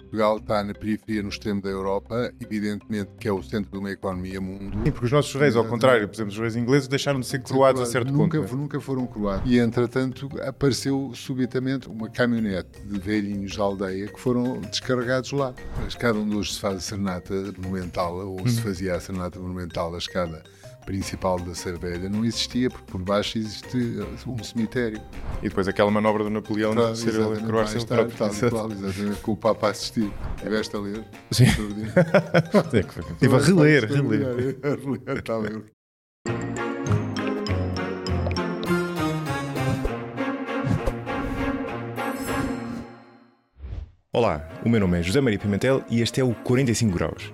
Portugal está na periferia, no extremo da Europa, evidentemente que é o centro de uma economia mundo. Sim, porque os nossos reis, ao contrário, por exemplo, os reis ingleses deixaram de ser coroados a certo ponto. Nunca foram coroados. E, entretanto, apareceu subitamente uma caminhonete de velhinhos da aldeia que foram descarregados lá. A escada onde hoje se faz a serenata monumental, ou se fazia a serenata monumental, a escada principal da Cervelha, não existia, porque por baixo existe um cemitério. E depois aquela manobra do Napoleão de ser ele a coroar-se ele próprio. Exatamente, com o Papa a assistir. Estiveste a ler? Sim. Estive a reler. Está a ler. Olá, o meu nome é José Maria Pimentel e este é o 45 Graus.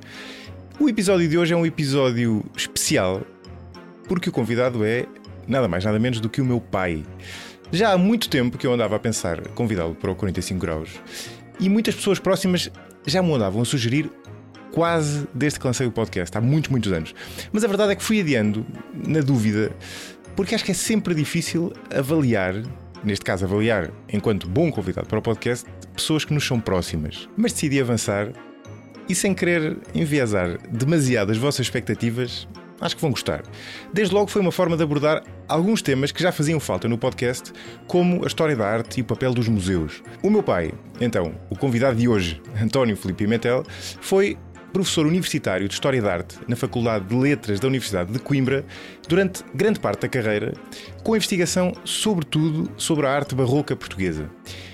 O episódio de hoje é um episódio especial porque o convidado é nada mais nada menos do que o meu pai. Já há muito tempo que eu andava a pensar convidá-lo para o 45 Graus e muitas pessoas próximas já me andavam a sugerir quase desde que lancei o podcast, há muitos anos. Mas a verdade é que fui adiando, na dúvida, porque acho que é sempre difícil avaliar, neste caso avaliar enquanto bom convidado para o podcast, pessoas que nos são próximas. Mas decidi avançar e, sem querer enviesar demasiado as vossas expectativas, acho que vão gostar. Desde logo foi uma forma de abordar alguns temas que já faziam falta no podcast, como a história da arte e o papel dos museus. O meu pai, então, o convidado de hoje, António Filipe Pimentel, foi professor universitário de História da Arte na Faculdade de Letras da Universidade de Coimbra durante grande parte da carreira, com investigação sobretudo sobre a arte barroca portuguesa.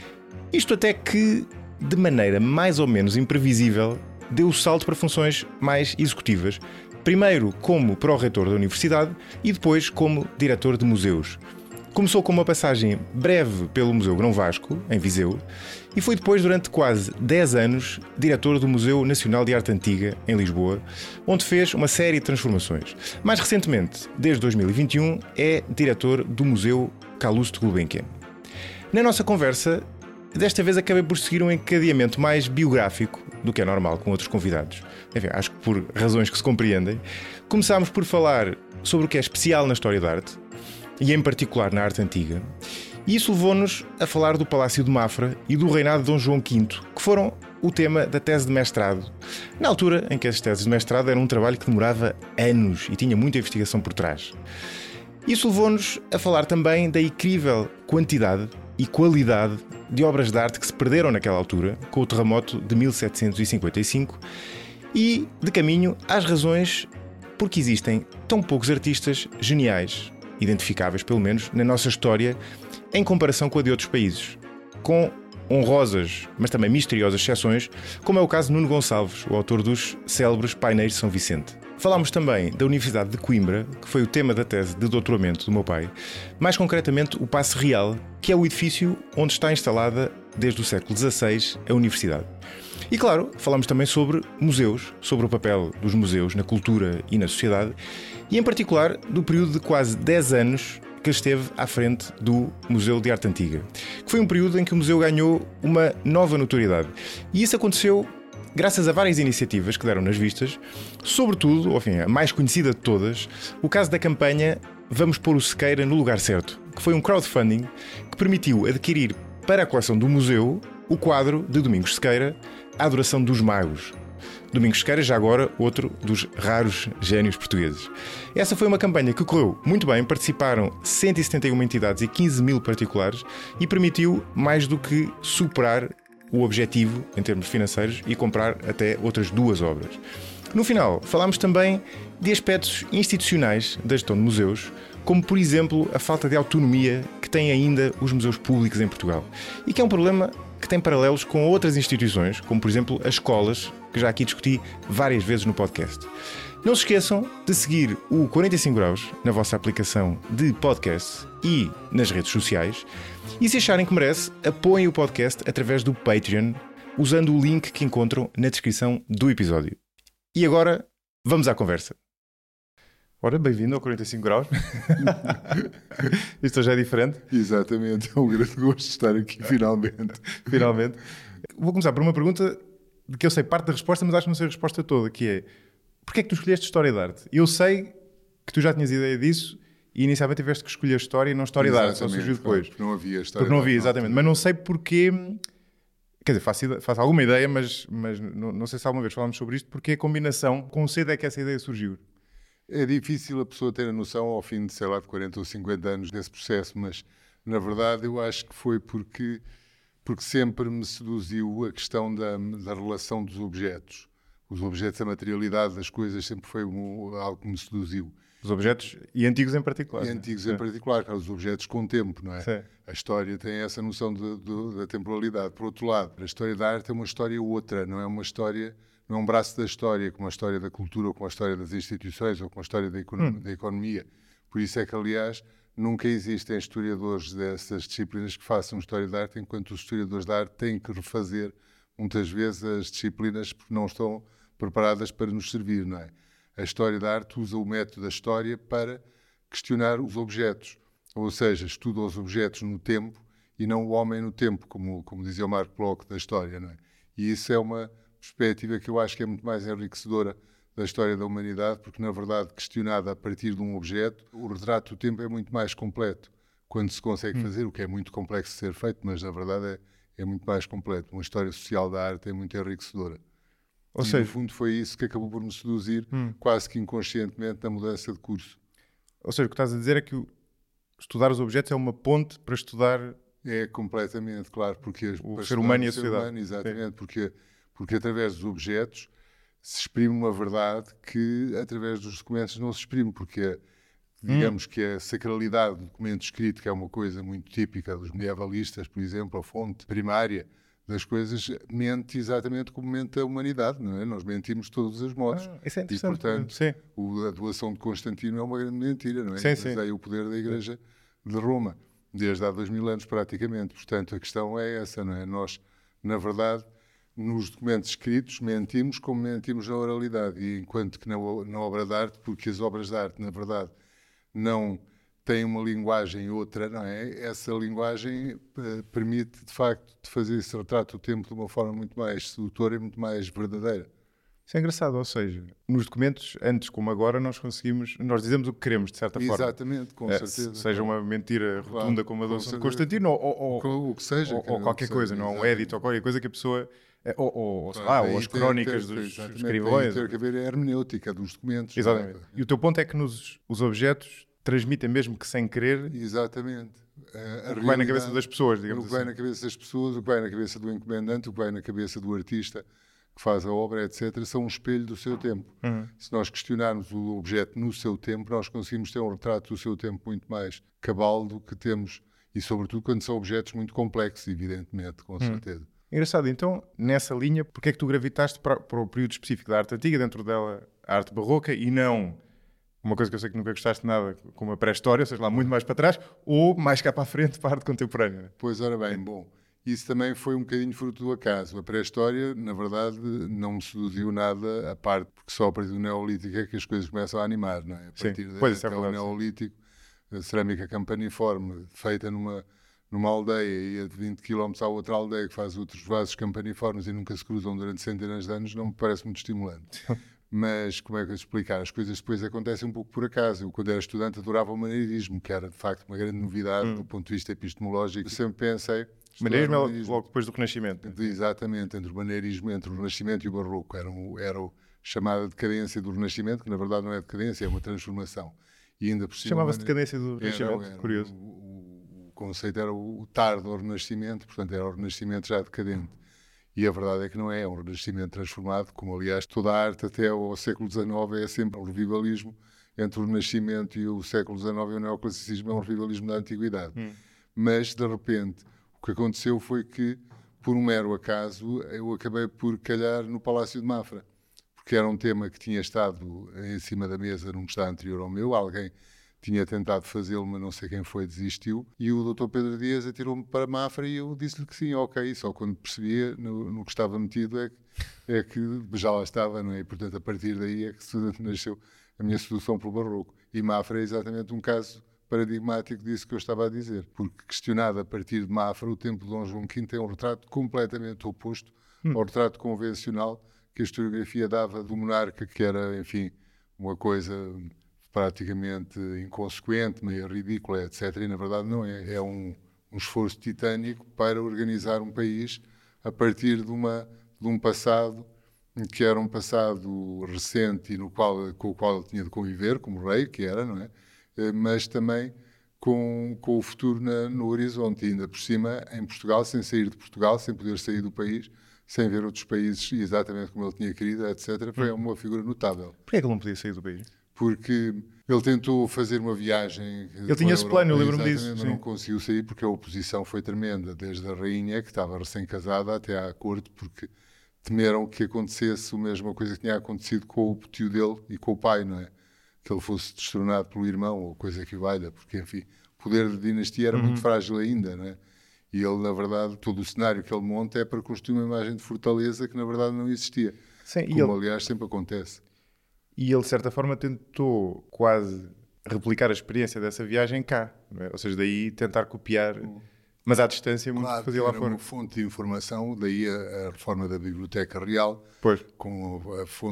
Isto até que, de maneira mais ou menos imprevisível, deu o salto para funções mais executivas, primeiro como pró-reitor da universidade e depois como diretor de museus. Começou com uma passagem breve pelo Museu Grão Vasco, em Viseu, e foi depois, durante quase 10 anos, diretor do Museu Nacional de Arte Antiga, em Lisboa, onde fez uma série de transformações. Mais recentemente, desde 2021, é diretor do Museu Calouste Gulbenkian. Na nossa conversa, desta vez acabei por seguir um encadeamento mais biográfico do que é normal com outros convidados. Enfim, acho que por razões que se compreendem. Começámos por falar sobre o que é especial na história da arte, e em particular na arte antiga. E isso levou-nos a falar do Palácio de Mafra e do reinado de Dom João V, que foram o tema da tese de mestrado, na altura em que as teses de mestrado eram um trabalho que demorava anos e tinha muita investigação por trás. Isso levou-nos a falar também da incrível quantidade e qualidade de obras de arte que se perderam naquela altura, com o terremoto de 1755, e, de caminho, às razões porque existem tão poucos artistas geniais, identificáveis pelo menos na nossa história, em comparação com a de outros países, com honrosas, mas também misteriosas exceções, como é o caso de Nuno Gonçalves, o autor dos célebres Painéis de São Vicente. Falámos também da Universidade de Coimbra, que foi o tema da tese de doutoramento do meu pai, mais concretamente o Paço Real, que é o edifício onde está instalada desde o século XVI a universidade. E claro, falámos também sobre museus, sobre o papel dos museus na cultura e na sociedade, e em particular do período de quase 10 anos que esteve à frente do Museu de Arte Antiga, que foi um período em que o museu ganhou uma nova notoriedade. E isso aconteceu graças a várias iniciativas que deram nas vistas, sobretudo, enfim, a mais conhecida de todas, o caso da campanha Vamos Pôr o Sequeira no Lugar Certo, que foi um crowdfunding que permitiu adquirir para a coleção do museu o quadro de Domingos Sequeira, A Adoração dos Magos. Domingos Sequeira, já agora, outro dos raros génios portugueses. Essa foi uma campanha que correu muito bem, participaram 171 entidades e 15 mil particulares e permitiu mais do que superar o objetivo em termos financeiros e comprar até outras 2 obras. No final, falámos também de aspectos institucionais da gestão de museus, como, por exemplo, a falta de autonomia que têm ainda os museus públicos em Portugal e que é um problema que tem paralelos com outras instituições, como, por exemplo, as escolas, que já aqui discuti várias vezes no podcast. Não se esqueçam de seguir o 45 Graus na vossa aplicação de podcast e nas redes sociais. E se acharem que merece, apoiem o podcast através do Patreon, usando o link que encontram na descrição do episódio. E agora, vamos à conversa. Ora, bem-vindo ao 45 Graus. Isto já é diferente. Exatamente, é um grande gosto de estar aqui, finalmente. Finalmente. Vou começar por uma pergunta de que eu sei parte da resposta, mas acho que não sei a resposta toda, que é: porquê é que tu escolheste História da Arte? Eu sei que tu já tinhas ideia disso e inicialmente tiveste que escolher História e não História da Arte, só surgiu depois. Porque não havia História Porque não havia, exatamente. Mas não sei porquê. Quer dizer, faço alguma ideia, mas não sei se alguma vez falámos sobre isto, porque a combinação, com cedo é que essa ideia surgiu. É difícil a pessoa ter a noção ao fim de, sei lá, de 40 ou 50 anos desse processo, mas na verdade eu acho que foi porque sempre me seduziu a questão da relação dos objetos. Os objetos, a materialidade das coisas sempre foi algo que me seduziu. Os objetos, e antigos em particular. E antigos em particular, os objetos com tempo, não é? Sim. A história tem essa noção da temporalidade. Por outro lado, a história da arte é uma história outra, não é uma história, não é um braço da história, como a história da cultura, ou como a história das instituições, ou como a história da economia. Por isso é que, aliás, nunca existem historiadores dessas disciplinas que façam história da arte, enquanto os historiadores da arte têm que refazer, muitas vezes, as disciplinas porque não estão preparadas para nos servir, não é? A história da arte usa o método da história para questionar os objetos, ou seja, estuda os objetos no tempo e não o homem no tempo, como dizia o Marc Bloch da história, não é? E isso é uma perspectiva que eu acho que é muito mais enriquecedora da história da humanidade, porque, na verdade, questionada a partir de um objeto, o retrato do tempo é muito mais completo quando se consegue fazer, o que é muito complexo de ser feito, mas, na verdade, é muito mais completo. Uma história social da arte é muito enriquecedora. Ou seja, no fundo, foi isso que acabou por me seduzir, quase que inconscientemente, na mudança de curso. Ou seja, o que estás a dizer é que estudar os objetos é uma ponte para estudar... É completamente, claro, porque o ser humano e a sociedade. Humano, exatamente, porque através dos objetos se exprime uma verdade que através dos documentos não se exprime, porque digamos que a sacralidade do documento escrito, que é uma coisa muito típica dos medievalistas, por exemplo, a fonte primária das coisas, mente exatamente como mente a humanidade, não é? Nós mentimos de todos os modos. Isso é interessante. E, portanto, sim. A doação de Constantino é uma grande mentira, não é? Sim. Mas é o poder da Igreja de Roma, desde há 2000 anos praticamente. Portanto, a questão é essa, não é? Nós, na verdade, nos documentos escritos, mentimos como mentimos na oralidade. E enquanto que na obra de arte, porque as obras de arte, na verdade, não têm uma linguagem outra, não é? Essa linguagem permite, de facto, de fazer esse retrato do tempo de uma forma muito mais sedutora e muito mais verdadeira. Isso é engraçado, ou seja, nos documentos, antes como agora, nós dizemos o que queremos, de certa forma. Exatamente, com certeza. Seja uma mentira rotunda como a doação de Constantino, ou o que seja. Ou qualquer coisa, não é? Um edito ou qualquer coisa que a pessoa... Ou as crónicas dos escrivões. Tem que haver a hermenêutica dos documentos. Exatamente. E o teu ponto é que os objetos transmitem, mesmo que sem querer... Exatamente. O que vai na cabeça das pessoas, digamos assim. O que vai na cabeça das pessoas, o que vai na cabeça do encomendante, o que vai na cabeça do artista que faz a obra, etc., são um espelho do seu tempo. Se nós questionarmos o objeto no seu tempo, nós conseguimos ter um retrato do seu tempo muito mais cabal do que temos, e sobretudo quando são objetos muito complexos, evidentemente, com certeza. Engraçado, então, nessa linha, porque é que tu gravitaste para o período específico da arte antiga, dentro dela a arte barroca, e não uma coisa que eu sei que nunca gostaste nada, como a pré-história, ou seja, lá muito mais para trás, ou mais cá para a frente para a arte contemporânea? Pois, ora bem, bom, isso também foi um bocadinho fruto do acaso. A pré-história, na verdade, não me seduziu nada, a parte, porque só a partir do Neolítico é que as coisas começam a animar, não é? A partir do Neolítico, a cerâmica campaniforme, feita numa aldeia e a 20 km à outra aldeia que faz outros vasos campaniformes e nunca se cruzam durante centenas de anos, não me parece muito estimulante. Mas, como é que eu explicar? As coisas depois acontecem um pouco por acaso. Eu, quando era estudante, adorava o maneirismo, que era, de facto, uma grande novidade do ponto de vista epistemológico. Eu sempre pensei... Maneirismo é logo depois do Renascimento. Exatamente, entre o maneirismo, entre o Renascimento e o Barroco. Era chamada decadência do Renascimento, que na verdade não é decadência, é uma transformação. E ainda por cima... Chamava-se decadência do Renascimento, curioso. O conceito era o tardo Renascimento, portanto era o Renascimento já decadente. E a verdade é que não é um Renascimento transformado, como aliás toda a arte até ao século XIX é sempre um revivalismo. Entre o Renascimento e o século XIX e o Neoclassicismo é um revivalismo da Antiguidade. Mas, de repente, o que aconteceu foi que, por um mero acaso, eu acabei por calhar no Palácio de Mafra, porque era um tema que tinha estado em cima da mesa num estado anterior ao meu. Alguém tinha tentado fazê-lo, mas não sei quem foi, desistiu. E o Dr. Pedro Dias atirou-me para Mafra e eu disse-lhe que sim, ok. Só quando percebia no que estava metido é que já lá estava, não é? E, portanto, a partir daí é que nasceu a minha sedução pelo Barroco. E Mafra é exatamente um caso paradigmático disso que eu estava a dizer. Porque, questionado a partir de Mafra, o templo de Dom João V é um retrato completamente oposto ao retrato convencional que a historiografia dava do monarca, que era, enfim, uma coisa praticamente inconsequente, meio ridícula, etc. E, na verdade, não é. É um esforço titânico para organizar um país a partir de um passado que era um passado recente e com o qual ele tinha de conviver, como rei, que era, não é? Mas também com o futuro no horizonte, e ainda por cima, em Portugal, sem sair de Portugal, sem poder sair do país, sem ver outros países exatamente como ele tinha querido, etc. Foi uma figura notável. Porquê é que ele não podia sair do país? Porque ele tentou fazer uma viagem... Ele tinha esse plano, eu lembro-me disso. Mas não conseguiu sair porque a oposição foi tremenda, desde a rainha, que estava recém-casada, até à corte, porque temeram que acontecesse a mesma coisa que tinha acontecido com o tio dele e com o pai, não é? Que ele fosse destronado pelo irmão, ou coisa que valha, porque, enfim, o poder da dinastia era muito frágil ainda, não é? E ele, na verdade, todo o cenário que ele monta é para construir uma imagem de fortaleza que, na verdade, não existia. Sim, como, aliás, sempre acontece. E ele, de certa forma, tentou quase replicar a experiência dessa viagem cá, não é? Ou seja, daí tentar copiar... Mas à distância, muito claro, fazia lá fora. Uma fonte de informação, daí a reforma da Biblioteca Real, pois. Com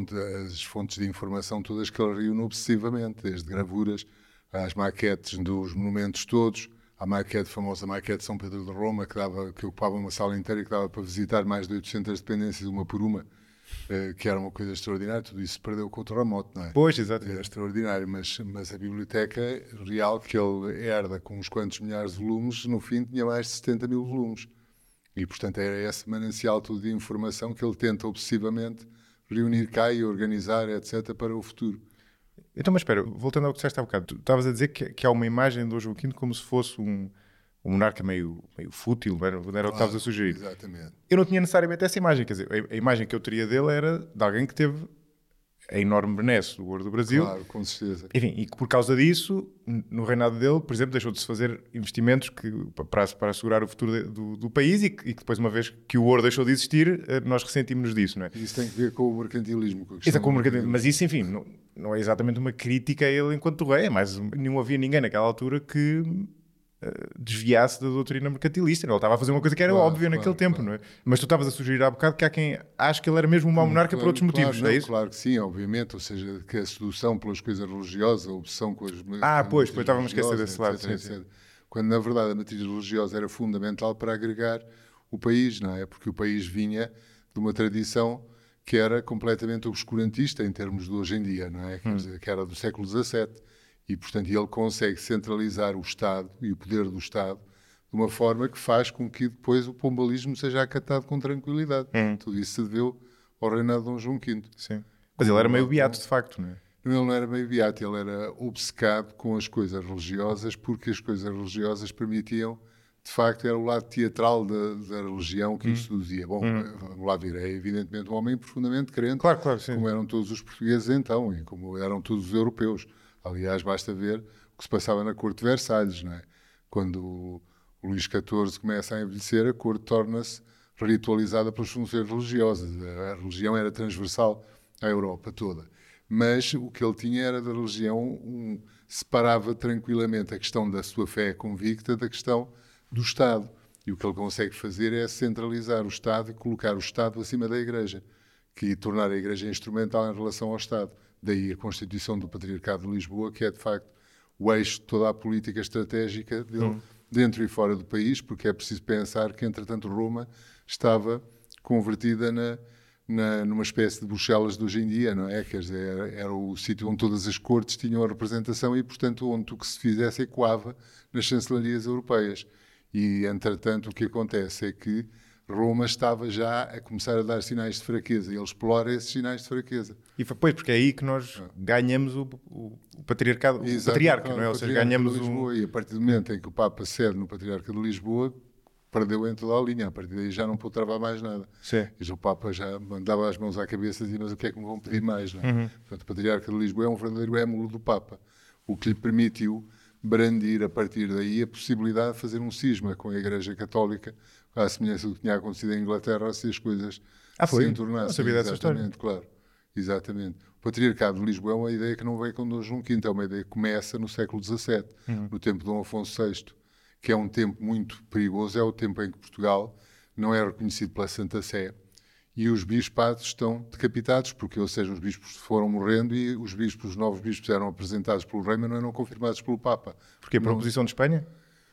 as fontes de informação todas que ele reuniu obsessivamente, desde gravuras às maquetes dos monumentos todos, à famosa maquete de São Pedro de Roma, que ocupava uma sala inteira e que dava para visitar mais de 800 dependências, uma por uma, que era uma coisa extraordinária. Tudo isso se perdeu com o terremoto, não é? Pois, exato. É extraordinário, mas a Biblioteca Real, que ele herda com uns quantos milhares de volumes, no fim tinha mais de 70 mil volumes. E, portanto, era esse manancial todo de informação que ele tenta obsessivamente reunir cá e organizar, etc., para o futuro. Então, mas espera, voltando ao que disseste há bocado, tu estavas a dizer que há uma imagem de Dom João V como se fosse um monarca meio fútil, não era o que estavas a sugerir. Exatamente. Eu não tinha necessariamente essa imagem, quer dizer, a imagem que eu teria dele era de alguém que teve a enorme benesse do ouro do Brasil. Claro, com certeza. Enfim, e que por causa disso, no reinado dele, por exemplo, deixou de se fazer investimentos para assegurar o futuro do país e que depois, uma vez que o ouro deixou de existir, nós ressentimos-nos disso, não é? Isso tem que ver com o mercantilismo. Mas isso, enfim, não é exatamente uma crítica a ele enquanto rei, é mais, não havia ninguém naquela altura que desviasse da doutrina mercantilista. Ele estava a fazer uma coisa que era óbvia naquele tempo, não é? Mas tu estavas a sugerir há bocado que há quem acha que ele era mesmo um mau monarca por outros motivos, não é isso? Claro que sim, obviamente, ou seja, que a sedução pelas coisas religiosas, a obsessão com as... pois, estava-me a esquecer desse lado. Etc. Quando, na verdade, a matriz religiosa era fundamental para agregar o país, não é? Porque o país vinha de uma tradição que era completamente obscurantista em termos de hoje em dia, não é? Quer dizer, que era do século XVII. E, portanto, ele consegue centralizar o Estado e o poder do Estado de uma forma que faz com que depois o pombalismo seja acatado com tranquilidade. Tudo isso se deveu ao reinado de Dom João V. Sim. Mas ele era meio beato, de facto, não é? Ele não era meio beato, ele era obcecado com as coisas religiosas, porque as coisas religiosas permitiam, de facto, era o lado teatral da religião que o seduzia. Bom, vamos lá ver, é evidentemente um homem profundamente crente, claro, sim. Como eram todos os portugueses então, e como eram todos os europeus. Aliás, basta ver o que se passava na corte de Versalhes, não é? Quando o Luís XIV começa a envelhecer, a corte torna-se ritualizada pelas funções religiosas. A religião era transversal à Europa toda. Mas o que ele tinha era da religião, separava tranquilamente a questão da sua fé convicta da questão do Estado. E o que ele consegue fazer é centralizar o Estado e colocar o Estado acima da Igreja, que tornar a Igreja instrumental em relação ao Estado. Daí a constituição do Patriarcado de Lisboa, que é, de facto, o eixo de toda a política estratégica dele, dentro e fora do país, porque é preciso pensar que, entretanto, Roma estava convertida numa espécie de Bruxelas de hoje em dia, não é? Quer dizer, era o sítio onde todas as cortes tinham a representação e, portanto, onde o que se fizesse ecoava nas chancelarias europeias. E, entretanto, o que acontece é que Roma estava já a começar a dar sinais de fraqueza e ele explora esses sinais de fraqueza. E foi porque é aí que nós ganhamos o patriarcado, o patriarca, não é? Ou seja, ganhamos Lisboa, e a partir do momento em que o Papa cede no Patriarca de Lisboa, perdeu em toda a linha. A partir daí já não pôde travar mais nada. Sim. E o Papa já mandava as mãos à cabeça e dizia, mas o que é que me vão pedir mais? Não é? Portanto, o Patriarca de Lisboa é um verdadeiro émulo do Papa, o que lhe permitiu brandir a partir daí a possibilidade de fazer um cisma com a Igreja Católica, à semelhança do que tinha acontecido em Inglaterra, se as coisas se entornassem. Não sabia dessa história. Claro. Exatamente. O Patriarcado de Lisboa é uma ideia que não veio com Dom João V, é uma ideia que começa no século XVII, no tempo de Dom Afonso VI, que é um tempo muito perigoso, é o tempo em que Portugal não é reconhecido pela Santa Sé e os bispados estão decapitados, porque, ou seja, os bispos foram morrendo e os novos bispos eram apresentados pelo rei, mas não eram confirmados pelo Papa. Porque por oposição de Espanha?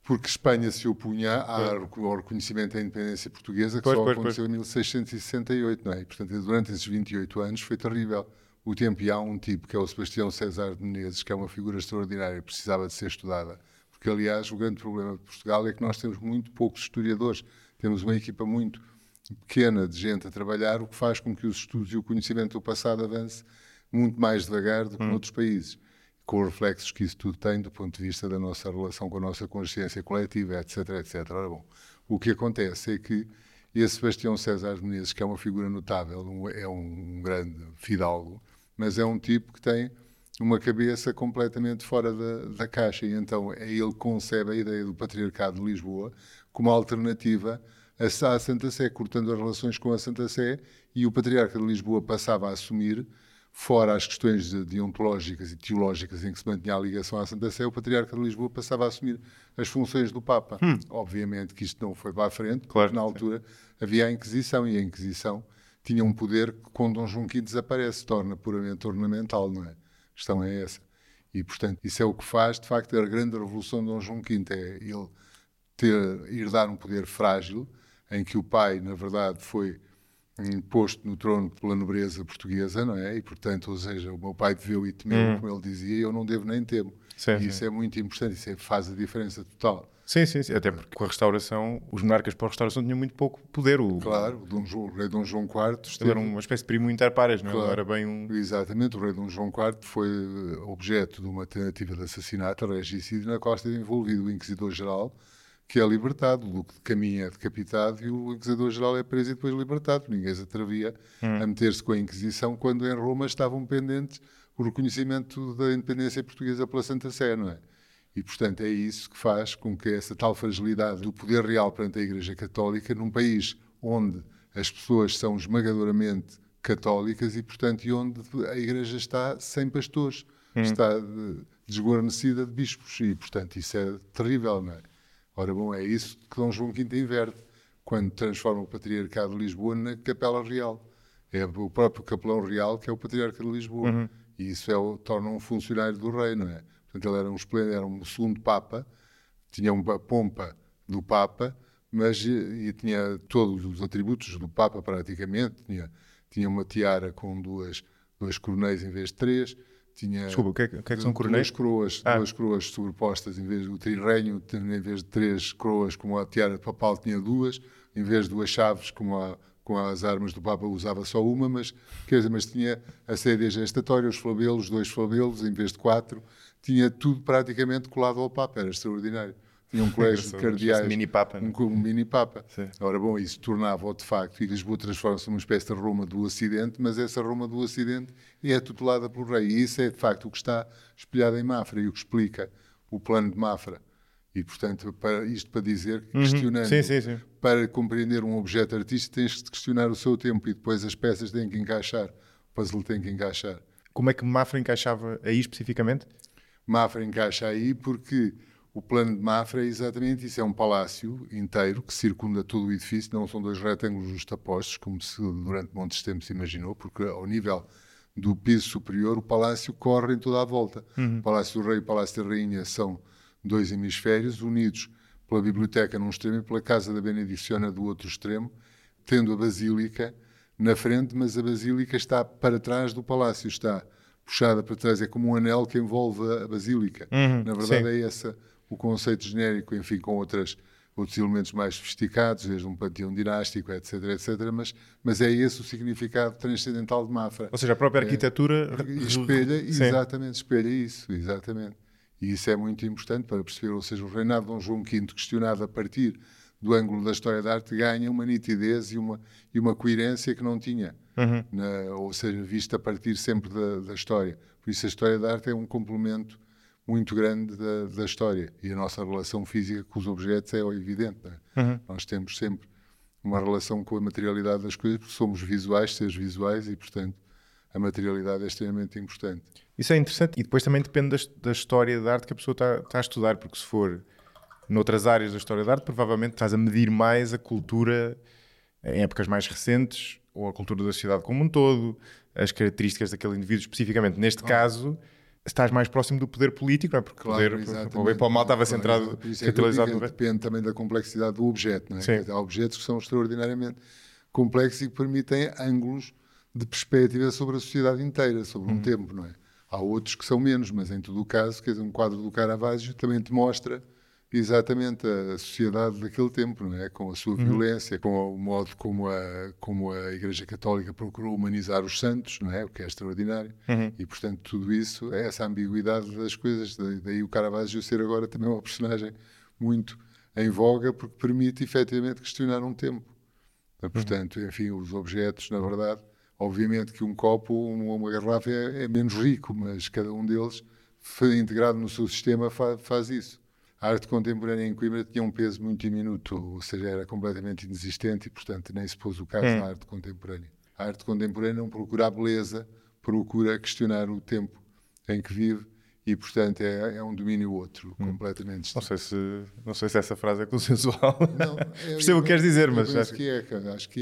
Porque Espanha se opunha ao reconhecimento da independência portuguesa, que só aconteceu em 1668, não é? E, portanto, durante esses 28 anos foi terrível o tempo. E há um tipo, que é o Sebastião César de Menezes, que é uma figura extraordinária, precisava de ser estudada. Porque, aliás, o grande problema de Portugal é que nós temos muito poucos historiadores. Temos uma equipa muito pequena de gente a trabalhar, o que faz com que os estudos e o conhecimento do passado avance muito mais devagar do que noutros países, com os reflexos que isso tudo tem do ponto de vista da nossa relação com a nossa consciência coletiva, etc, etc. Ora, bom, o que acontece é que esse Sebastião César de Menezes, que é uma figura notável, é um grande fidalgo, mas é um tipo que tem uma cabeça completamente fora da caixa, e então ele concebe a ideia do Patriarcado de Lisboa como alternativa à Santa Sé, cortando as relações com a Santa Sé, e o Patriarca de Lisboa passava a assumir, fora as questões deontológicas e teológicas em que se mantinha a ligação à Santa Sé, o Patriarca de Lisboa passava a assumir as funções do Papa. Obviamente que isto não foi para a frente, claro, porque na altura havia a Inquisição, e a Inquisição tinha um poder que com Dom João V desaparece, torna puramente ornamental, não é? A questão é essa. E, portanto, isso é o que faz, de facto, a grande revolução de Dom João V, é ele herdar um poder frágil, em que o pai, na verdade, foi imposto no trono pela nobreza portuguesa, não é? E, portanto, ou seja, o meu pai deveu e temeu, como ele dizia, e eu não devo nem temo. E isso é muito importante, isso faz a diferença total. Sim, até porque com a restauração, os monarcas pós-restauração tinham muito pouco poder. Claro, o rei Dom João IV ele era uma espécie de primo inter pares, não é? Claro, Ele era bem um... Exatamente, o rei Dom João IV foi objeto de uma tentativa de assassinato, regicídio, na qual esteve envolvido o Inquisidor-Geral, que é libertado, o Duque de Caminha é decapitado e o Inquisidor-Geral é preso e depois libertado. Ninguém se atrevia a meter-se com a Inquisição quando em Roma estavam pendentes o reconhecimento da independência portuguesa pela Santa Sé, não é? E, portanto, é isso que faz com que essa tal fragilidade do poder real perante a Igreja Católica, num país onde as pessoas são esmagadoramente católicas e, portanto, e onde a Igreja está sem pastores, está desguarnecida de bispos e, portanto, isso é terrível, não é? Ora, bom, é isso que Dom João V inverte, quando transforma o Patriarcado de Lisboa na Capela Real. É o próprio Capelão Real que é o Patriarca de Lisboa. E isso torna um funcionário do rei, não é? Portanto, ele era um segundo Papa, tinha uma pompa do Papa, mas e tinha todos os atributos do Papa praticamente. Tinha uma tiara com duas coronéis em vez de três. Desculpa, o que é que são coronéis? Duas coroas sobrepostas, em vez do trirrenho, em vez de três coroas, como a tiara papal tinha duas, em vez de duas chaves, com as armas do Papa usava só uma, mas tinha a sede gestatória, os flabelos, 2 flabelos, em vez de 4, tinha tudo praticamente colado ao Papa, era extraordinário. Tinha um colégio de cardeais, mini-papa, um mini-papa. Sim. Ora, bom, isso tornava-o de facto, e Lisboa transforma-se numa espécie de Roma do Ocidente, mas essa Roma do Ocidente é tutelada pelo rei, e isso é de facto o que está espelhado em Mafra, e o que explica o plano de Mafra. E, portanto, isto para dizer que, questionando, sim. Para compreender um objeto artístico, tens de questionar o seu tempo, e depois as peças têm que encaixar, o puzzle tem que encaixar. Como é que Mafra encaixava aí especificamente? Mafra encaixa aí porque o plano de Mafra é exatamente isso, é um palácio inteiro que circunda todo o edifício, não são 2 retângulos justapostos, como se durante muitos tempos se imaginou, porque ao nível do piso superior o palácio corre em toda a volta. O Palácio do Rei e o Palácio da Rainha são 2 hemisférios unidos pela biblioteca num extremo e pela Casa da Benediciona do outro extremo, tendo a Basílica na frente, mas a Basílica está para trás do palácio, está puxada para trás, é como um anel que envolve a Basílica. Na verdade é esse o conceito genérico, enfim, com outros elementos mais sofisticados, desde um panteão dinástico, etc, mas é esse o significado transcendental de Mafra. Ou seja, a própria arquitetura... espelha isso, exatamente. E isso é muito importante para perceber, ou seja, o reinado de Dom João V, questionado a partir do ângulo da história da arte, ganha uma nitidez e uma coerência que não tinha. Ou seja, vista a partir sempre da história. Por isso a história da arte é um complemento muito grande da história. E a nossa relação física com os objetos é evidente. Não é? Nós temos sempre uma relação com a materialidade das coisas, porque somos visuais, seres visuais, e, portanto, a materialidade é extremamente importante. Isso é interessante. E depois também depende da história da arte que a pessoa está a estudar, porque se for noutras áreas da história da arte, provavelmente estás a medir mais a cultura em épocas mais recentes, ou a cultura da sociedade como um todo, as características daquele indivíduo especificamente. Neste caso, estás mais próximo do poder político, não é? Porque Claro, o bem para o mal estava centrado, centralizado. Depende também da complexidade do objeto, não é? Sim. Há objetos que são extraordinariamente complexos e que permitem ângulos de perspectiva sobre a sociedade inteira, sobre um tempo, não é? Há outros que são menos, mas em todo o caso, quer dizer, um quadro do Caravaggio também te mostra exatamente a sociedade daquele tempo, não é? Com a sua violência, com o modo como a Igreja Católica procurou humanizar os santos, não é? O que é extraordinário. E, portanto, tudo isso é essa ambiguidade das coisas. Daí o Caravaggio ser agora também uma personagem muito em voga, porque permite, efetivamente, questionar um tempo. Portanto, enfim, os objetos, na verdade, obviamente que um copo, uma garrafa é menos rico, mas cada um deles, integrado no seu sistema, faz isso. A arte contemporânea em Coimbra tinha um peso muito diminuto, ou seja, era completamente inexistente e, portanto, nem se pôs o caso na arte contemporânea. A arte contemporânea não procura a beleza, procura questionar o tempo em que vive e, portanto, é um domínio outro, completamente distinto. Não sei se essa frase é consensual. Não, percebo o que queres dizer, mas acho que é.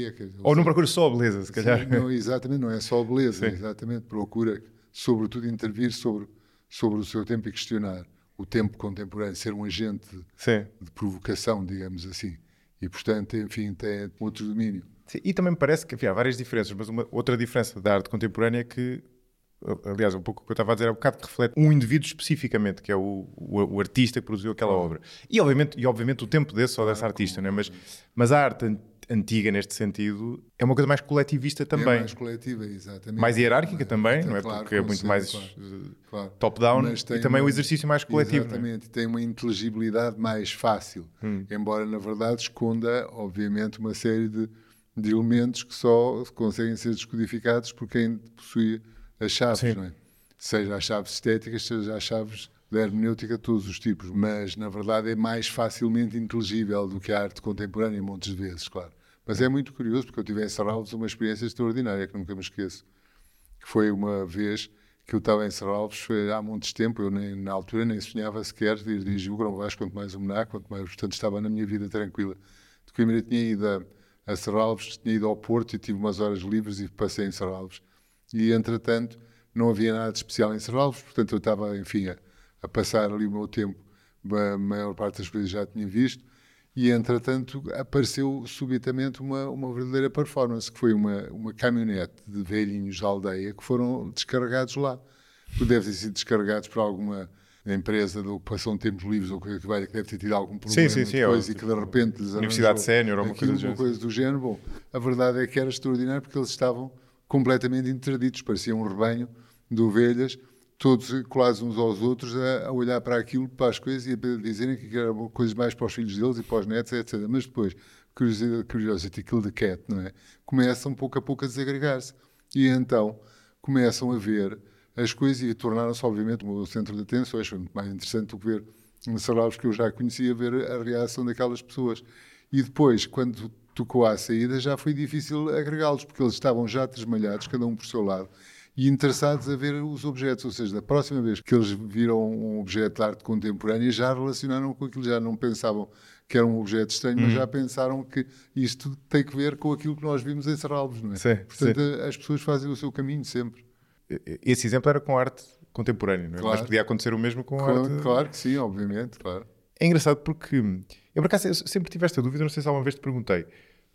Ou não procura só a beleza, se calhar. Não, exatamente, não é só a beleza, exatamente. Procura, sobretudo, intervir sobre o seu tempo e questionar o tempo contemporâneo, ser um agente de provocação, digamos assim. E, portanto, enfim, tem outro domínio. Sim, e também me parece que, enfim, há várias diferenças, mas uma outra diferença da arte contemporânea é que, aliás, um pouco o que eu estava a dizer há bocado, que reflete um indivíduo especificamente, que é o artista que produziu aquela obra. E obviamente o tempo desse ou dessa artista, não é? Mas a arte antiga, neste sentido, é uma coisa mais coletivista também. É mais coletiva, exatamente. Mais hierárquica também, não é? Claro, Porque é muito mais claro. top-down e também o exercício mais coletivo. Exatamente, tem uma inteligibilidade mais fácil, embora, na verdade, esconda, obviamente, uma série de elementos que só conseguem ser descodificados por quem possui as chaves, não é? Seja as chaves estéticas, seja as chaves da hermenêutica, todos os tipos. Mas, na verdade, é mais facilmente inteligível do que a arte contemporânea, muitas vezes, claro. Mas é muito curioso, porque eu tive em Serralves uma experiência extraordinária, que nunca me esqueço. Que foi uma vez que eu estava em Serralves, foi há muito tempo, eu na altura nem sonhava sequer de ir dirigir o Grão Vasco, quanto mais o Menac, portanto estava na minha vida tranquila. De Coimbra tinha ido a Serralves, tinha ido ao Porto e tive umas horas livres e passei em Serralves. E, entretanto, não havia nada de especial em Serralves, portanto eu estava, enfim, a passar ali o meu tempo, a maior parte das coisas já tinha visto, e, entretanto, apareceu subitamente uma verdadeira performance, que foi uma caminhonete de velhinhos da aldeia que foram descarregados lá. Tu deves ter sido descarregados por alguma empresa de ocupação de tempos livres ou coisa que valha, que deve ter tido algum problema depois e que de repente lhes Universidade Sénior ou uma coisa do género. Bom, a verdade é que era extraordinário porque eles estavam completamente interditos, parecia um rebanho de ovelhas, todos colados uns aos outros, a olhar para aquilo, para as coisas e a dizerem que eram coisas mais para os filhos deles e para os netos, etc. Mas depois, Curiosity Kill the Cat, não é? Começam pouco a pouco a desagregar-se. E então começam a ver as coisas e tornaram-se, obviamente, o centro de atenções. Foi muito mais interessante do que ver Serralves, que eu já conhecia, ver a reação daquelas pessoas. E depois, quando tocou à saída, já foi difícil agregá-los, porque eles estavam já tresmalhados, cada um por seu lado, e interessados a ver os objetos, ou seja, da próxima vez que eles viram um objeto de arte contemporânea, já relacionaram com aquilo, já não pensavam que era um objeto estranho, mas já pensaram que isto tem que ver com aquilo que nós vimos em Serralves, não é? Sim, portanto, as pessoas fazem o seu caminho sempre. Esse exemplo era com arte contemporânea, não é? Claro. Mas podia acontecer o mesmo com arte... Claro que sim, obviamente, claro. É engraçado porque, eu por acaso sempre tive esta dúvida, não sei se alguma vez te perguntei,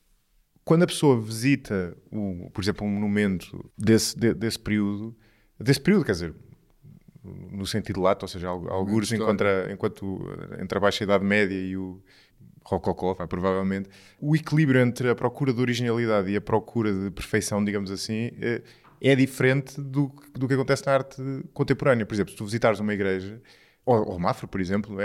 quando a pessoa visita, por exemplo, um monumento desse período, quer dizer, no sentido lato, ou seja, algures enquanto entre a Baixa Idade Média e o Rococó, provavelmente, o equilíbrio entre a procura de originalidade e a procura de perfeição, digamos assim, é diferente do que acontece na arte contemporânea. Por exemplo, se tu visitares uma igreja, ou Mafra, por exemplo,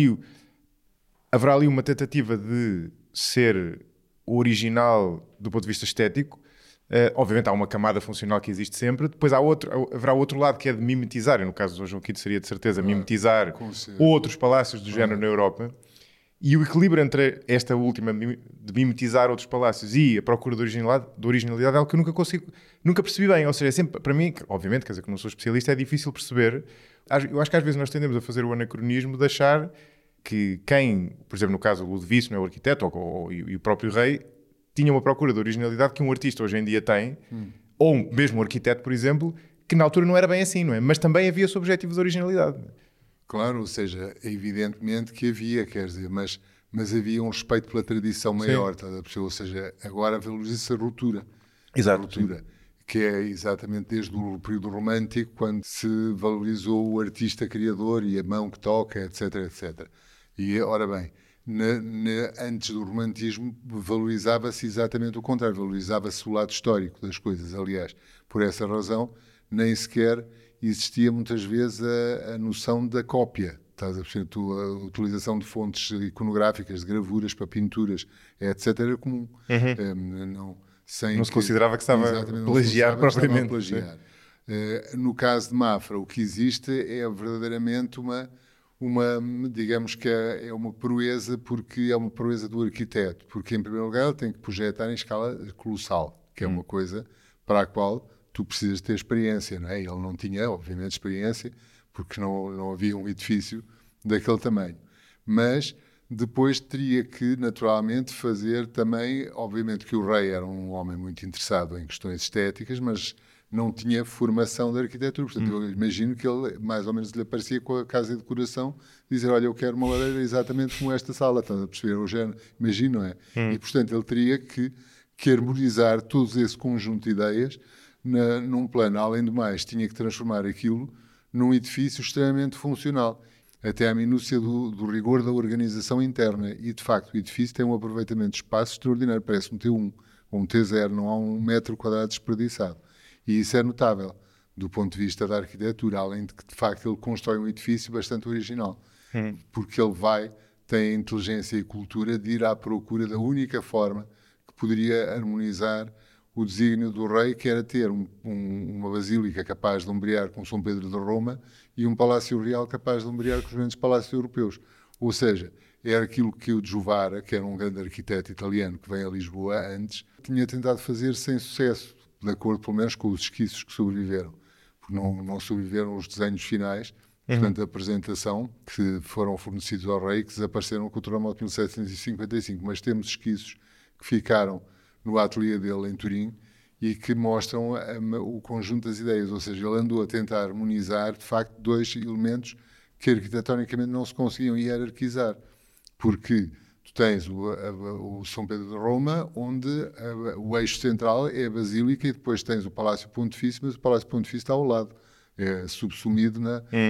haverá ali uma tentativa de ser original do ponto de vista estético. Obviamente há uma camada funcional que existe sempre, depois haverá outro lado que é de mimetizar, e no caso do João Quito seria de certeza mimetizar outros palácios do género na Europa, e o equilíbrio entre esta última de mimetizar outros palácios e a procura de originalidade é algo que eu nunca percebi bem, ou seja, sempre, para mim, obviamente, quer dizer que não sou especialista, é difícil perceber. Eu acho que às vezes nós tendemos a fazer o anacronismo de achar que quem, por exemplo, no caso o Ludovico, não é, o arquiteto e o próprio rei, tinha uma procura de originalidade que um artista hoje em dia tem, ou mesmo um arquiteto, por exemplo, que na altura não era bem assim, não é? Mas também havia esse objetivo de originalidade. Claro, ou seja, evidentemente que havia, quer dizer, mas havia um respeito pela tradição maior, estás a perceber? Ou seja, agora valoriza-se a ruptura. Exato. A ruptura, que é exatamente desde o período romântico, quando se valorizou o artista criador e a mão que toca, etc, etc. E, ora bem, antes do romantismo valorizava-se exatamente o contrário, valorizava-se o lado histórico das coisas. Aliás, por essa razão, nem sequer existia muitas vezes a noção da cópia. Estás a perceber? A utilização de fontes iconográficas, de gravuras para pinturas, etc., era comum. Não se considerava que estava a plagiar propriamente. No caso de Mafra, o que existe é verdadeiramente digamos que é uma proeza, porque é uma proeza do arquiteto, porque em primeiro lugar ele tem que projetar em escala colossal, que é uma coisa para a qual tu precisas ter experiência, não é? Ele não tinha, obviamente, experiência, porque não havia um edifício daquele tamanho. Mas depois teria que, naturalmente, fazer também, obviamente que o rei era um homem muito interessado em questões estéticas, mas não tinha formação de arquitetura. Portanto, eu imagino que ele, mais ou menos, lhe aparecia com a casa de decoração, dizer, olha, eu quero uma lareira exatamente como esta sala, estás a perceber? O género, imagino, não é? E, portanto, ele teria que harmonizar todo esse conjunto de ideias num plano. Além do mais, tinha que transformar aquilo num edifício extremamente funcional, até à minúcia do rigor da organização interna. E, de facto, o edifício tem um aproveitamento de espaço extraordinário. Parece um T1 ou um T0, não há um metro quadrado desperdiçado. E isso é notável do ponto de vista da arquitetura, além de que, de facto, ele constrói um edifício bastante original. Porque ele tem a inteligência e cultura de ir à procura da única forma que poderia harmonizar o desígnio do rei, que era ter uma basílica capaz de ombrear com São Pedro de Roma e um palácio real capaz de ombrear com os grandes palácios europeus. Ou seja, era aquilo que o Juvara, que era um grande arquiteto italiano que veio a Lisboa antes, tinha tentado fazer sem sucesso, de acordo pelo menos com os esquiços que sobreviveram. Porque não sobreviveram os desenhos finais, portanto, a apresentação, que foram fornecidos ao rei, que desapareceram com o terremoto de 1755. Mas temos esquiços que ficaram no ateliê dele em Turim e que mostram o conjunto das ideias, ou seja, ele andou a tentar harmonizar, de facto, dois elementos que arquitetonicamente não se conseguiam hierarquizar, porque tu tens o São Pedro de Roma, onde o eixo central é a Basílica, e depois tens o Palácio Pontifício, mas o Palácio Pontifício está ao lado, é subsumido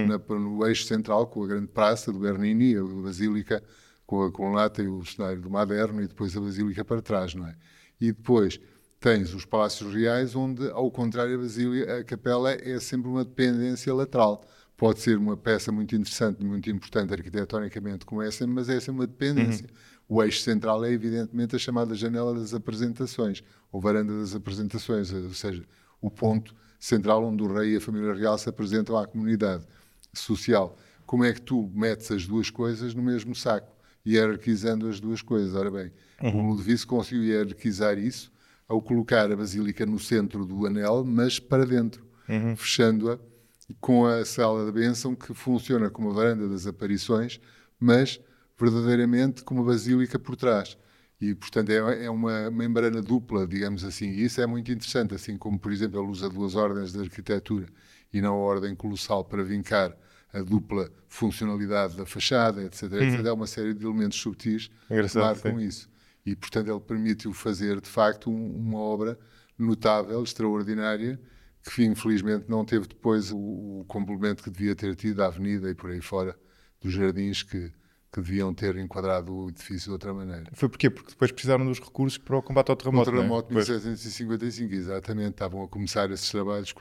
no eixo central, com a grande praça do Bernini, a Basílica com a colunata e o cenário do Maderno, e depois a Basílica para trás, não é? E depois tens os palácios reais, onde, ao contrário, a capela é sempre uma dependência lateral. Pode ser uma peça muito interessante, muito importante arquitetonicamente, como essa, mas é sempre uma dependência. O eixo central é, evidentemente, a chamada janela das apresentações, ou varanda das apresentações, ou seja, o ponto central onde o rei e a família real se apresentam à comunidade social. Como é que tu metes as duas coisas no mesmo saco, hierarquizando as duas coisas? Ora bem, o Ludovico conseguiu hierarquizar isso ao colocar a Basílica no centro do anel, mas para dentro, fechando-a com a sala da bênção, que funciona como a varanda das aparições, mas verdadeiramente como uma basílica por trás. E, portanto, é uma membrana dupla, digamos assim. E isso é muito interessante, assim como, por exemplo, ele usa duas ordens de arquitetura e não a ordem colossal para vincar a dupla funcionalidade da fachada, etc. etc. É uma série de elementos subtis que marcam isso. E, portanto, ele permite-o fazer, de facto, uma obra notável, extraordinária, que infelizmente não teve depois o complemento que devia ter tido, a avenida e por aí fora, dos jardins que deviam ter enquadrado o edifício de outra maneira. Foi porquê? Porque depois precisaram dos recursos para o combate ao terremoto, o terremoto de 1755, exatamente. Estavam a começar esses trabalhos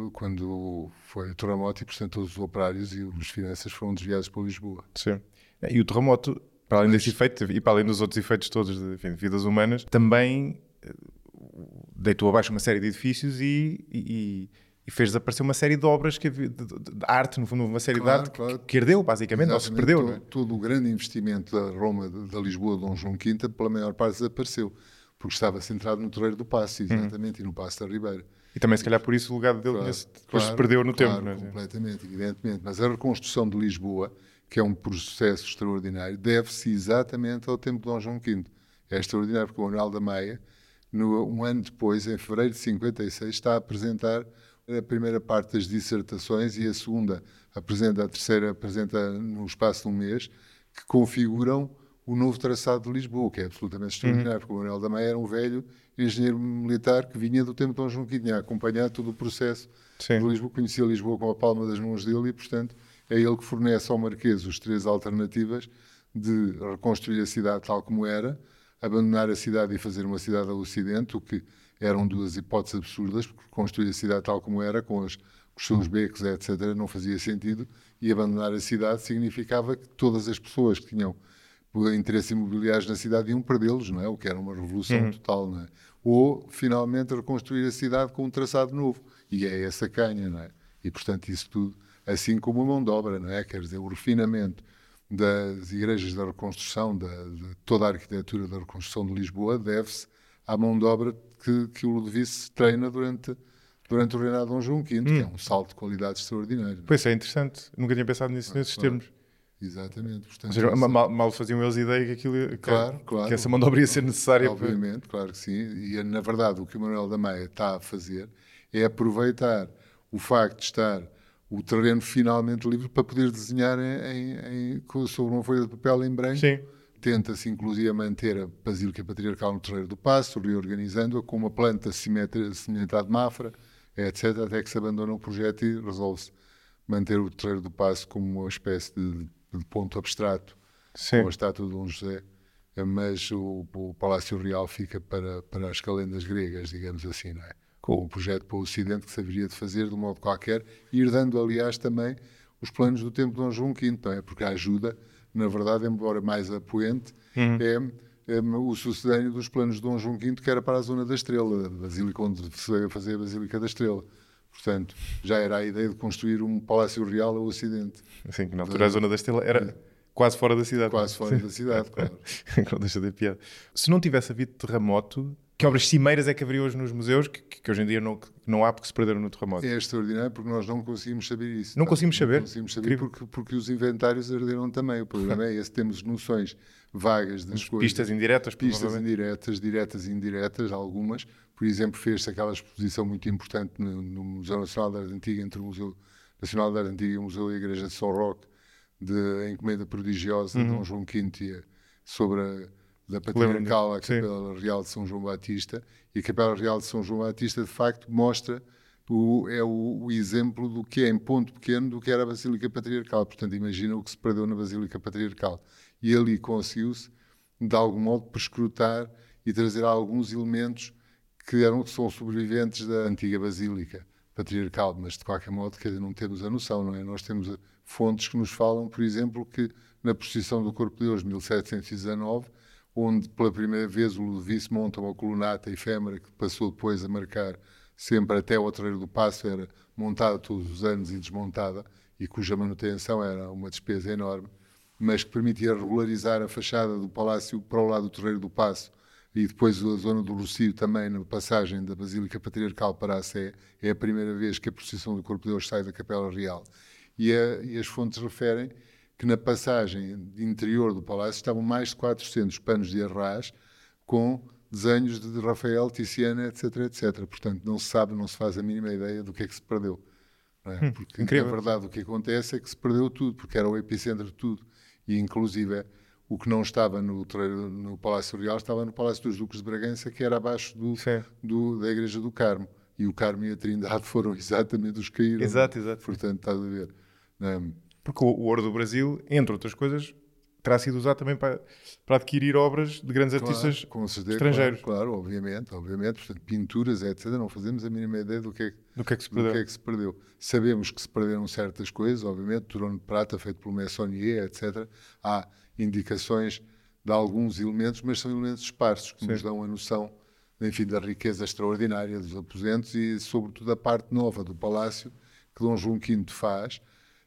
quando foi o terremoto e, portanto, todos os operários e as finanças foram desviados para Lisboa. Sim. E o terremoto, para além desse efeito e para além dos outros efeitos todos de vidas humanas, também deitou abaixo uma série de edifícios e fez desaparecer uma série de obras que havia, de arte, no fundo, uma série de arte que herdeu, basicamente, ou se perdeu. Todo o grande investimento da Roma, da Lisboa, de Dom João V, pela maior parte desapareceu, porque estava centrado no Terreiro do Paço, exatamente, e no Paço da Ribeira. E também, se calhar, por isso o legado dele depois se perdeu no tempo. Não é? Completamente, evidentemente. Mas a reconstrução de Lisboa, que é um processo extraordinário, deve-se exatamente ao tempo de Dom João V. É extraordinário, porque o Manuel da Maia, um ano depois, em fevereiro de 56, está a apresentar A primeira parte das dissertações e a terceira apresenta no espaço de um mês, que configuram o novo traçado de Lisboa, que é absolutamente extraordinário, porque o Manuel da Maia era um velho engenheiro militar que vinha do tempo de Dom João V, tinha acompanhado todo o processo de Lisboa, conhecia Lisboa com a palma das mãos dele e, portanto, é ele que fornece ao Marquês as 3 alternativas de reconstruir a cidade tal como era, abandonar a cidade e fazer uma cidade ao Ocidente, o que eram 2 hipóteses absurdas, porque construir a cidade tal como era, com os seus becos, etc., não fazia sentido, e abandonar a cidade significava que todas as pessoas que tinham interesse imobiliário na cidade iam perdê-los, não é? O que era uma revolução total, não é? Ou, finalmente, reconstruir a cidade com um traçado novo. E é essa canha, não é? E, portanto, isso tudo, assim como a mão de obra, não é? Quer dizer, o refinamento das igrejas da reconstrução, de toda a arquitetura da reconstrução de Lisboa, deve-se à mão de obra que o Ludovice treina durante o reinado de Dom João V, que é um salto de qualidade extraordinário. Pois é, interessante. Nunca tinha pensado nesses termos. Exatamente. Portanto, Ou seja, mal faziam eles ideia que aquilo claro, que essa mão de obra ia ser necessária. Obviamente, claro que sim. E, na verdade, o que o Manuel da Maia está a fazer é aproveitar o facto de estar o terreno finalmente livre para poder desenhar sobre uma folha de papel em branco. Sim. Tenta-se, inclusive, manter a Basílica Patriarcal no Terreiro do Paço, reorganizando-a com uma planta semelhante à de Mafra, etc., até que se abandona o projeto e resolve-se manter o Terreiro do Paço como uma espécie de ponto abstrato, com a estátua de Dom José, mas o Palácio Real fica para as calendas gregas, digamos assim, não é? Com um projeto para o Ocidente que se haveria de fazer de um modo qualquer, e herdando, aliás, também os planos do tempo de Dom João V, não é? Porque a ajuda, na verdade, embora mais apoente, é o sucedâneo dos planos de Dom João V, que era para a Zona da Estrela, a Basílica onde se fazia a Basílica da Estrela. Portanto, já era a ideia de construir um Palácio Real ao Ocidente. Sim, que na altura a Zona da Estrela era quase fora da cidade. Quase fora da cidade, claro. Não deixa de piada. Se não tivesse havido terremoto, que obras cimeiras é que haveria hoje nos museus que hoje em dia não há porque se perderam no terremoto? É extraordinário porque nós não conseguimos saber isso. Não conseguimos saber? Não conseguimos saber porque os inventários arderam também. O problema é esse, temos noções vagas das coisas. Pistas indiretas, Pistas indiretas, diretas e indiretas, algumas. Por exemplo, fez-se aquela exposição muito importante no Museu Nacional da Arte Antiga, entre o Museu Nacional da Arte Antiga e o Museu da Igreja de São Roque, de Encomenda Prodigiosa de Dom João V sobre da Patriarcal à Capela Real de São João Batista, e a Capela Real de São João Batista, de facto, mostra o exemplo do que é, em ponto pequeno, do que era a Basílica Patriarcal. Portanto, imagina o que se perdeu na Basílica Patriarcal. E ali conseguiu-se, de algum modo, perscrutar e trazer alguns elementos que são sobreviventes da antiga Basílica Patriarcal, mas de qualquer modo, quer dizer, não temos a noção, não é? Nós temos fontes que nos falam, por exemplo, que na procissão do Corpo de Deus, 1719, onde pela primeira vez o Ludovice monta uma colunata efêmera que passou depois a marcar sempre até o Terreiro do Paço, era montada todos os anos e desmontada, e cuja manutenção era uma despesa enorme, mas que permitia regularizar a fachada do palácio para o lado do Terreiro do Paço, e depois a zona do Rocio também, na passagem da Basílica Patriarcal para a Sé. É a primeira vez que a procissão do Corpo de Deus sai da Capela Real. E as fontes referem que na passagem interior do palácio estavam mais de 400 panos de arras com desenhos de Rafael, Tiziano, etc, etc. Portanto, não se sabe, não se faz a mínima ideia do que é que se perdeu. Não é? Porque, na verdade, o que acontece é que se perdeu tudo, porque era o epicentro de tudo. E, inclusive, o que não estava no Palácio Real estava no Palácio dos Duques de Bragança, que era abaixo da Igreja do Carmo. E o Carmo e a Trindade foram exatamente os que caíram. Exato. Portanto, estás a ver. Porque o ouro do Brasil, entre outras coisas, terá sido usado também para adquirir obras de grandes artistas estrangeiros. Claro, obviamente. Portanto, pinturas, etc. Não fazemos a mínima ideia do que é que se perdeu. Sabemos que se perderam certas coisas, obviamente, trono de prata feito pelo Meissonier, etc. Há indicações de alguns elementos, mas são elementos esparsos que nos dão a noção, enfim, da riqueza extraordinária dos aposentos e, sobretudo, a parte nova do palácio que Dom João V faz,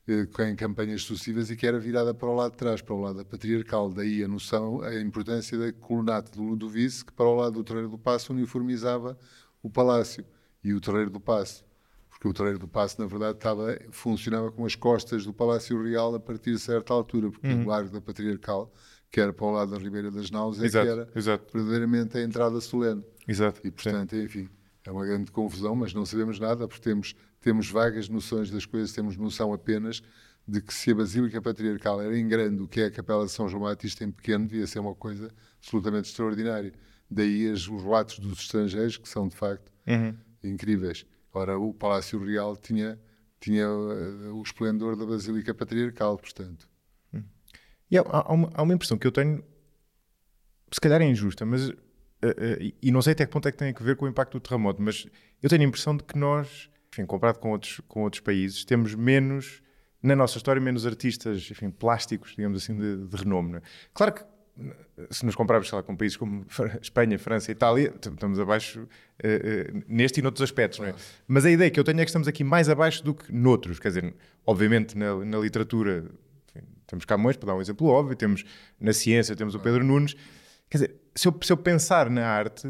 em campanhas sucessivas, e que era virada para o lado de trás, para o lado da Patriarcal. Daí a noção, a importância da colunata do Ludovice, que para o lado do Terreiro do Paço uniformizava o palácio e o Terreiro do Paço. Porque o Terreiro do Paço, na verdade, funcionava com as costas do Palácio Real a partir de certa altura, porque o Largo da Patriarcal, que era para o lado da Ribeira das Naus, que era verdadeiramente a entrada solene. Exato. E, portanto, enfim, É uma grande confusão, mas não sabemos nada, porque temos vagas noções das coisas, temos noção apenas de que se a Basílica Patriarcal era em grande o que é a Capela de São João Batista em pequeno, devia ser uma coisa absolutamente extraordinária. Daí os relatos dos estrangeiros, que são de facto incríveis. Ora, o Palácio Real tinha o esplendor da Basílica Patriarcal, portanto. E há uma impressão que eu tenho, se calhar é injusta, mas e não sei até que ponto é que tem a ver com o impacto do terremoto, mas eu tenho a impressão de que nós, enfim, comparado com outros países, temos menos, na nossa história, menos artistas, enfim, plásticos, digamos assim, de renome. Não é? Claro que, se nos compararmos, sei lá, com países como Espanha, França e Itália, estamos abaixo neste e noutros aspectos, não é? Mas a ideia que eu tenho é que estamos aqui mais abaixo do que noutros. Quer dizer, obviamente na literatura, enfim, temos Camões, para dar um exemplo óbvio, temos na ciência, temos o Pedro Nunes. Quer dizer, se eu pensar na arte,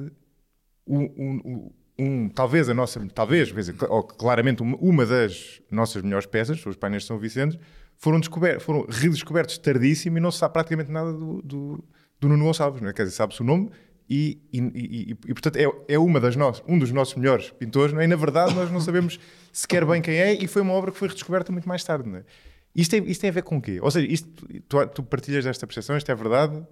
talvez ou claramente uma das nossas melhores peças, os painéis de São Vicente, foram redescobertos tardíssimo e não se sabe praticamente nada do Nuno Gonçalves, não é? Quer dizer, sabe-se o nome e portanto é um dos nossos melhores pintores, não é? E na verdade nós não sabemos sequer bem quem é, e foi uma obra que foi redescoberta muito mais tarde, não é? Isto tem a ver com o quê? Ou seja, tu partilhas desta percepção? Isto é verdade?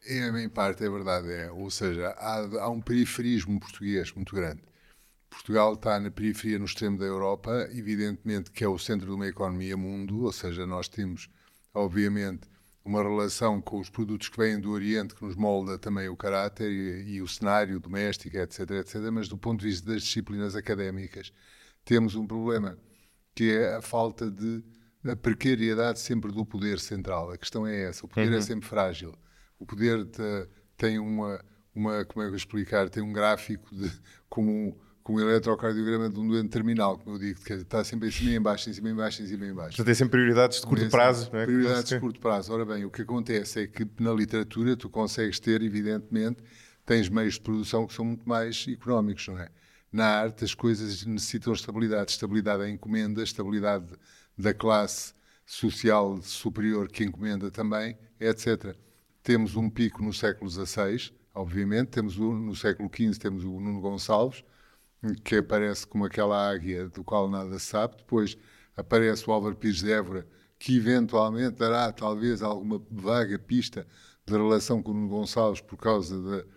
Em parte é verdade, ou seja, há um periferismo português muito grande. Portugal está na periferia, no extremo da Europa, evidentemente que é o centro de uma economia mundo, ou seja, nós temos, obviamente, uma relação com os produtos que vêm do Oriente que nos molda também o caráter e o cenário doméstico, etc, etc, mas do ponto de vista das disciplinas académicas, temos um problema, que é a falta a precariedade sempre do poder central. A questão é essa, o poder é sempre frágil. O poder tem como é que eu explicar, tem um gráfico como um eletrocardiograma de um doente terminal, como eu digo, que está sempre em cima e em baixo, em cima e em baixo, em cima e em baixo. Portanto, tem sempre prioridades de curto prazo, não é? Prioridades de curto prazo. Ora bem, o que acontece é que na literatura tu consegues ter, evidentemente, tens meios de produção que são muito mais económicos, não é? Na arte as coisas necessitam estabilidade à encomenda, estabilidade da classe social superior que encomenda também, etc. Temos um pico no século XVI, obviamente, no século XV temos o Nuno Gonçalves, que aparece como aquela águia do qual nada se sabe. Depois aparece o Álvaro Pires de Évora, que eventualmente dará talvez alguma vaga pista de relação com o Nuno Gonçalves por causa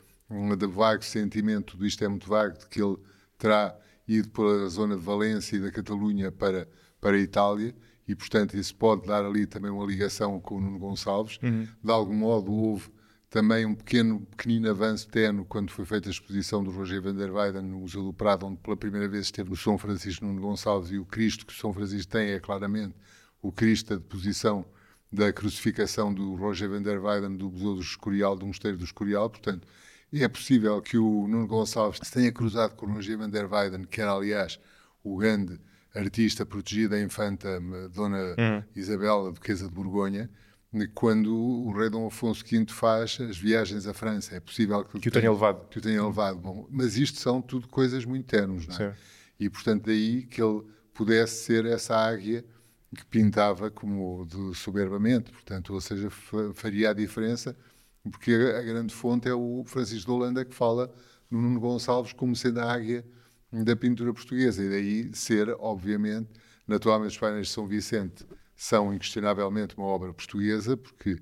de vago sentimento, isto é muito vago, de que ele terá ido pela zona de Valência e da Catalunha para a Itália, e portanto isso pode dar ali também uma ligação com o Nuno Gonçalves. De algum modo houve também um pequenino avanço ténue quando foi feita a exposição do Roger van der Weyden no Museu do Prado, onde pela primeira vez esteve o São Francisco Nuno Gonçalves, e o Cristo que o São Francisco tem é claramente o Cristo, a deposição da crucificação do Roger van der Weyden do Museu do Escorial, do Mosteiro do Escorial. Portanto, é possível que o Nuno Gonçalves se tenha cruzado com o Roger van der Weyden, que era aliás o grande artista protegido da infanta Dona Isabel, Duquesa de Borgonha, quando o rei Dom Afonso V faz as viagens à França. É possível que o tenha levado. Bom, mas isto são tudo coisas muito tenues, não é? Sim. E, portanto, daí que ele pudesse ser essa águia que pintava como soberbamente, portanto, ou seja, faria a diferença, porque a grande fonte é o Francisco de Holanda, que fala no Nuno Gonçalves como sendo a águia da pintura portuguesa, e daí ser, obviamente, naturalmente os painéis de São Vicente são inquestionavelmente uma obra portuguesa, porque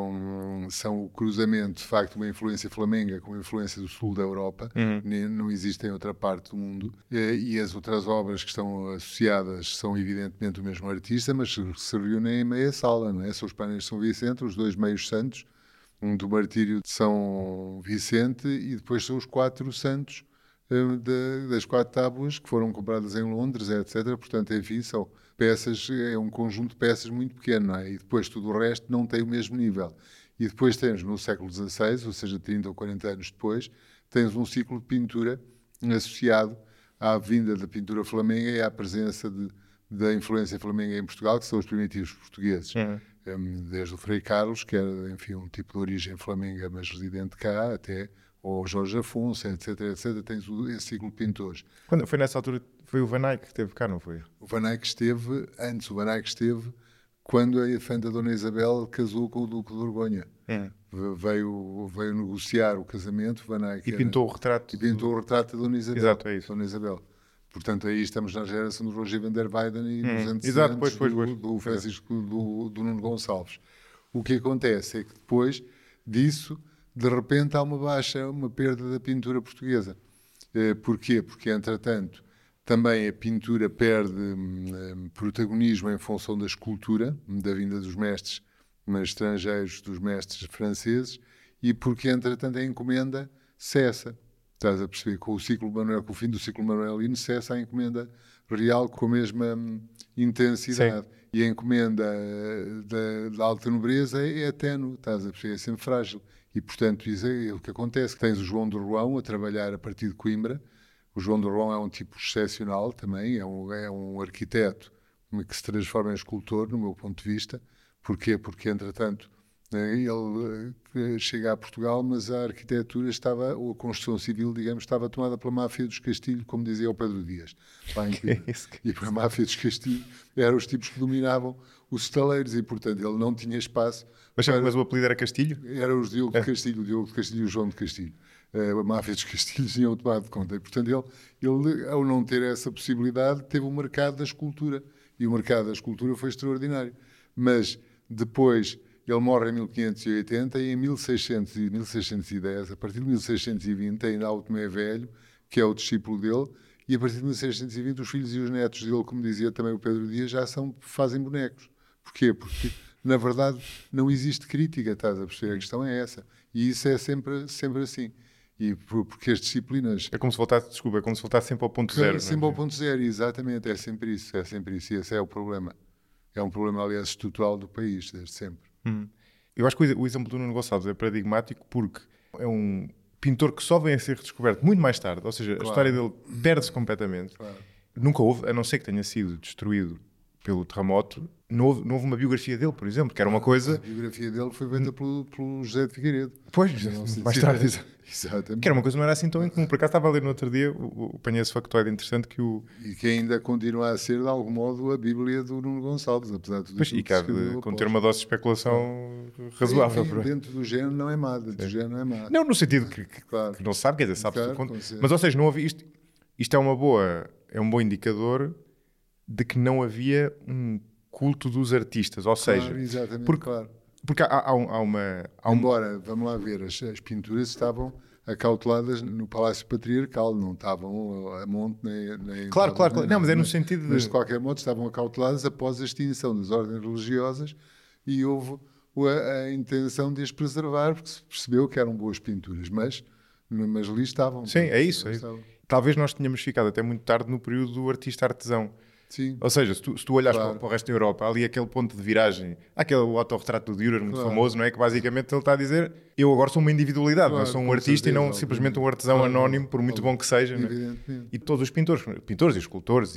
não são o cruzamento, de facto, uma influência flamenga com uma influência do sul da Europa, não existe em outra parte do mundo, e as outras obras que estão associadas são evidentemente do mesmo artista, mas se reúnem em meia sala, não é? São os painéis de São Vicente, os dois meios santos, do martírio de São Vicente, e depois são os 4 santos das 4 tábuas que foram compradas em Londres, etc. Portanto, enfim, são peças, é um conjunto de peças muito pequeno, não é? E depois tudo o resto não tem o mesmo nível. E depois tens, no século XVI, ou seja, 30 ou 40 anos depois, tens um ciclo de pintura associado à vinda da pintura flamenga e à presença da influência flamenga em Portugal, que são os primitivos portugueses. Desde o Frei Carlos, que era, enfim, um tipo de origem flamenga, mas residente cá, até ou Jorge Afonso, etc, etc, tens esse ciclo de pintores. Quando foi nessa altura, foi o Van Eyck que esteve cá, não foi? O Van Eyck esteve quando a infanta Dona Isabel casou com o Duque de Borgonha. Veio negociar o casamento. E pintou o retrato. E pintou o retrato da Dona Isabel. Exato, é isso. Dona Isabel. Portanto, aí estamos na geração do Roger van der Weyden e nos antecedentes Exato, pois. do Francisco, do Nuno Gonçalves. O que acontece é que depois disso, de repente, há uma perda da pintura portuguesa. Porquê? Porque, entretanto, também a pintura perde protagonismo em função da escultura, da vinda dos mestres estrangeiros, dos mestres franceses, e porque, entretanto, a encomenda cessa. Estás a perceber? Com o fim do ciclo manuelino, cessa a encomenda real com a mesma intensidade. Sim. E a encomenda da alta nobreza é ténue, estás a perceber? É sempre frágil. E, portanto, isso é o que acontece. Tens o João de Roão a trabalhar a partir de Coimbra. O João de Roão é um tipo excepcional também, é um arquiteto que se transforma em escultor, no meu ponto de vista. Porquê? Porque, entretanto, ele chega a Portugal, mas a arquitetura ou a construção civil, digamos, estava tomada pela máfia dos Castilho, como dizia o Pedro Dias. E para a máfia dos Castilho eram os tipos que dominavam os estaleiros e, portanto, ele não tinha espaço. Mas o apelido era Castilho? Era os Diogo de Castilho, o Diogo de Castilho e o João de Castilho. A máfia dos Castilhos tinham tomado conta. E, portanto, ele, ao não ter essa possibilidade, teve o mercado da escultura. E o mercado da escultura foi extraordinário. Mas, depois, ele morre em 1580 e em 1610, a partir de 1620, ainda há o Tomé Velho, que é o discípulo dele, e a partir de 1620 os filhos e os netos dele, como dizia também o Pedro Dias, fazem bonecos. Porquê? Porque, na verdade, não existe crítica, estás a perceber? A questão é essa. E isso é sempre assim. E porque as disciplinas... É como se voltasse sempre ao ponto zero. Sempre ao ponto zero, exatamente. É sempre isso. E esse é o problema. É um problema, aliás, estrutural do país, desde sempre. Eu acho que o exemplo do Nuno Gonçalves é paradigmático porque é um pintor que só vem a ser redescoberto muito mais tarde, ou seja, a história dele perde-se completamente. Claro. Nunca houve, a não ser que tenha sido destruído pelo terremoto, não houve uma biografia dele, por exemplo, que era uma coisa... A biografia dele foi feita pelo José de Figueiredo. Pois, mais tarde. Exatamente. Que era uma coisa que não era assim tão incomum. Por acaso estava a ler no outro dia, apanhei esse factoide interessante que E que ainda continua a ser, de algum modo, a Bíblia do Nuno Gonçalves, apesar de tudo isso. E que há de conter uma dose de especulação razoável. Dentro do género não é má. Não, no sentido que não se sabe, quer dizer, sabe-se mas, ou seja, não havia isto é um bom indicador de que não havia um culto dos artistas, ou seja... Exatamente, Porque há uma... Embora, vamos lá ver, as pinturas estavam acauteladas no Palácio Patriarcal, não estavam a monte nem Claro. Não, mas é no sentido de... Mas, de qualquer modo, estavam acauteladas após a extinção das ordens religiosas e houve a intenção de as preservar, porque se percebeu que eram boas pinturas, mas ali estavam. Sim, é isso. Talvez nós tenhamos ficado até muito tarde no período do artista artesão. Sim. Ou seja, se tu olhares para o resto da Europa, há ali aquele ponto de viragem, há aquele autorretrato do Dürer muito famoso, não é? Que basicamente ele está a dizer, eu agora sou uma individualidade, eu sou um artista e não simplesmente um artesão anónimo, por muito bom que seja. Né? E todos os pintores e escultores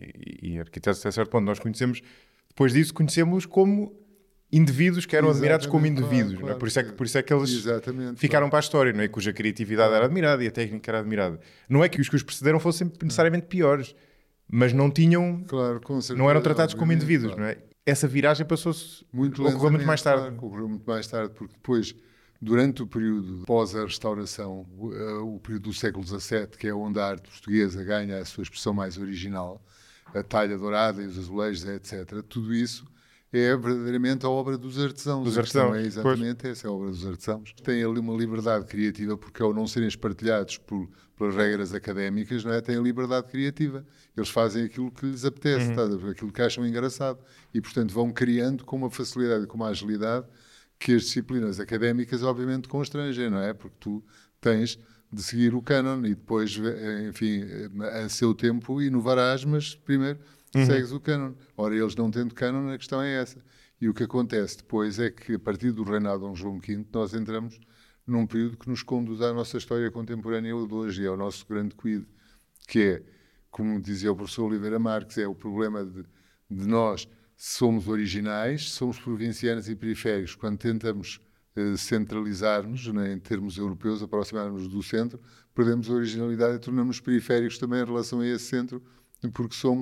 e arquitetos até certo ponto nós conhecemos, depois disso conhecemos como indivíduos que eram admirados como indivíduos. Não é? Por isso é que eles ficaram para a história, não é? Cuja criatividade era admirada e a técnica era admirada. Não é que os precederam fossem necessariamente piores, mas não tinham, não eram tratados como indivíduos, não é? Essa viragem ocorreu muito mais tarde. Ocorreu muito mais tarde, porque depois, durante o período pós a restauração, o período do século XVII, que é onde a arte portuguesa ganha a sua expressão mais original, a talha dourada e os azulejos, etc., tudo isso é verdadeiramente a obra dos artesãos. É exatamente essa, é a obra dos artesãos. Têm ali uma liberdade criativa, porque ao não serem espartilhados pelas regras académicas, não é? Têm a liberdade criativa. Eles fazem aquilo que lhes apetece, aquilo que acham engraçado. E, portanto, vão criando com uma facilidade e com uma agilidade que as disciplinas académicas, obviamente, constrangem, não é? Porque tu tens de seguir o cânon e depois, enfim, a seu tempo inovarás, mas primeiro segues o cânon. Ora, eles não tendo cânon, a questão é essa. E o que acontece depois é que, a partir do reinado de Dom João V, nós entramos num período que nos conduz à nossa história contemporânea de hoje, e ao nosso grande cuido, que é, como dizia o professor Oliveira Marques, é o problema de nós somos originais, somos provincianos e periféricos. Quando tentamos centralizar-nos, né, em termos europeus, aproximar-nos do centro, perdemos a originalidade e tornamos-nos periféricos também em relação a esse centro, porque somos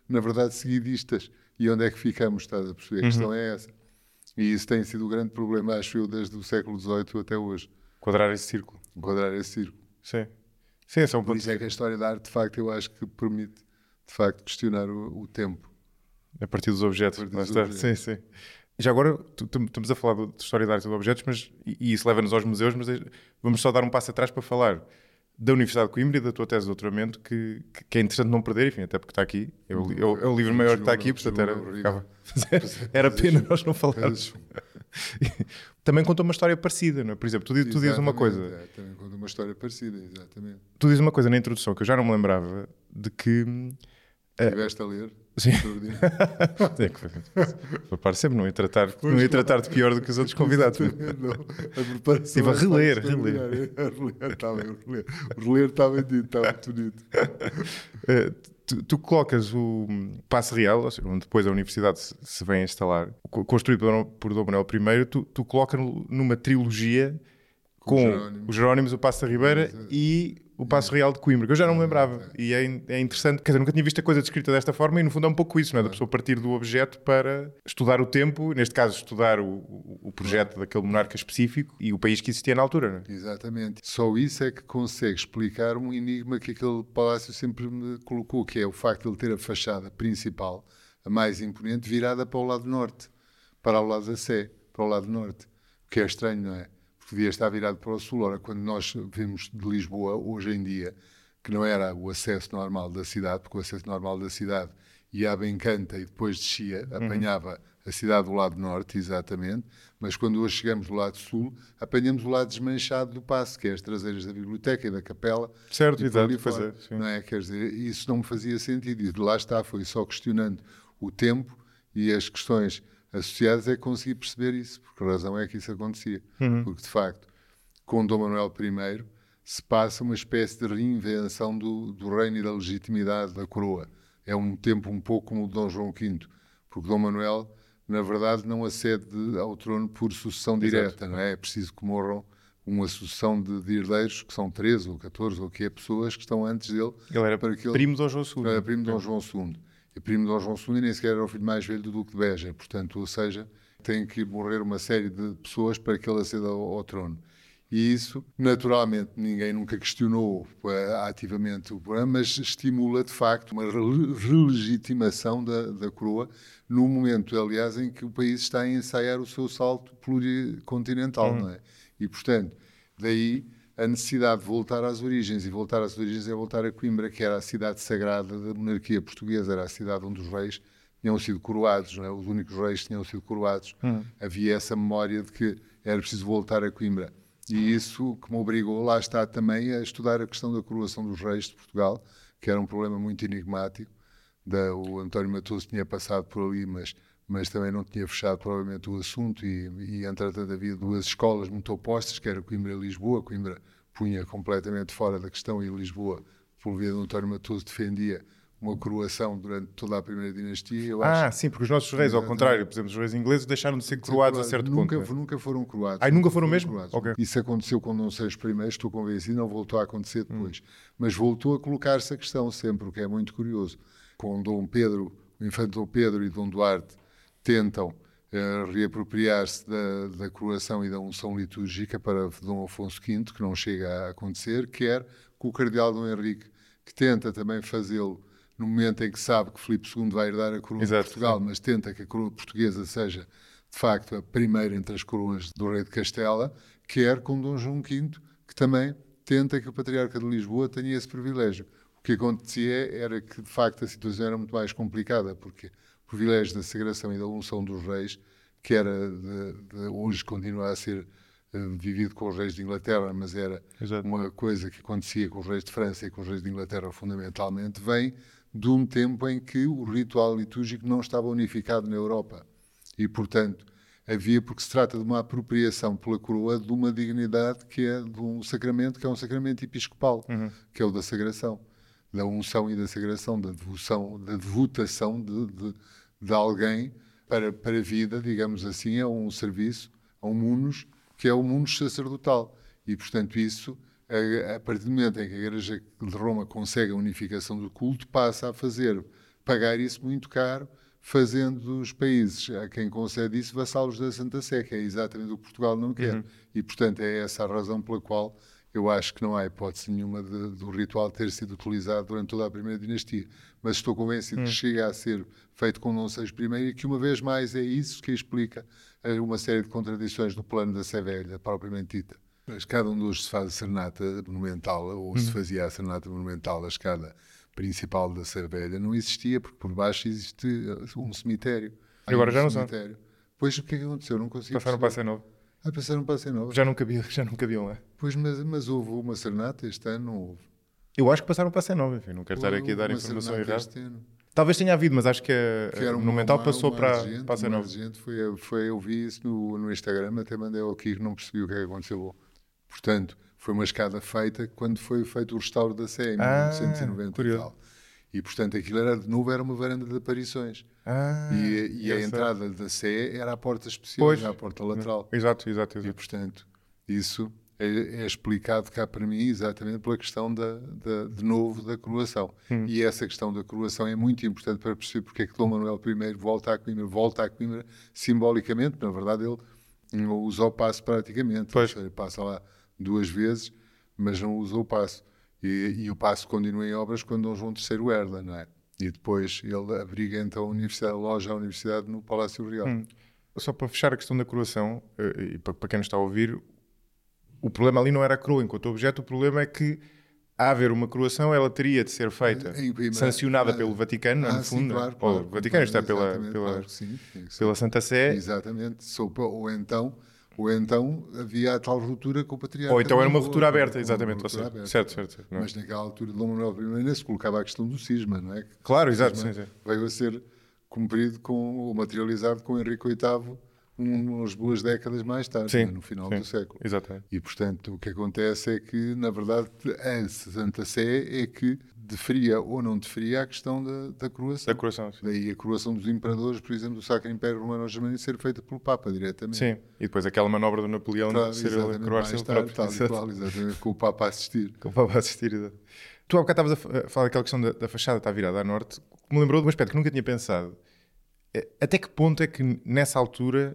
na verdade, seguidistas. E onde é que ficamos? Estás a perceber? A questão é essa. E isso tem sido o grande problema, acho eu, desde o século XVIII até hoje. Quadrar esse círculo. Enquadrar esse círculo. Sim. Sim, esse é um Por ponto. isso é que a história da arte, de facto, eu acho que permite, de facto, questionar o tempo. A partir dos objetos. A partir Lá dos está. objetos. Sim, sim. Já agora, estamos a falar de história da arte e de objetos, mas, e isso leva-nos aos museus, mas vamos só dar um passo atrás para falar da Universidade de Coimbra e da tua tese de doutoramento, que é interessante não perder, enfim, até porque está aqui. É o livro maior que está aqui, portanto era pena nós não falarmos. Também conta uma história parecida, não é? Por exemplo, tu dizes uma coisa. Também conta uma história parecida, exatamente. Tu dizes uma coisa na introdução que eu já não me lembrava, de que... Estiveste a ler? Sim. Preparo sempre, não ia tratar de pior do que os outros convidados. Não, a preparação estive a reler. O reler estava dito, estava muito bonito. Tu colocas o Paço Real, ou seja, onde depois a universidade se vem a instalar, construído por Dom Manuel I, tu colocas numa trilogia com os Jerónimos, o Paço da Ribeira e o Paço Real de Coimbra, que eu já não me lembrava. E é interessante, quer dizer, nunca tinha visto a coisa descrita desta forma e no fundo é um pouco isso, não é? Da pessoa partir do objeto para estudar o tempo, neste caso estudar o projeto daquele monarca específico e o país que existia na altura, não é? Exatamente. Só isso é que consegue explicar um enigma que aquele palácio sempre me colocou, que é o facto de ele ter a fachada principal, a mais imponente, virada para o lado norte, para o lado da Sé, para o lado norte. O que é estranho, não é? Podia estar virado para o sul. Ora, quando nós vimos de Lisboa, hoje em dia, que não era o acesso normal da cidade, porque o acesso normal da cidade ia a Bencanta e depois descia, apanhava a cidade do lado norte, exatamente, mas quando hoje chegamos do lado sul, apanhamos o lado desmanchado do paço, que é as traseiras da biblioteca e da capela. Certo, exato. Não é? Quer dizer, isso não me fazia sentido. E de lá está, foi só questionando o tempo e as questões associadas é que consegui perceber isso, porque a razão é que isso acontecia. Porque, de facto, com Dom Manuel I se passa uma espécie de reinvenção do reino e da legitimidade da coroa. É um tempo um pouco como o de Dom João V, porque Dom Manuel, na verdade, não acede ao trono por sucessão direta, não é? É preciso que morram uma sucessão de herdeiros, que são 13 ou 14 ou o que é, pessoas que estão antes dele. Ele era primo de Dom João II. Era primo de Dom João II. E primo de Dom João II nem sequer era o filho mais velho do Duque de Beja. Portanto, ou seja, tem que morrer uma série de pessoas para que ele aceda ao trono. E isso, naturalmente, ninguém nunca questionou ativamente o programa, mas estimula, de facto, uma relegitimação da coroa no momento, aliás, em que o país está a ensaiar o seu salto pluricontinental, não é? E, portanto, daí a necessidade de voltar às origens, e voltar às origens é voltar a Coimbra, que era a cidade sagrada da monarquia portuguesa, era a cidade onde os reis tinham sido coroados, não é? Os únicos reis tinham sido coroados. Havia essa memória de que era preciso voltar a Coimbra. E isso que me obrigou, lá está também, a estudar a questão da coroação dos reis de Portugal, que era um problema muito enigmático. O António Matoso tinha passado por ali, mas também não tinha fechado provavelmente o assunto e entretanto havia duas escolas muito opostas, que era Coimbra e Lisboa. Coimbra punha completamente fora da questão e Lisboa, por via de António Matoso, defendia uma coroação durante toda a primeira dinastia. Sim, porque os nossos reis, ao contrário, por exemplo, os reis ingleses deixaram de ser coroados a certo ponto. Nunca foram coroados. Nunca foram mesmo? Okay. Isso aconteceu com Dom Seixas I, estou convencido, não voltou a acontecer depois. Mas voltou a colocar-se a questão sempre, o que é muito curioso. Com Dom Pedro, o infante Dom Pedro e Dom Duarte tentam reapropriar-se da coroação e da unção litúrgica para Dom Afonso V, que não chega a acontecer, quer com o cardeal Dom Henrique, que tenta também fazê-lo no momento em que sabe que Filipe II vai herdar a coroa de Portugal, mas tenta que a coroa portuguesa seja, de facto, a primeira entre as coroas do rei de Castela, quer com Dom João V, que também tenta que o patriarca de Lisboa tenha esse privilégio. O que acontecia era que, de facto, a situação era muito mais complicada, porque o privilégio da sagração e da unção dos reis, que era hoje continua a ser vivido com os reis de Inglaterra, mas era uma coisa que acontecia com os reis de França e com os reis de Inglaterra fundamentalmente, vem de um tempo em que o ritual litúrgico não estava unificado na Europa. E, portanto, porque se trata de uma apropriação pela coroa de uma dignidade que é de um sacramento, que é um sacramento episcopal, que é o da sagração, da unção e da sagração, da devotação de alguém para a vida, digamos assim, a um serviço, a um munus, que é o munus sacerdotal. E, portanto, isso, a partir do momento em que a Igreja de Roma consegue a unificação do culto, passa a fazer pagar isso muito caro, fazendo dos países a quem concede isso vassalos da Santa Sé, que é exatamente o que Portugal não quer. E, portanto, é essa a razão pela qual eu acho que não há hipótese nenhuma do ritual ter sido utilizado durante toda a primeira dinastia. Mas estou convencido que chega a ser feito com Dom Seixo I e que, uma vez mais, é isso que explica uma série de contradições no plano da Sé Velha, propriamente dita. Mas cada um dos se faz a serenata monumental, ou se fazia a serenata monumental, a escada principal da Sé Velha, não existia, porque por baixo existe um cemitério. E agora já não são. Pois o que é que aconteceu? Não consigo Passaram para a Sé Nova. Passaram para a Sé Nova. Já não cabiam lá. Pois, mas houve uma serenata este ano, não houve. Eu acho que passaram para a Sé Nova, enfim, não quero estar aqui a dar informação errada. Este ano. Talvez tenha havido, mas acho que a Monumental passou para a Sé Nova. Eu vi isso no Instagram, até mandei ao Kiko, não percebi o que é que aconteceu. Portanto, foi uma escada feita quando foi feito o restauro da Sé, em 1990 e tal. E, portanto, aquilo era, de novo, era uma varanda de aparições. E a entrada da Sé era a porta especial, a porta lateral. Exato. E, portanto, isso é explicado cá para mim exatamente pela questão de novo da coroação. E essa questão da coroação é muito importante para perceber porque é que Dom Manuel I volta à Coimbra simbolicamente. Na verdade, ele não usa o passo praticamente. Ele passa lá 2 vezes, mas não usa o passo. E o passo continua em obras quando Dom João III herda, não é? E depois ele abriga então a loja à universidade no Palácio Real. Só para fechar a questão da coroação, e para quem nos está a ouvir, o problema ali não era a coroa enquanto objeto, o problema é que, a haver uma coroação, ela teria de ser feita, sancionada pelo Vaticano, no fundo. Sim, claro, o Vaticano está pela Santa Sé. Exatamente. Ou então havia a tal ruptura com o Patriarca. Ou então era uma ruptura aberta, exatamente. Certo. Mas naquela altura de Dom Manuel I se colocava a questão do cisma, não é? Claro, exato. Veio a ser cumprido ou materializado com Henrique VIII umas boas décadas mais tarde, no final do século. Exatamente. E, portanto, o que acontece é que, na verdade, a Santa Sé é que deferia ou não deferia a questão da coroação. Da coroação, sim. Daí a coroação dos imperadores, por exemplo, do Sacro Império Romano-Germânico ser feita pelo Papa diretamente. Sim, e depois aquela manobra do Napoleão de ser ele coroar-se ele próprio. Exatamente, com o Papa a assistir. Exato. Tu há bocado estavas a falar daquela questão da fachada estar virada a norte, que me lembrou de um aspecto que nunca tinha pensado. Até que ponto é que, nessa altura,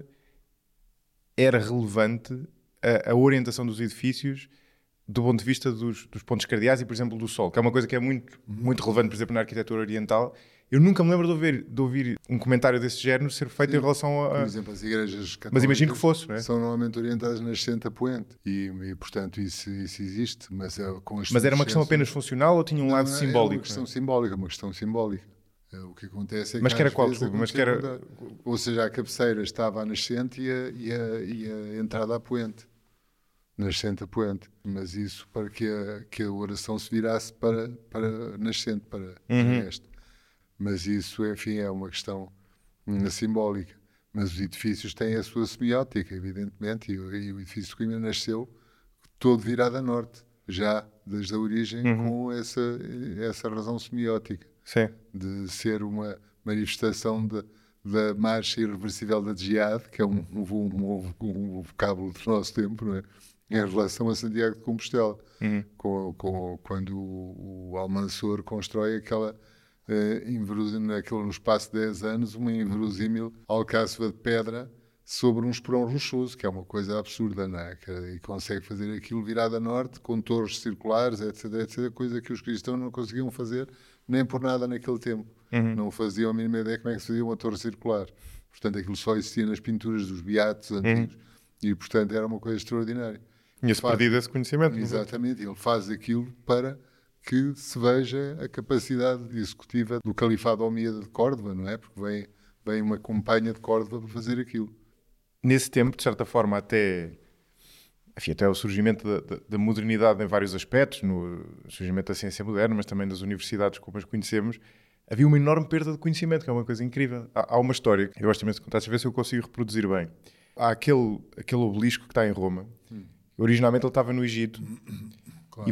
era relevante a orientação dos edifícios do ponto de vista dos pontos cardeais e, por exemplo, do sol, que é uma coisa que é muito relevante, por exemplo, na arquitetura oriental. Eu nunca me lembro de ouvir um comentário desse género ser feito em relação a... Por exemplo, as igrejas católicas, mas imagino que fosse, não é? São normalmente orientadas nascente a poente e portanto, isso existe. Mas era uma questão apenas funcional ou tinha um lado simbólico? É uma questão simbólica. O que acontece é mas que era qual? Ou seja, a cabeceira estava a nascente e a entrada a poente. Nascente a poente. Mas isso para que a oração se virasse para nascente, para este. Mas isso, enfim, é uma questão simbólica. Mas os edifícios têm a sua semiótica, evidentemente, e o edifício de Coimbra nasceu todo virado a norte, já desde a origem, com essa razão semiótica. Sim. De ser uma manifestação da marcha irreversível da Jihad, que é um vocábulo do nosso tempo, não é? Em relação a Santiago de Compostela, quando o Almanzor constrói aquela no espaço de 10 anos, uma inverosímil alcáçova de pedra sobre um esperão rochoso, que é uma coisa absurda, não é? E consegue fazer aquilo virado a norte, com torres circulares, etc., coisa que os cristãos não conseguiam fazer nem por nada naquele tempo. Não faziam a mínima ideia como é que se fazia uma torre circular. Portanto, aquilo só existia nas pinturas dos beatos antigos. E, portanto, era uma coisa extraordinária. Tinha-se perdido esse conhecimento. Exatamente. Ele faz aquilo para que se veja a capacidade executiva do Califado Omíada de Córdoba, não é? Porque vem uma companhia de Córdoba para fazer aquilo. Nesse tempo, de certa forma, até o surgimento da modernidade em vários aspectos, no surgimento da ciência moderna, mas também das universidades como as conhecemos, havia uma enorme perda de conhecimento, que é uma coisa incrível. Há uma história que eu gosto também de contar, deixa eu ver se eu consigo reproduzir bem. Há aquele obelisco que está em Roma. Originalmente ele estava no Egito. Claro.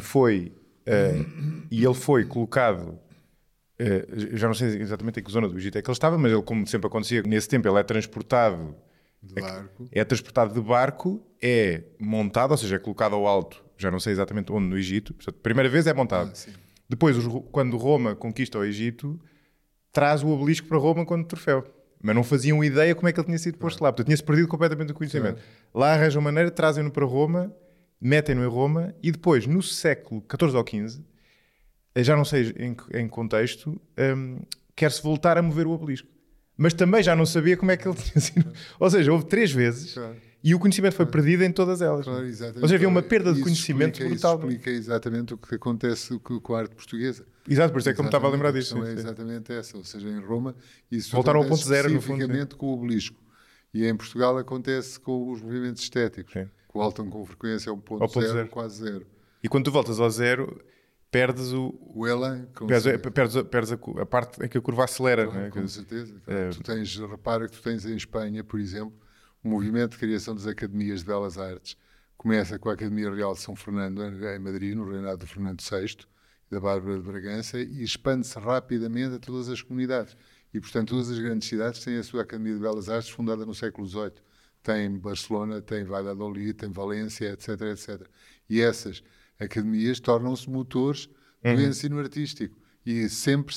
E ele foi colocado... eu já não sei exatamente em que zona do Egito é que ele estava, mas ele, como sempre acontecia, nesse tempo ele é transportado... De barco. É transportado de barco, é montado, ou seja, é colocado ao alto, já não sei exatamente onde no Egito. Portanto, a primeira vez é montado. Depois, quando Roma conquista o Egito, traz o obelisco para Roma quando troféu. Mas não faziam ideia como é que ele tinha sido posto lá. Portanto, tinha-se perdido completamente o conhecimento. Lá arranjam maneira, trazem-no para Roma, metem-no em Roma e depois, no século XIV ou XV, já não sei em contexto, quer-se voltar a mover o obelisco. Mas também já não sabia como é que ele tinha sido. Ou seja, houve 3 vezes e o conhecimento foi perdido em todas elas. Claro, exatamente. Ou seja, havia uma perda de conhecimento brutal. Isso explica exatamente o que acontece com a arte portuguesa. Exato, por isso é que eu me estava a lembrar disso. É exatamente essa. Ou seja, em Roma, isso voltaram ao acontece ponto zero, no fundo. especificamente com o obelisco. E em Portugal acontece com os movimentos estéticos. Sim. Que voltam com frequência ao ponto zero, quase zero. E quando tu voltas ao zero, perdes o elan, perdes a parte em que a curva acelera. Claro, né? Com certeza. Repara que tu tens em Espanha, por exemplo, o movimento de criação das academias de belas artes. Começa com a Academia Real de São Fernando, em Madrid, no reinado de Fernando VI, da Bárbara de Bragança, e expande-se rapidamente a todas as comunidades. E, portanto, todas as grandes cidades têm a sua Academia de Belas Artes, fundada no século XVIII. Tem Barcelona, tem Valladolid, tem Valência, etc, etc. E essas academias tornam-se motores do ensino artístico. E sempre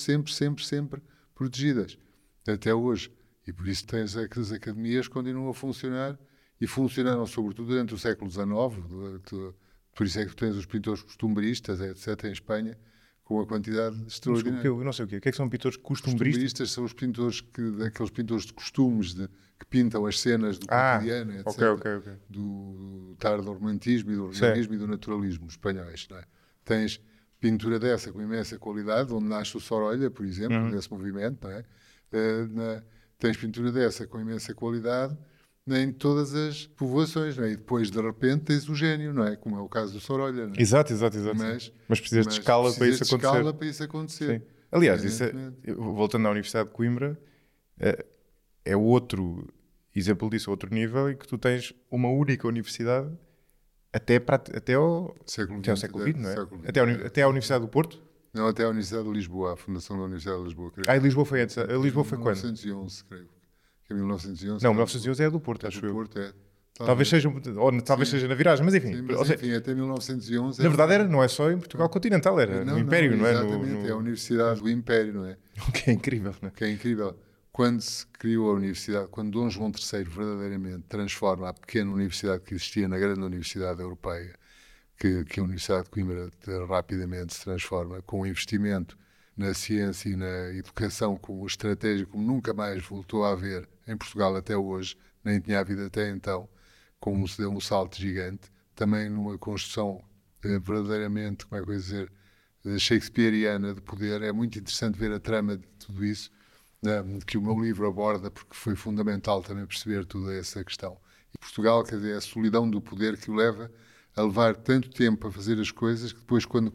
protegidas. Até hoje. E por isso as academias continuam a funcionar e funcionaram sobretudo durante o século XIX. Por isso é que tu tens os pintores costumbristas, etc., em Espanha, com a quantidade extraordinária. Eu não sei o quê. O que é que são pintores costumbristas? Costumbristas são os pintores aqueles pintores de costumes que pintam as cenas do cotidiano, etc. Okay. Do tardo romantismo e do realismo e do naturalismo espanhóis. Não é? Tens pintura dessa com imensa qualidade, onde nasce o Sorolla, por exemplo, desse movimento, não é? Tens pintura dessa com imensa qualidade em todas as povoações, não é? E depois, de repente, tens o gênio, não é? Como é o caso do Sorolla. Não é? Exato. Mas precisas de escala para isso acontecer. Sim. Aliás, voltando à Universidade de Coimbra, é outro exemplo disso, outro nível, em que tu tens uma única universidade até ao século XX, não é? Até à Universidade do Porto? Não, até à Universidade de Lisboa, a fundação da Universidade de Lisboa. Creio. Lisboa foi antes. Lisboa foi quando? 1911, creio. Que é 1911. Não, 1911 é a do Porto, acho eu. Porto, Talvez seja na viragem, mas enfim. Sim, mas, enfim, até 1911... Na verdade, não é só em Portugal continental, era no Império, não é? Exatamente, é a Universidade do Império, não é? O que é incrível, não é? Que é incrível. Quando se criou a universidade, quando Dom João III verdadeiramente transforma a pequena universidade que existia na grande universidade europeia, que a Universidade de Coimbra rapidamente se transforma, com o investimento na ciência e na educação como estratégia, como nunca mais voltou a haver em Portugal até hoje, nem tinha havido até então, como se deu um salto gigante, também numa construção verdadeiramente, como é que eu ia dizer, shakespeariana de poder. É muito interessante ver a trama de tudo isso, que o meu livro aborda, porque foi fundamental também perceber toda essa questão. E Portugal, quer dizer, é a solidão do poder que o leva a levar tanto tempo a fazer as coisas, que depois, quando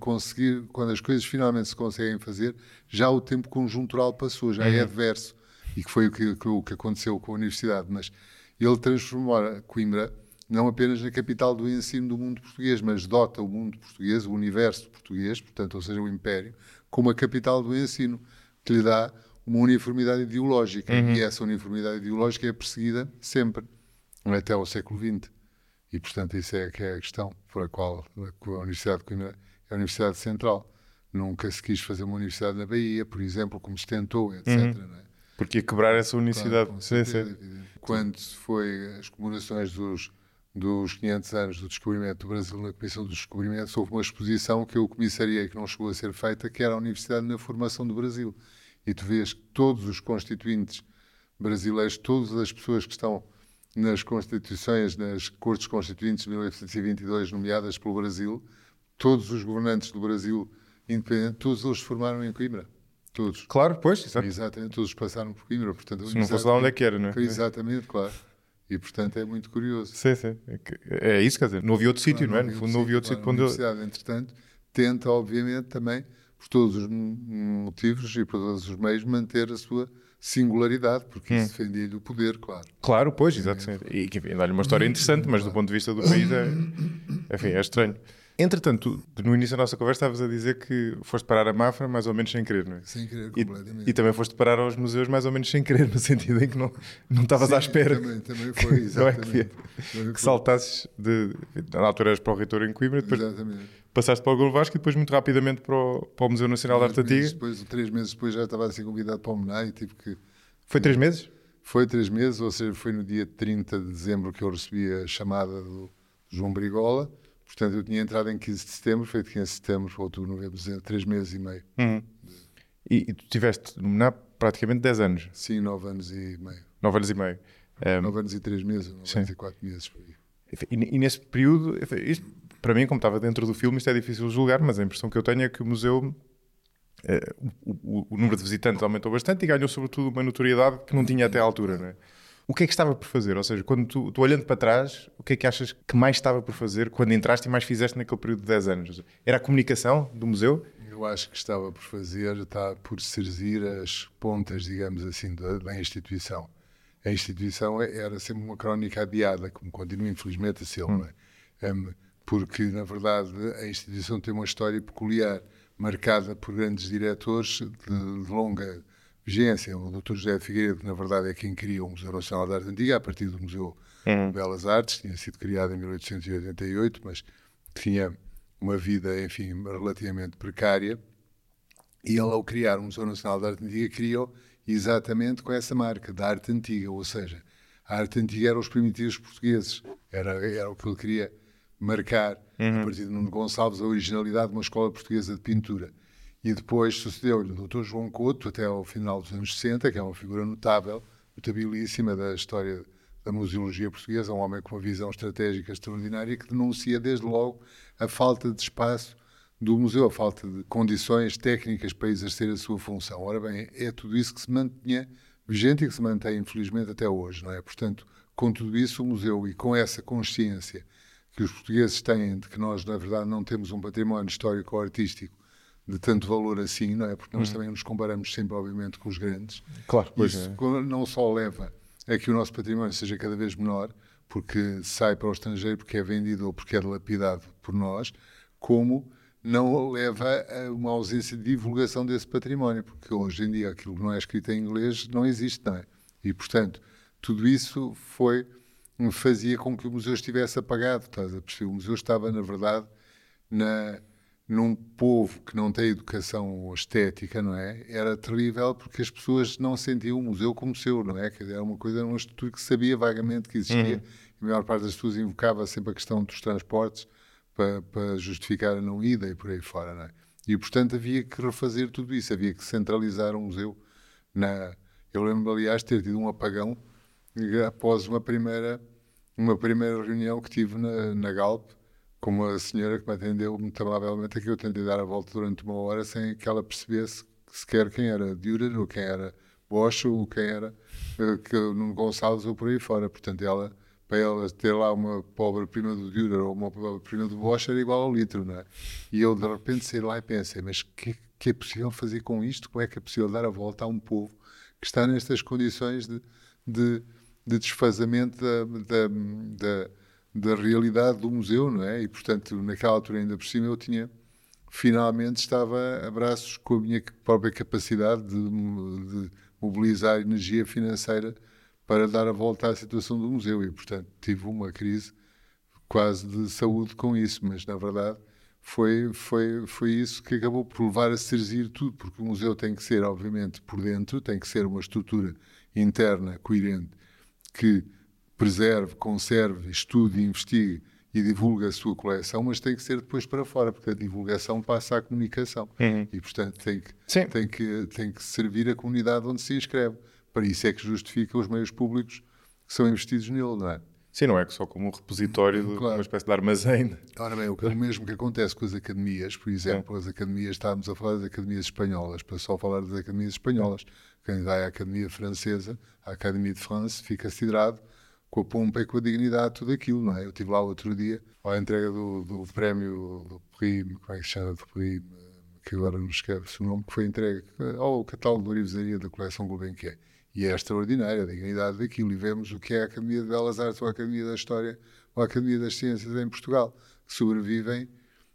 as coisas finalmente se conseguem fazer, já o tempo conjuntural passou, já é adverso. E que foi o que aconteceu com a universidade. Mas ele transformou a Coimbra não apenas na capital do ensino do mundo português, mas dota o mundo português, o universo português, portanto, ou seja, o Império, como a capital do ensino, que lhe dá uma uniformidade ideológica. E essa uniformidade ideológica é perseguida sempre, até ao século XX. E, portanto, isso é que é a questão por a qual a Universidade de Coimbra é a Universidade Central. Nunca se quis fazer uma universidade na Bahia, por exemplo, como se tentou, etc. Não é? Porque ia quebrar essa unicidade. Claro, certeza, quando foi as comemorações dos 500 anos do descobrimento do Brasil na Comissão dos Descobrimentos, houve uma exposição que eu comissariei, que não chegou a ser feita, que era a Universidade na Formação do Brasil. E tu vês que todos os constituintes brasileiros, todas as pessoas que estão nas constituições, nas Cortes Constituintes de 1822, nomeadas pelo Brasil, todos os governantes do Brasil independente, todos eles se formaram em Coimbra. Todos. Claro, pois, exato. Exatamente, todos passaram por Coimbra. Portanto, se não fosse lá onde é que era, não é? Exatamente, claro. E, portanto, é muito curioso. Sim. É isso, quer dizer, não havia outro sítio, não é? No fundo, não havia outro sítio para onde... A universidade, entretanto, tenta, obviamente, também, por todos os motivos e por todos os meios, manter a sua singularidade, porque isso defendia-lhe o poder, claro. Claro, pois, exato. E dá-lhe uma história interessante, mas do ponto de vista do país é estranho. Entretanto, no início da nossa conversa estavas a dizer que foste parar a Mafra mais ou menos sem querer, não é? Sem querer, completamente. E também foste parar aos museus mais ou menos sem querer, no sentido em que não estavas à espera. Também foi, exatamente. Que saltasses na altura eras para o reitor em Coimbra, depois passaste para o Golo Vasco e depois muito rapidamente para o Museu Nacional de Arte Antiga. 3 meses depois já estava a ser convidado para o Menai e tive que... Foi 3 meses? Foi 3 meses, ou seja, foi no dia 30 de dezembro que eu recebi a chamada do João Brigola. Portanto, eu tinha entrado em 15 de setembro, foi de 15 de setembro, outubro, novembro, dezembro, 3 meses e meio. E tu tiveste no Menai praticamente 10 anos? Sim, 9 anos e meio. 9 anos e meio. 9 anos e 3 meses, 9 anos e 4 meses. Por aí. E nesse período, isto, para mim, como estava dentro do filme, isto é difícil de julgar, mas a impressão que eu tenho é que o museu, o número de visitantes aumentou bastante e ganhou sobretudo uma notoriedade que não tinha até à altura, não é? O que é que estava por fazer? Ou seja, quando tu olhando para trás, o que é que achas que mais estava por fazer quando entraste e mais fizeste naquele período de 10 anos? Era a comunicação do museu? Eu acho que estava por fazer, está por servir as pontas, digamos assim, da instituição. A instituição era sempre uma crónica adiada, como continua infelizmente a ser, não é? Porque, na verdade, a instituição tem uma história peculiar, marcada por grandes diretores de longa vigência. O Dr. José de Figueiredo, que na verdade é quem criou o Museu Nacional de Arte Antiga, a partir do Museu de Belas Artes, tinha sido criado em 1888, mas tinha uma vida, enfim, relativamente precária. E ele, ao criar o Museu Nacional de Arte Antiga, criou exatamente com essa marca da arte antiga, ou seja, a arte antiga eram os primitivos portugueses, era o que ele queria marcar, a partir de Nuno Gonçalves, a originalidade de uma escola portuguesa de pintura. E depois sucedeu-lhe o Dr. João Couto, até ao final dos anos 60, que é uma figura notável, notabilíssima da história da museologia portuguesa, um homem com uma visão estratégica extraordinária, que denuncia desde logo a falta de espaço do museu, a falta de condições técnicas para exercer a sua função. Ora bem, é tudo isso que se mantinha vigente e que se mantém, infelizmente, até hoje, não é? Portanto, com tudo isso, o museu, e com essa consciência que os portugueses têm de que nós, na verdade, não temos um património histórico ou artístico de tanto valor assim, não é? Porque nós também nos comparamos sempre, obviamente, com os grandes. Claro, pois isso é. Não só leva a que o nosso património seja cada vez menor, porque sai para o estrangeiro, porque é vendido ou porque é dilapidado por nós, como não leva a uma ausência de divulgação desse património, porque hoje em dia aquilo que não é escrito em inglês não existe, não é? E, portanto, tudo isso fazia com que o museu estivesse apagado, estás a perceber? O museu estava, na verdade, num povo que não tem educação estética, não é? Era terrível porque as pessoas não sentiam o museu como seu, não é? Quer dizer, era uma coisa, um estrutura que sabia vagamente que existia. A maior parte das pessoas invocava sempre a questão dos transportes para justificar a não ida e por aí fora, não é? E, portanto, havia que refazer tudo isso, havia que centralizar o museu. Eu lembro, aliás, de ter tido um apagão após uma primeira reunião que tive na Galp, com uma senhora que me atendeu muito amavelmente, a que eu tentei dar a volta durante 1 hora sem que ela percebesse sequer quem era Dürer, ou quem era Bosch, ou quem era Nuno Gonçalves, ou por aí fora. Portanto, para ela ter lá uma pobre-prima do Dürer ou uma pobre-prima do Bosch era igual ao litro, não é? E eu, de repente, saí lá e pensei, mas que é possível fazer com isto? Como é que é possível dar a volta a um povo que está nestas condições de desfazamento da realidade do museu, não é? E, portanto, naquela altura, ainda por cima, eu finalmente estava a braços com a minha própria capacidade de mobilizar energia financeira para dar a volta à situação do museu. E, portanto, tive uma crise quase de saúde com isso, mas, na verdade, foi isso que acabou por levar a cerzir tudo, porque o museu tem que ser, obviamente, por dentro, tem que ser uma estrutura interna, coerente, que preserve, conserve, estude, investigue e divulgue a sua coleção, mas tem que ser depois para fora, porque a divulgação passa à comunicação. E, portanto, tem que servir a comunidade onde se inscreve. Para isso é que justifica os meios públicos que são investidos nele, não é? Sim, não é que só como um repositório, claro, uma espécie de armazém. Ora bem, o mesmo que acontece com as academias, por exemplo, as academias, estávamos a falar das academias espanholas, para só falar das academias espanholas. Quem vai à Academia Francesa, à Académie de France, fica siderado com a pompa e com a dignidade, tudo aquilo, não é? Eu estive lá outro dia, à entrega do prémio, do Prix, como é que se chama, do Prix, que agora não esquece o nome, que foi entregue ao catálogo de orivesaria da coleção Gulbenkian. E é extraordinária a dignidade daquilo. E vemos o que é a Academia de Belas Artes ou a Academia da História ou a Academia das Ciências em Portugal, que sobrevivem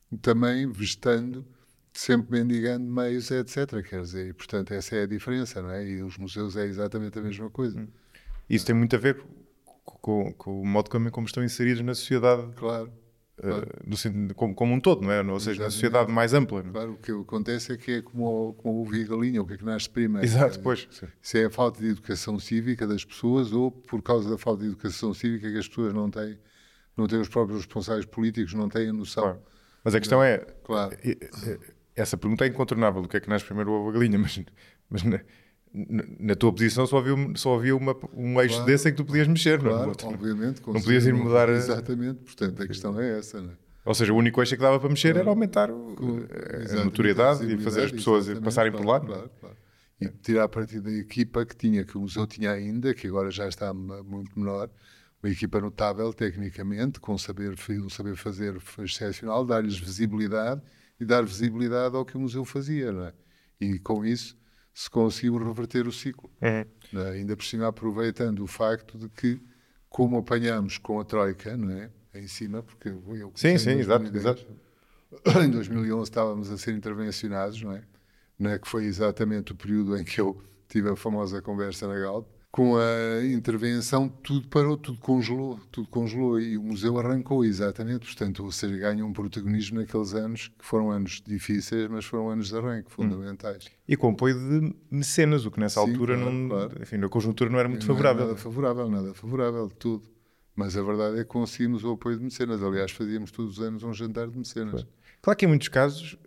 também vestando, sempre mendigando meios, etc. Quer dizer, e, portanto, essa é a diferença, não é? E os museus é exatamente a mesma coisa. Isso tem muito a ver com o modo como estão inseridos na sociedade. Claro. Claro. Como um todo, não é? Ou seja, na sociedade mais ampla. Não é? Claro, o que acontece é que é como o ovo e a galinha, o que é que nasce primeiro. Exato, pois. Se é a falta de educação cívica das pessoas ou por causa da falta de educação cívica que as pessoas não têm os próprios responsáveis políticos, não têm a noção. Claro. Mas a questão é, claro. Essa pergunta é incontornável, o que é que nasce primeiro o ovo ou a galinha, mas na tua posição só havia um eixo desse em que tu podias mexer, claro, não é? Obviamente. Não podias ir mudar. Exatamente, portanto a questão é essa, não é? Ou seja, o único eixo que dava para mexer era aumentar a notoriedade e fazer as pessoas passarem por lá. Claro. E tirar partido da equipa que o museu tinha ainda, que agora já está muito menor, uma equipa notável tecnicamente, com um saber fazer excepcional, dar-lhes visibilidade e dar visibilidade ao que o museu fazia, não é? E com isso se conseguiu reverter o ciclo. Não é? Ainda por cima aproveitando o facto de que, como apanhamos com a Troika, não é? Em cima, porque eu sim, exato. Em 2011 estávamos a ser intervencionados, não é? Que foi exatamente o período em que eu tive a famosa conversa na Galp. Com a intervenção tudo parou, tudo congelou e o museu arrancou exatamente, portanto, ou seja, ganhou um protagonismo naqueles anos que foram anos difíceis, mas foram anos de arranque fundamentais. E com apoio de mecenas, o que nessa altura claro. Enfim, a conjuntura não era muito favorável. Nada favorável de tudo. Mas a verdade é que conseguimos o apoio de mecenas. Aliás, fazíamos todos os anos um jantar de mecenas. Claro que em muitos casos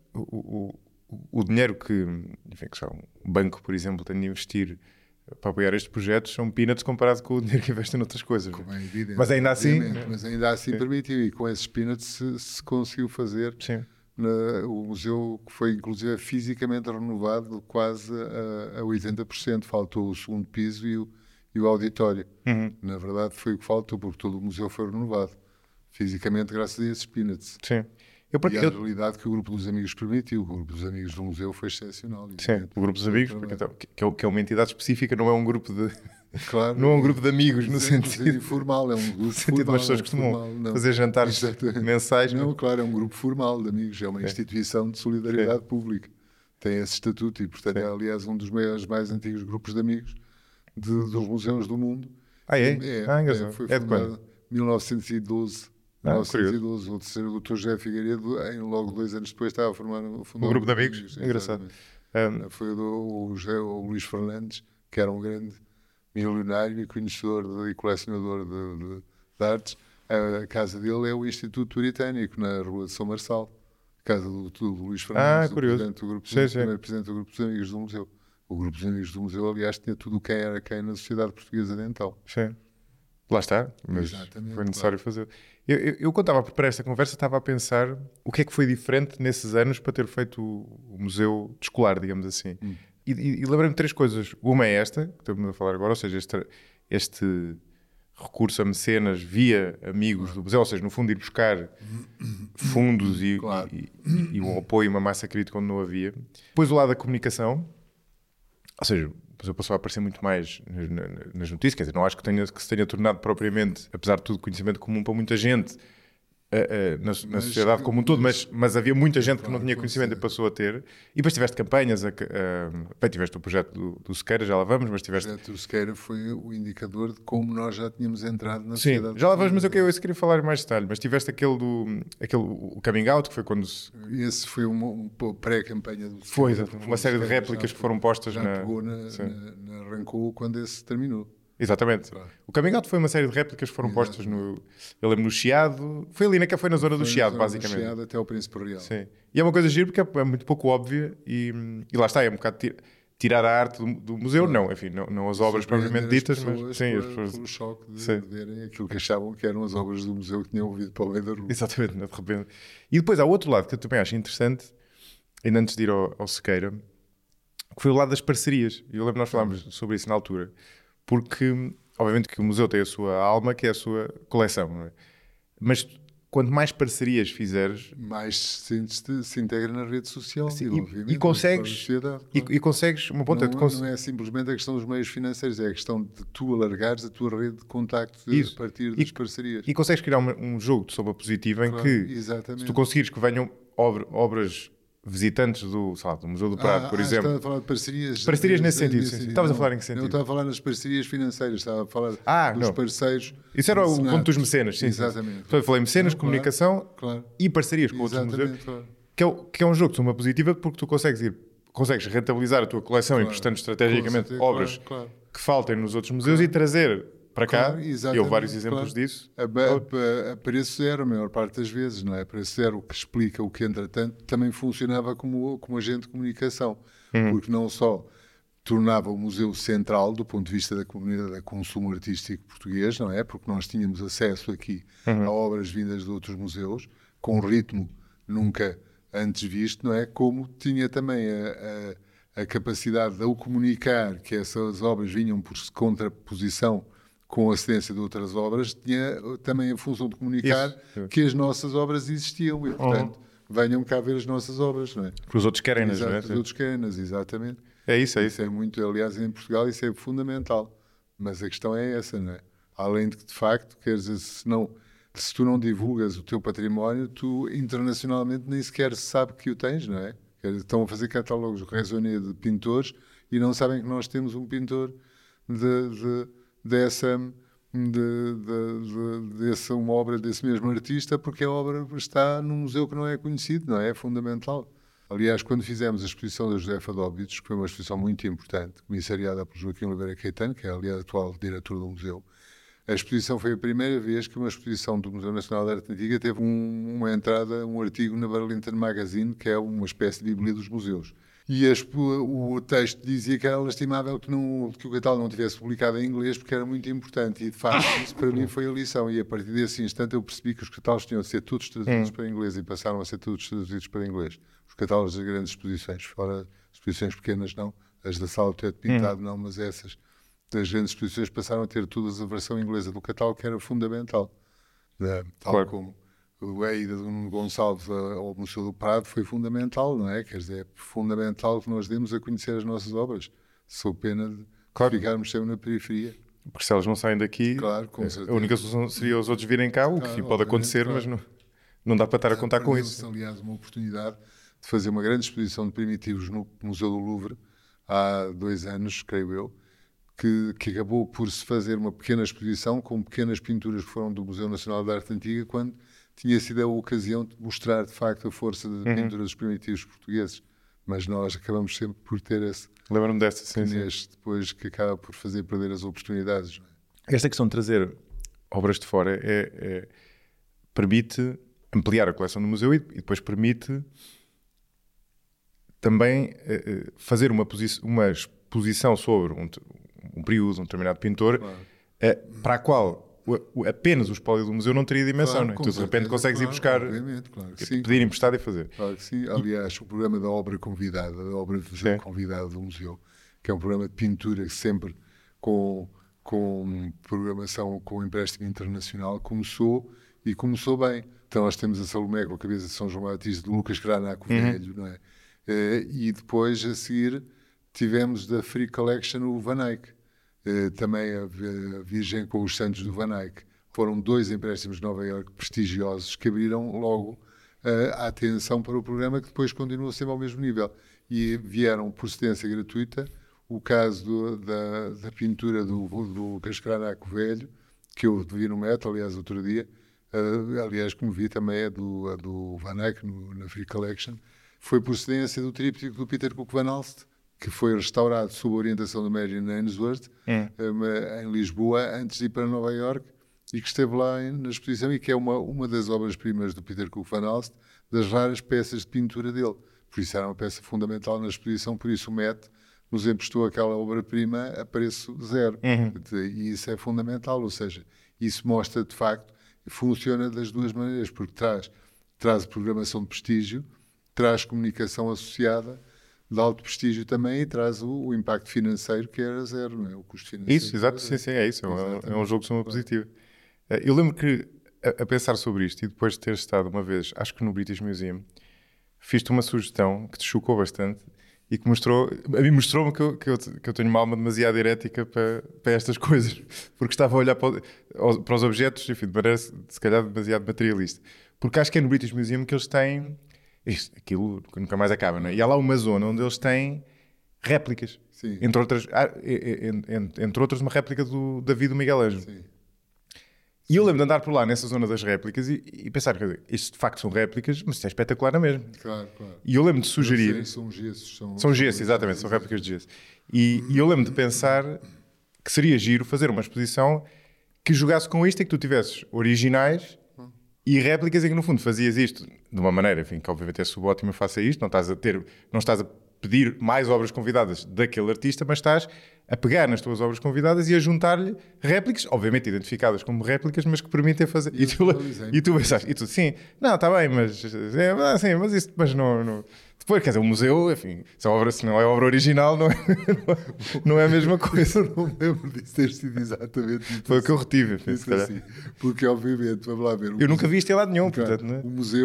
o dinheiro que um banco, por exemplo, tem de investir para apoiar estes projetos são peanuts comparado com o dinheiro que investem noutras coisas. Como é evidente. Mas ainda assim permitiu. E com esses peanuts se conseguiu fazer o museu, que foi inclusive fisicamente renovado quase a 80%. Faltou o segundo piso e o auditório. Na verdade foi o que faltou, porque todo o museu foi renovado fisicamente graças a esses peanuts. Sim. E a realidade que o Grupo dos Amigos permitiu. O Grupo dos Amigos do museu foi excepcional. Sim, o Grupo dos Amigos, que é uma entidade específica, não é um grupo de... Claro, não é um grupo de amigos, no sentido informal, é um grupo sentido formal. As pessoas costumam fazer jantares mensais. Não, claro, é um grupo formal de amigos, é uma instituição de solidariedade pública. Tem esse estatuto e, portanto, é aliás um dos mais antigos grupos de amigos dos museus do mundo. Foi fundado em 1912. 1912, o terceiro doutor José Figueiredo, logo 2 anos depois, estava a formar o grupo de amigos. Engraçado. Foi o Luís Fernandes, que era um grande milionário e conhecedor e colecionador de artes. A casa dele é o Instituto Britânico, na Rua de São Marçal. A casa do Luís Fernandes, curioso. Primeiro presidente do Grupo dos Amigos do Museu. O Grupo dos Amigos do Museu, aliás, tinha tudo o que era quem na sociedade portuguesa de então. Sim. Lá está, mas foi necessário fazer. Eu, quando estava a preparar esta conversa, estava a pensar o que é que foi diferente nesses anos para ter feito o museu escolar, digamos assim. E lembrei-me de 3 coisas. Uma é esta, que estamos a falar agora, ou seja, este recurso a mecenas via amigos do museu, ou seja, no fundo ir buscar fundos e um apoio, uma massa crítica onde não havia. Depois o lado da comunicação, ou seja, eu passou a aparecer muito mais nas notícias, quer dizer, não acho que se tenha tornado propriamente, apesar de tudo, conhecimento comum para muita gente na sociedade como um todo, mas havia muita gente que não tinha conhecimento e passou a ter. E depois tiveste campanhas, bem, tiveste o projeto do Sequeira, já lá vamos, mas tiveste... O projeto do Sequeira foi o indicador de como nós já tínhamos entrado na sociedade. Sim, já lá vamos, mas eu queria falar em mais detalhe. Mas tiveste o coming out, que foi quando... Esse foi uma pré-campanha do Sequeira. Foi, exato. Uma série de réplicas que foram postas arrancou quando esse terminou. Exatamente. Claro. O coming out foi uma série de réplicas que foram postas eu lembro no Chiado, foi ali foi na zona do Chiado, basicamente. Do Chiado até ao Príncipe Real. Sim. E é uma coisa gira porque é muito pouco óbvia e lá está, é um bocado tirar a arte do museu, não, enfim, não as obras propriamente ditas, mas sim, as pessoas pelo choque de verem aquilo que achavam que eram as obras do museu que tinham ouvido para o meio da rua. Exatamente, de repente. E depois há outro lado que eu também acho interessante, ainda antes de ir ao Sequeira, que foi o lado das parcerias. Eu lembro que nós falámos sobre isso na altura. Porque, obviamente, que o museu tem a sua alma, que é a sua coleção, não é? Mas quanto mais parcerias fizeres... mais se integra na rede social. E consegues... E consegues uma ponta... Não é simplesmente a questão dos meios financeiros, é a questão de tu alargares a tua rede de contacto a partir das parcerias. E consegues criar um jogo de soma positiva em que, se tu conseguires que venham obras visitantes do Museu do Prado, por exemplo. Estava a falar de parcerias. Parcerias nesse sentido, sim. Estavas a falar em que sentido? Não estava a falar nas parcerias financeiras, estava a falar dos parceiros. Isso era o ponto dos mecenas, sim. Exatamente. Então, eu falei mecenas, comunicação e parcerias com outros museus. Claro. Que é um jogo de soma positiva porque tu consegues rentabilizar a tua coleção e, portanto, estrategicamente, obras que faltem nos outros museus e trazer para cá. E houve vários exemplos disso. A preço zero, a maior parte das vezes, não é? A preço zero, o que explica o que, entretanto, também funcionava como agente de comunicação. Porque não só tornava o museu central do ponto de vista da comunidade de consumo artístico português, não é? Porque nós tínhamos acesso aqui a obras vindas de outros museus, com um ritmo nunca antes visto, não é? Como tinha também a capacidade de o comunicar, que essas obras vinham por contraposição com a cedência de outras obras, tinha também a função de comunicar que as nossas obras existiam e, portanto, venham cá ver as nossas obras, não é? Porque os outros querem-nas, não é? Os outros querem-nas, exatamente. É isso. Isso é muito, aliás, em Portugal isso é fundamental. Mas a questão é essa, não é? Além de que, de facto, quer dizer, se tu não divulgas o teu património, tu internacionalmente nem sequer se sabe que o tens, não é? Estão a fazer catálogos raisonnés de pintores e não sabem que nós temos um pintor uma obra desse mesmo artista, porque a obra está num museu que não é conhecido, não é? É fundamental. Aliás, quando fizemos a exposição da Josefa de Óbidos, que foi uma exposição muito importante, comissariada por Joaquim Oliveira Caetano, que é, aliás, atual diretor do museu, a exposição foi a primeira vez que uma exposição do Museu Nacional de Arte Antiga teve uma entrada, um artigo na Burlington Magazine, que é uma espécie de bíblia dos museus. E o texto dizia que era lastimável que o catálogo não tivesse publicado em inglês, porque era muito importante. E, de facto, isso para mim foi a lição. E a partir desse instante eu percebi que os catálogos tinham de ser todos traduzidos para inglês e passaram a ser todos traduzidos para inglês. Os catálogos das grandes exposições, fora exposições pequenas não, as da Sala do Teto Pintado não, mas essas das grandes exposições passaram a ter todas a versão inglesa do catálogo, que era fundamental. Tal como a ida de Nuno Gonçalves ao Museu do Prado foi fundamental, não é? Quer dizer, é fundamental que nós demos a conhecer as nossas obras. Sou pena de ficarmos sempre na periferia. Porque se elas não saem daqui, a única solução seria os outros virem cá, o que pode acontecer, mas não dá para estar a contar com isso. Aliás, uma oportunidade de fazer uma grande exposição de primitivos no Museu do Louvre, há 2 anos, creio eu, que acabou por se fazer uma pequena exposição com pequenas pinturas que foram do Museu Nacional de Arte Antiga, quando tinha sido a ocasião de mostrar, de facto, a força da pintura dos primitivos portugueses. Mas nós acabamos sempre por ter esse... Lembro-me desta, sim. Depois que acaba por fazer perder as oportunidades. Não é? Esta questão de trazer obras de fora permite ampliar a coleção do museu e depois permite também fazer uma exposição sobre um período, um determinado pintor, para a qual apenas o espólio do museu não teria dimensão, não é? Tu de repente consegues ir buscar, pedir emprestado e fazer. Claro que sim. Aliás, o programa da obra convidada, da obra convidada do museu, que é um programa de pintura que sempre com programação, com empréstimo internacional, começou bem. Então nós temos a Salomé com a cabeça de São João Batista, de Lucas Granaco Velho, não é? E depois, a seguir, tivemos da Free Collection o Van Eyck. Também a Virgem com os Santos do Van Eyck. Foram 2 empréstimos de Nova Iorque prestigiosos que abriram logo a atenção para o programa, que depois continuou sempre ao mesmo nível. E vieram por cedência gratuita o caso da pintura do Lucas Granaco Velho, que eu vi no Met, aliás, outro dia. Aliás, como vi também a do Van Eyck na Free Collection. Foi por cedência do tríptico do Peter Cook Van Alst, que foi restaurado sob a orientação do Marion Ainsworth em Lisboa, antes de ir para Nova Iorque, e que esteve lá na exposição e que é uma das obras-primas do Peter Cook Van Alst, das raras peças de pintura dele. Por isso era uma peça fundamental na exposição, por isso o Met nos emprestou aquela obra-prima a preço zero. E isso é fundamental, ou seja, isso mostra, de facto, funciona das duas maneiras, porque traz programação de prestígio, traz comunicação associada, de alto prestígio também, e traz o impacto financeiro, que era zero, não é? O custo financeiro. Isso, exato, sim, é isso. É um jogo de soma positiva. Eu lembro que, a pensar sobre isto, e depois de ter estado uma vez, acho que no British Museum, fiz-te uma sugestão que te chocou bastante e que mostrou-me que eu tenho uma alma demasiado herética para estas coisas, porque estava a olhar para os objetos, enfim, de maneira, se calhar, demasiado materialista. Porque acho que é no British Museum que eles têm aquilo nunca mais acaba, não é? E há lá uma zona onde eles têm réplicas. Sim. Entre outras uma réplica do Davi do Miguel Ângelo. Sim. E eu lembro de andar por lá nessa zona das réplicas e pensar, quer dizer, isto de facto são réplicas, mas isto é espetacular na mesma. Claro. E eu lembro de sugerir... Sei, são gessos. São gessos, exatamente, são réplicas de gesso. E eu lembro de pensar que seria giro fazer uma exposição que jogasse com isto e que tu tivesses originais e réplicas em que no fundo fazias isto de uma maneira, enfim, que obviamente é subótima, faça isto, não estás a pedir mais obras convidadas daquele artista, mas estás a pegar nas tuas obras convidadas e a juntar-lhe réplicas, obviamente identificadas como réplicas, mas que permitem fazer. E tu pensaste, e tu, sim, não, está bem, mas não. Depois, quer dizer, o museu, enfim, se não é obra original, não é a mesma coisa. Eu não me lembro disso ter sido exatamente isso. Foi o que eu retive, enfim, Isso assim. Porque, obviamente, vamos lá ver. Eu nunca vi isto em lado nenhum, Claro, portanto, não é?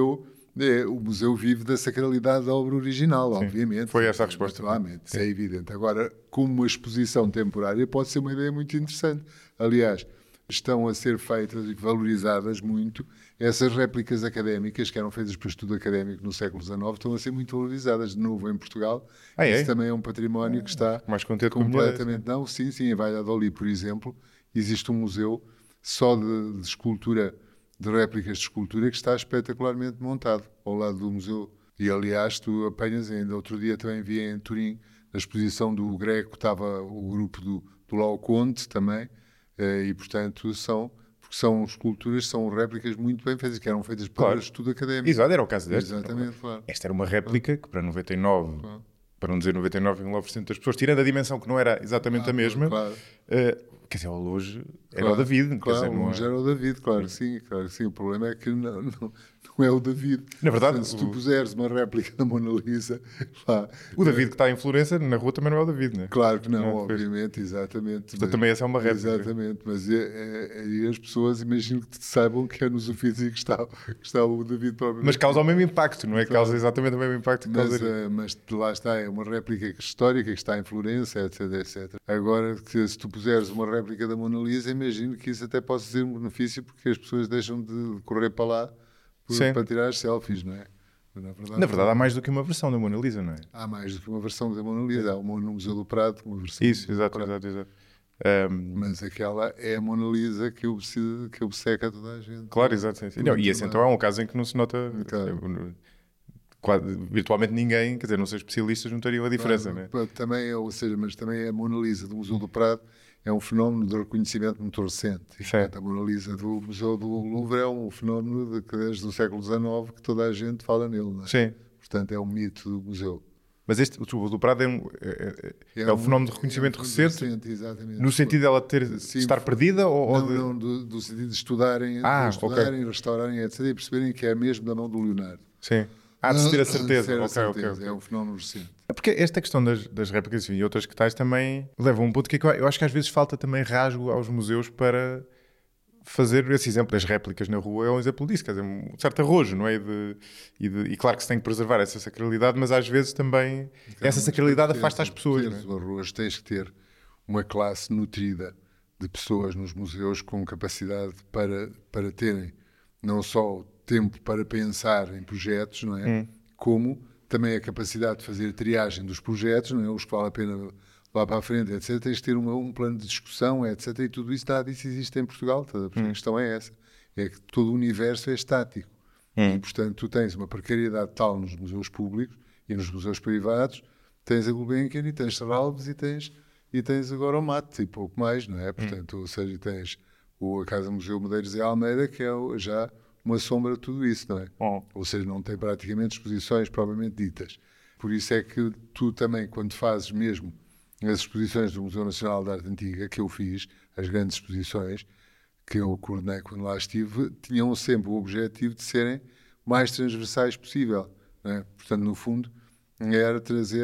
O museu vive da sacralidade da obra original, Sim, obviamente. foi essa a resposta. Naturalmente, isso é evidente. Agora, como uma exposição temporária, pode ser uma ideia muito interessante. Aliás, estão a ser feitas e valorizadas muito essas réplicas académicas que eram feitas para estudo académico no século XIX, estão a ser muito valorizadas de novo em Portugal. Isso também é um património que está mais contente completamente... Não, sim, em Valladolid, por exemplo, existe um museu só de escultura, de réplicas de escultura, que está espetacularmente montado ao lado do museu. E, aliás, tu apanhas ainda. Outro dia também vi em Turim, na exposição do Greco, estava o grupo do Laocoonte também, e, portanto, são esculturas, são réplicas muito bem feitas, que eram feitas para estudo académico. Exato, era o caso desta. Exatamente, claro. Esta era uma réplica que para 99, para não dizer 99,9% das pessoas, tirando a dimensão que não era exatamente a mesma, quer dizer, ao longe era o David. Claro, quer dizer, ao longe era o David, claro que sim. O problema é que não é o David. Na verdade, portanto, se tu puseres uma réplica da Mona Lisa lá... O David que está em Florença, na rua também não é o David, não é? Claro que não, obviamente, exatamente. Portanto, também essa é uma réplica. Exatamente, mas aí as pessoas imagino que saibam que é nos ofícios que está o David propriamente. Mas causa o mesmo impacto, não é? Claro. Causa exatamente o mesmo impacto que causa. Mas lá está, é uma réplica histórica que está em Florença, etc. Agora, se tu puseres uma réplica da Mona Lisa, imagino que isso até possa ser um benefício, porque as pessoas deixam de correr para lá para tirar as selfies, não é? Na verdade, há mais do que uma versão da Mona Lisa, não é? Há mais do que uma versão da Mona Lisa. Há uma no Museu do Prado, uma versão. Isso, exato. Mas aquela é a Mona Lisa que obceca toda a gente. Claro, exato. Não, e esse então é um caso em que não se nota virtualmente ninguém, quer dizer, não ser especialistas, não teriam a diferença, não é? Também, mas também a Mona Lisa do Museu do Prado é um fenómeno de reconhecimento muito recente. A Mona Lisa do Museu do Louvre é um fenómeno desde o século XIX que toda a gente fala nele, não é? Sim. Portanto, é um mito do museu. Mas o do Prado é um fenómeno de reconhecimento recente, exatamente. No sentido de ela estar perdida? Não, do sentido de estudarem, restaurarem, etc. E perceberem que é mesmo da mão do Leonardo. Sim. De ter a certeza. É um fenómeno recente. Porque esta questão das réplicas e outras que tais também leva a um ponto que eu acho que às vezes falta também rasgo aos museus para fazer esse exemplo das réplicas na rua. É um exemplo disso, quer dizer, um certo arrojo, não é? E claro que se tem que preservar essa sacralidade, mas às vezes também essa sacralidade afasta as pessoas. As ruas tens que ter uma classe nutrida de pessoas nos museus com capacidade para terem não só tempo para pensar em projetos, não é? Como também a capacidade de fazer triagem dos projetos, não é? Os que vale a pena lá para a frente, etc. Tens de ter um plano de discussão, etc. E tudo isso existe em Portugal. A questão é essa. É que todo o universo é estático. E, portanto, tu tens uma precariedade tal nos museus públicos e nos museus privados. Tens a Gulbenkian e tens Serralves e tens agora o Mate e pouco mais, não é? Portanto, ou seja, tens a Casa Museu Medeiros e Almeida, que é já uma sombra de tudo isso, não é? Ou seja, não tem praticamente exposições propriamente ditas. Por isso é que tu também, quando fazes mesmo as exposições do Museu Nacional de Arte Antiga, que eu fiz, as grandes exposições que eu coordenei quando lá estive, tinham sempre o objetivo de serem mais transversais possível, não é? Portanto, no fundo, era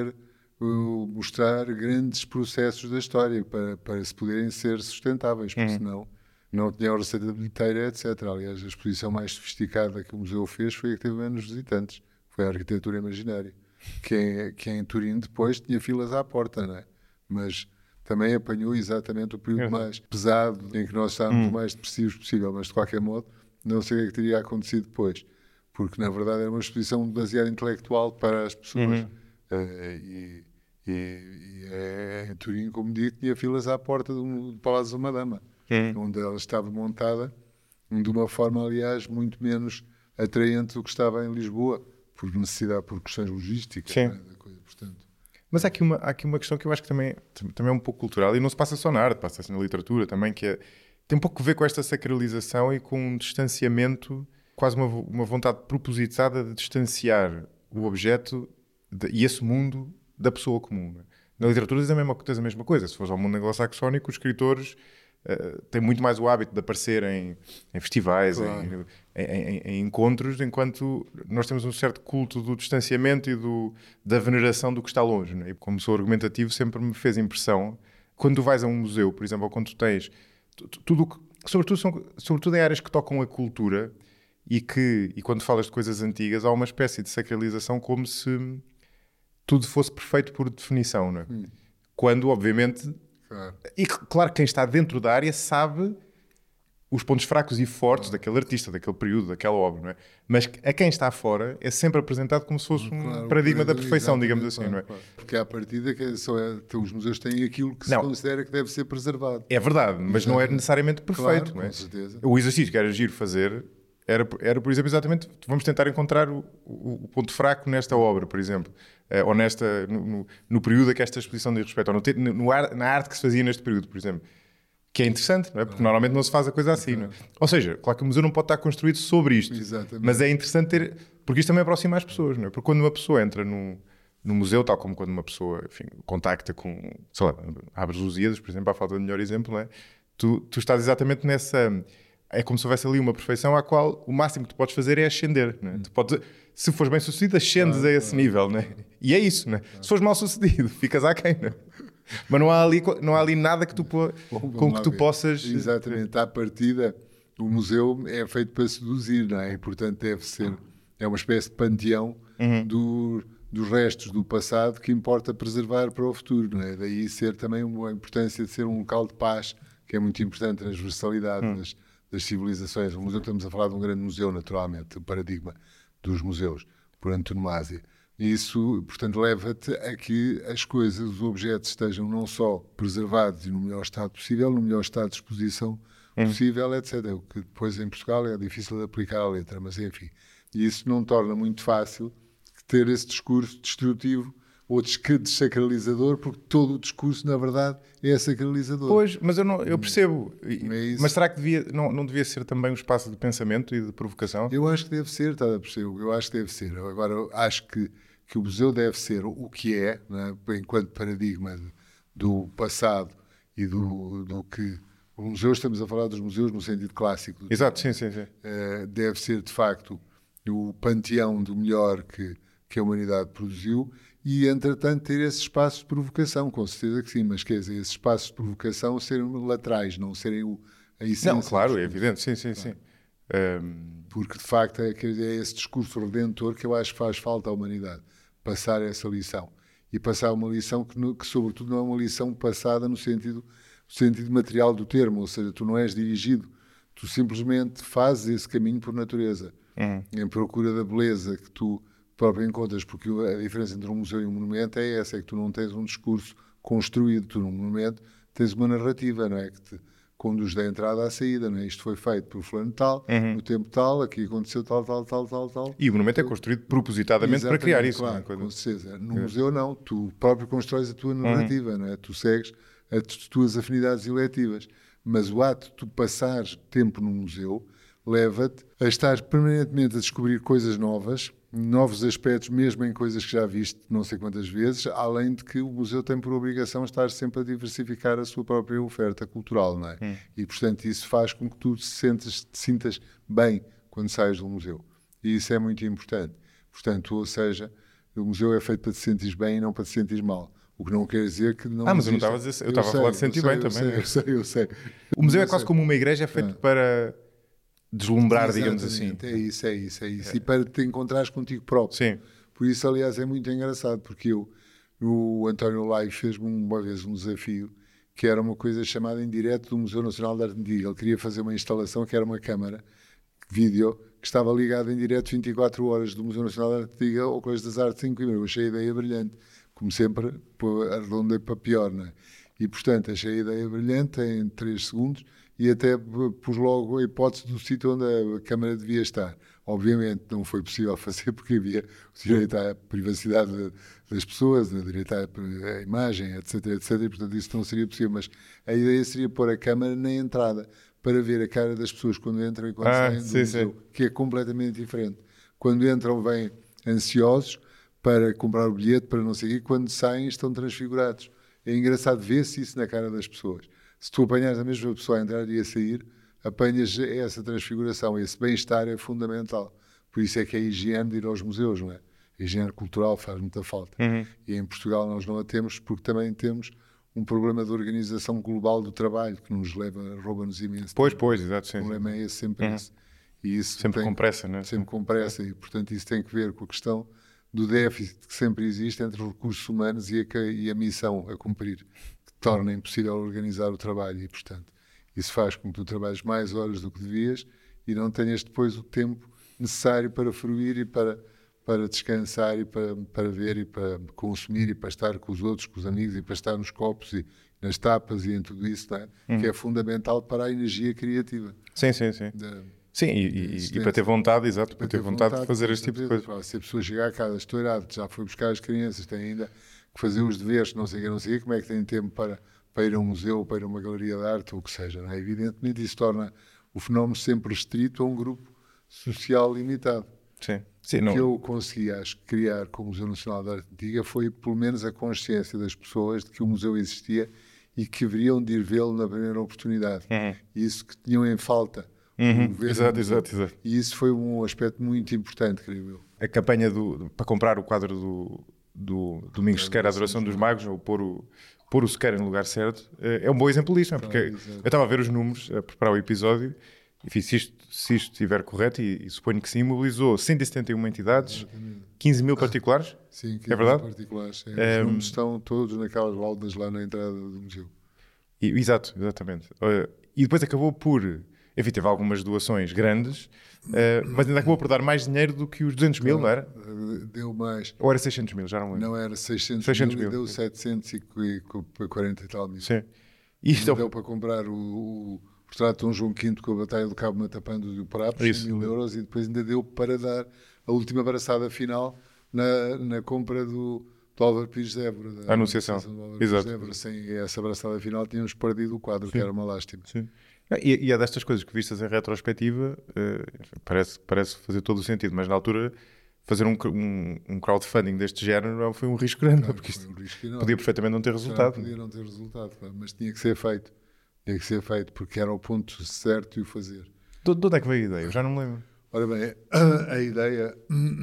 mostrar grandes processos da história para se poderem ser sustentáveis, porque senão não tinha a receita de bilheteira, etc. Aliás, a exposição mais sofisticada que o museu fez foi a que teve menos visitantes. Foi a Arquitetura Imaginária, que em Turim depois tinha filas à porta, não é? Mas também apanhou exatamente o período mais pesado, em que nós estávamos o mais depressivos possível, mas de qualquer modo, não sei o que teria acontecido depois. porque na verdade era uma exposição demasiado intelectual para as pessoas. Em Turim, como digo, tinha filas à porta do Palácio da Madama, onde ela estava montada de uma forma, aliás, muito menos atraente do que estava em Lisboa, por necessidade, por questões logísticas. Né, da coisa, portanto. Mas há aqui uma questão que eu acho que também é um pouco cultural, e não se passa só na arte, passa-se na literatura também, tem um pouco a ver com esta sacralização e com um distanciamento, quase uma vontade propositada de distanciar o objeto e esse mundo da pessoa comum. Né? Na literatura tens a mesma coisa. Se fores ao mundo anglo-saxónico, os escritores têm muito mais o hábito de aparecer em festivais, claro. em encontros, enquanto nós temos um certo culto do distanciamento e da veneração do que está longe. Né? E como sou argumentativo, sempre me fez impressão, quando tu vais a um museu, por exemplo, ou quando tu tens tudo, sobretudo em áreas que tocam a cultura, e quando falas de coisas antigas, há uma espécie de sacralização, como se tudo fosse perfeito por definição, não é? Quando, obviamente... Claro. E claro que quem está dentro da área sabe os pontos fracos e fortes daquele artista, daquele período, daquela obra, não é? Mas a quem está fora é sempre apresentado como se fosse um paradigma da perfeição, digamos assim, não é? Claro. Porque à partida os museus têm aquilo que se considera que deve ser preservado. É verdade, mas não é necessariamente perfeito, não é? Com certeza. O exercício que era giro fazer era, por exemplo, exatamente, vamos tentar encontrar o ponto fraco nesta obra, por exemplo, ou no período a que esta exposição diz respeito, ou na arte que se fazia neste período, por exemplo. Que é interessante, não é? Porque normalmente não se faz a coisa assim, não é? Ou seja, claro que o museu não pode estar construído sobre isto. Exatamente. Mas é interessante ter... Porque isto também aproxima as pessoas, não é? Porque quando uma pessoa entra no museu, tal como quando uma pessoa, enfim, contacta com... Sei lá, abre os Lusíadas, por exemplo, à falta de melhor exemplo, não é? Tu estás exatamente nessa... É como se houvesse ali uma perfeição à qual o máximo que tu podes fazer é ascender, não é? Tu podes, se fores bem sucedido, ascendes a esse nível, não é? E é isso, não é? Se fores mal sucedido, ficas aquém, não é? Mas não há ali nada que tu possas... Exatamente, à partida o museu é feito para seduzir, não é? E, portanto deve ser, é uma espécie de panteão dos restos do passado que importa preservar para o futuro, não é? Daí ser também a importância de ser um local de paz, que é muito importante, a transversalidade das civilizações. O museu, estamos a falar de um grande museu, naturalmente, o paradigma dos museus, por antonomasia. Isso, portanto, leva-te a que as coisas, os objetos estejam não só preservados e no melhor estado possível, no melhor estado de exposição possível, etc. O que depois em Portugal é difícil de aplicar à letra, mas enfim. E isso não torna muito fácil ter esse discurso destrutivo ou desacralizador, porque todo o discurso, na verdade, é sacralizador. Pois, mas eu percebo. Mas será que não devia ser também um espaço de pensamento e de provocação? Eu acho que deve ser, está a perceber? Eu acho que deve ser. Agora, eu acho que o museu deve ser o que é, né, enquanto paradigma do passado e do que... O museu, estamos a falar dos museus no sentido clássico. Exato, sim. Deve ser, de facto, o panteão do melhor que a humanidade produziu e, entretanto, ter esses espaços de provocação, com certeza que sim, mas quer dizer, esses espaços de provocação serem laterais, não serem a essência. Não, claro, é evidente, sim. Porque, de facto, é esse discurso redentor que eu acho que faz falta à humanidade. Passar essa lição. E passar uma lição que sobretudo, não é uma lição passada no sentido material do termo, ou seja, tu não és dirigido, tu simplesmente fazes esse caminho por natureza, em procura da beleza que tu próprio encontras, porque a diferença entre um museu e um monumento é essa, é que tu não tens um discurso construído, tu num monumento tens uma narrativa, não é? Que te conduz da entrada à saída, não é? Isto foi feito por fulano tal, no tempo tal, aqui aconteceu tal. E o monumento é construído propositadamente para criar isso. Claro, não é? Com certeza. No museu não, tu próprio constróis a tua narrativa, não é? Tu segues as tuas afinidades eletivas, mas o ato de tu passares tempo num museu leva-te a estar permanentemente a descobrir coisas novos aspectos, mesmo em coisas que já viste não sei quantas vezes, além de que o museu tem por obrigação estar sempre a diversificar a sua própria oferta cultural, não é? E, portanto, isso faz com que tu te sintas bem quando sais do museu. E isso é muito importante. Portanto, ou seja, o museu é feito para te sentires bem e não para te sentires mal. O que não quer dizer que não... mas eu não estava a dizer... Eu estava a falar de sentir bem também. Eu sei. O museu é quase como uma igreja, é feito para... deslumbrar, digamos assim. É isso. E para te encontrares contigo próprio. Sim. Por isso, aliás, é muito engraçado, porque o António Lai fez-me uma vez um desafio, que era uma coisa chamada em direto do Museu Nacional de Arte Antiga. Ele queria fazer uma instalação que era uma câmara, vídeo, que estava ligado em direto 24 horas do Museu Nacional de Arte Antiga ao Colégio das Artes em Coimbra. Eu achei a ideia brilhante. Como sempre, arredondei para pior, não é? E, portanto, achei a ideia brilhante em 3 segundos e até pus logo a hipótese do sítio onde a Câmara devia estar. Obviamente não foi possível fazer porque havia o direito à privacidade das pessoas, o direito à imagem, etc, etc, e, portanto, isso não seria possível. Mas a ideia seria pôr a Câmara na entrada para ver a cara das pessoas quando entram e quando saem do museu, que é completamente diferente. Quando entram, vêm ansiosos para comprar o bilhete, para não seguir, quando saem estão transfigurados. É engraçado ver-se isso na cara das pessoas. Se tu apanhas a mesma pessoa a entrar e a sair, apanhas essa transfiguração, esse bem-estar é fundamental. Por isso é que a higiene de ir aos museus, não é? A higiene cultural faz muita falta. E em Portugal nós não a temos porque também temos um problema de organização global do trabalho que nos rouba-nos imenso. Pois, exato. Sim, o problema é esse, sempre esse. E isso sempre com pressa, não é? Sempre com pressa. E, portanto, isso tem que ver com a questão do déficit que sempre existe entre os recursos humanos e a missão a cumprir, que torna impossível organizar o trabalho e, portanto, isso faz com que tu trabalhes mais horas do que devias e não tenhas depois o tempo necessário para fruir e para descansar e para ver e para consumir e para estar com os outros, com os amigos e para estar nos copos e nas tapas e em tudo isso, não é? Que é fundamental para a energia criativa. Sim. Sim, e para ter vontade, exato, para ter vontade de fazer este tipo de coisa. Se a pessoa chegar a casa estourada, já foi buscar as crianças, tem ainda que fazer os deveres, não sei o que, como é que tem tempo para ir a um museu, para ir a uma galeria de arte, ou o que seja, não é? Evidentemente isso torna o fenómeno sempre restrito a um grupo social limitado. Sim, O que eu consegui, acho, criar com o Museu Nacional de Arte Antiga foi, pelo menos, a consciência das pessoas de que o museu existia e que haveriam de ir vê-lo na primeira oportunidade. E isso que tinham em falta. Exato. E isso foi um aspecto muito importante, creio eu. A campanha para comprar o quadro do Domingos Sequeira, A Adoração dos Magos, ou pôr o Sequeira no lugar certo, é um bom exemplo disso, não é? Porque eu estava a ver os números, a preparar o episódio, e se isto estiver correto, e suponho que sim, mobilizou 171 entidades, 15 mil particulares. Sim, 15 é verdade? Mil particulares. Os números estão todos naquelas laudas lá na entrada do museu. Exatamente. E depois acabou por... Enfim, teve algumas doações grandes, mas ainda acabou por dar mais dinheiro do que os 200 mil, não era? Deu mais. Ou era 600 mil, já não lembro. Não, era 600 mil e deu 740 e tal mil. Sim. Isto deu para comprar o retrato de um João V com a Batalha do Cabo Matapando do Parapos, 100 mil euros, e depois ainda deu para dar a última abraçada final na compra do Álvaro Pires de Évora. A Anunciação. Exato. Sem essa abraçada final tínhamos perdido o quadro, que era uma lástima. Sim. E é destas coisas que vistas em retrospectiva parece fazer todo o sentido, mas na altura fazer um crowdfunding deste género foi um risco grande, porque isto podia perfeitamente não ter resultado. Podia não ter resultado, mas tinha que ser feito. Tinha que ser feito, porque era o ponto certo de o fazer. De onde é que veio a ideia? Eu já não me lembro. Ora bem, a ideia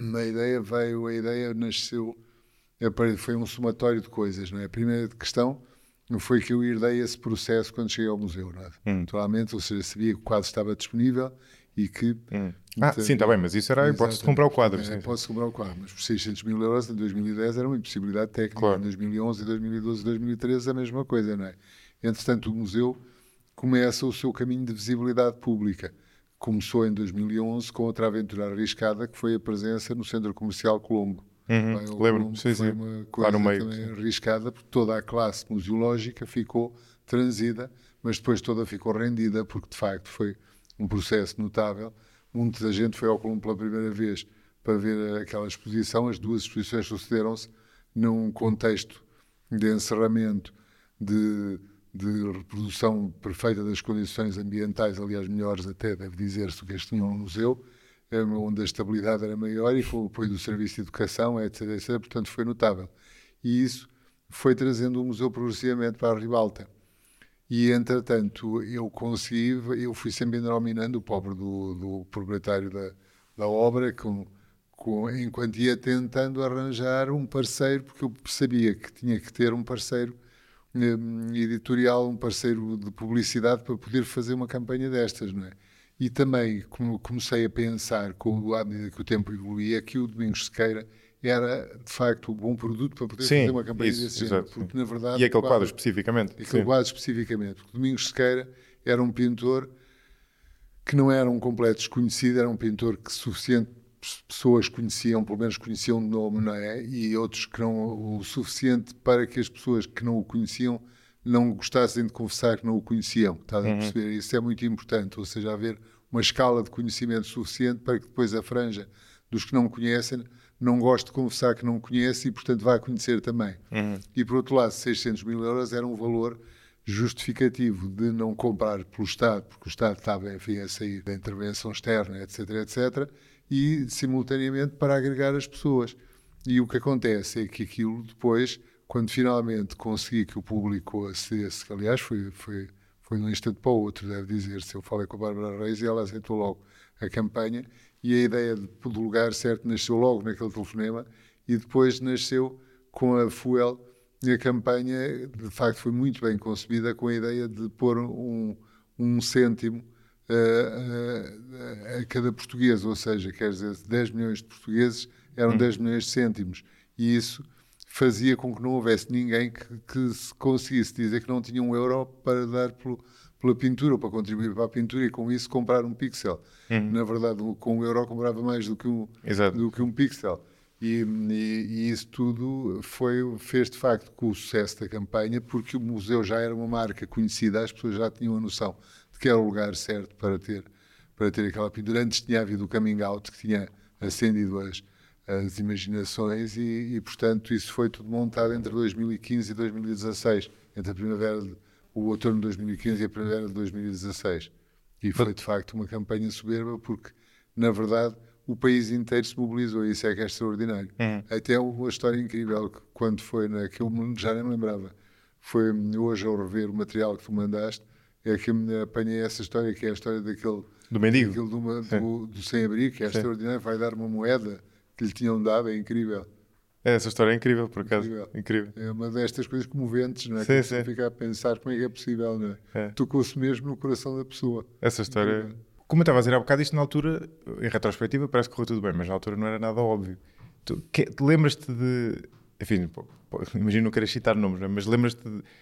nasceu, foi um somatório de coisas, não é? A primeira questão foi que eu herdei esse processo quando cheguei ao museu, não é? Naturalmente, ou seja, sabia que o quadro estava disponível e que... sim, está bem, mas isso era a hipótese de comprar o quadro. Posso comprar o quadro, mas por 600 mil euros em 2010 era uma impossibilidade técnica. Claro. Em 2011, 2012 e 2013 a mesma coisa, não é? Entretanto, o museu começa o seu caminho de visibilidade pública. Começou em 2011 com outra aventura arriscada, que foi a presença no Centro Comercial Colombo. Lembro-me, foi uma coisa também arriscada, porque toda a classe museológica ficou transida, mas depois toda ficou rendida, porque de facto foi um processo notável. Muita gente foi ao Colombo pela primeira vez para ver aquela exposição. As duas exposições sucederam-se num contexto de encerramento, de reprodução perfeita das condições ambientais, aliás, melhores até, deve dizer-se, do que este tinham no museu, onde a estabilidade era maior e com o apoio do Serviço de Educação, etc, portanto foi notável. E isso foi trazendo o museu progressivamente para a ribalta. E, entretanto, eu fui sempre denominando o pobre do proprietário da obra, enquanto ia tentando arranjar um parceiro, porque eu sabia que tinha que ter um parceiro editorial, um parceiro de publicidade para poder fazer uma campanha destas, não é? E também comecei a pensar, à medida que o tempo evoluía, que o Domingos Sequeira era, de facto, um bom produto para poder fazer uma campanha desse género. Porque, na verdade, e aquele quadro especificamente. Porque Domingos Sequeira era um pintor que não era um completo desconhecido, era um pintor que suficiente pessoas conheciam, pelo menos conheciam de nome, não é? E outros que não o suficiente para que as pessoas que não o conheciam não gostassem de confessar que não o conheciam. Estás a perceber? Isso é muito importante, ou seja, haver uma escala de conhecimento suficiente para que depois a franja dos que não conhecem não goste de confessar que não conhece e, portanto, vai conhecer também. E, por outro lado, 600 mil euros era um valor justificativo de não comprar pelo Estado, porque o Estado estava, enfim, a sair da intervenção externa, etc., etc., e, simultaneamente, para agregar as pessoas. E o que acontece é que aquilo depois, quando finalmente consegui que o público acedesse, que aliás foi de um instante para o outro, deve dizer-se, eu falei com a Bárbara Reis e ela aceitou logo a campanha, e a ideia do lugar certo nasceu logo naquele telefonema, e depois nasceu com a Fuel, e a campanha, de facto, foi muito bem concebida, com a ideia de pôr um cêntimo a cada português, ou seja, quer dizer, 10 milhões de portugueses eram 10 milhões de cêntimos, e isso fazia com que não houvesse ninguém que se conseguisse dizer que não tinha um euro para dar pela pintura, ou para contribuir para a pintura, e com isso comprar um pixel. Na verdade, com um euro comprava mais do que um pixel. E isso tudo fez de facto com o sucesso da campanha, porque o museu já era uma marca conhecida, as pessoas já tinham a noção de que era o lugar certo para ter aquela pintura. Antes tinha havido o coming out, que tinha acendido as imaginações e, portanto, isso foi tudo montado entre 2015 e 2016, entre o outono de 2015 e a primavera de 2016. E foi, de facto, uma campanha soberba, porque, na verdade, o país inteiro se mobilizou, e isso é que é extraordinário. Até uma história incrível, que quando foi, que eu já nem me lembrava, foi hoje ao rever o material que tu mandaste, é que eu apanhei essa história, que é a história daquele... Do mendigo. Do sem-abrigo, que é extraordinário, vai dar uma moeda que lhe tinham dado, é incrível. Essa história é incrível, por acaso. Incrível. É uma destas coisas comoventes, não é? Sim, que fica a pensar como é que é possível, não é? Tocou-se mesmo no coração da pessoa. Essa história... Como eu estava a dizer há bocado, isto na altura, em retrospectiva, parece que correu tudo bem, mas na altura não era nada óbvio. Tu lembras-te de... Enfim, imagino não queres citar nomes, mas lembras-te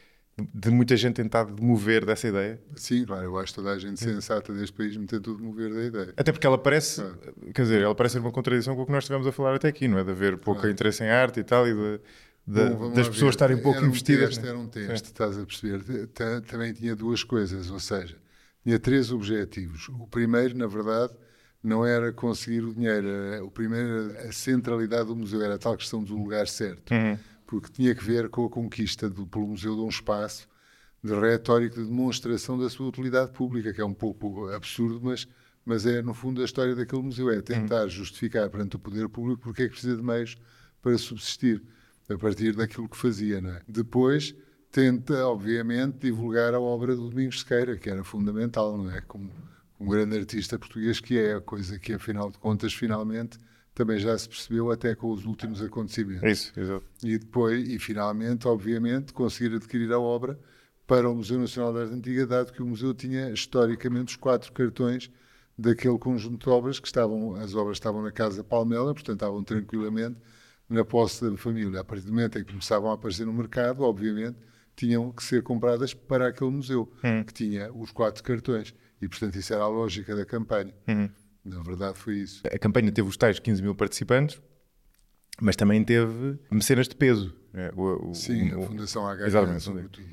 de muita gente tentar mover dessa ideia? Sim, claro, eu acho que toda a gente sensata deste país me tentou mover da ideia. Até porque ela parece, quer dizer, ela parece ser uma contradição com o que nós estivemos a falar até aqui, não é? De haver pouco interesse em arte e tal, e das pessoas estarem pouco investidas. Era um teste, estás a perceber? Também tinha duas coisas, ou seja, tinha 3 objetivos. O primeiro, na verdade, não era conseguir o dinheiro. O primeiro, a centralidade do museu, era a tal questão do lugar certo. Porque tinha que ver com a conquista pelo museu de um espaço de retórica, de demonstração da sua utilidade pública, que é um pouco absurdo, mas é, no fundo, a história daquele museu. É tentar justificar perante o poder público porque é que precisa de meios para subsistir, a partir daquilo que fazia, não é? Depois, tenta, obviamente, divulgar a obra do Domingos Sequeira, que era fundamental, não é? Como um grande artista português que é, a coisa que, afinal de contas, finalmente, também já se percebeu até com os últimos acontecimentos. Isso, exato. E depois, e finalmente, obviamente, conseguir adquirir a obra para o Museu Nacional de Arte Antiga, dado que o museu tinha, historicamente, os 4 cartões daquele conjunto de obras as obras estavam na Casa Palmela, portanto, estavam tranquilamente na posse da família. A partir do momento em que começavam a aparecer no mercado, obviamente, tinham que ser compradas para aquele museu, que tinha os 4 cartões. E, portanto, isso era a lógica da campanha. Na verdade, foi isso. A campanha teve os tais 15 mil participantes, mas também teve mecenas de peso. Sim, a Fundação HK, exatamente, sobretudo.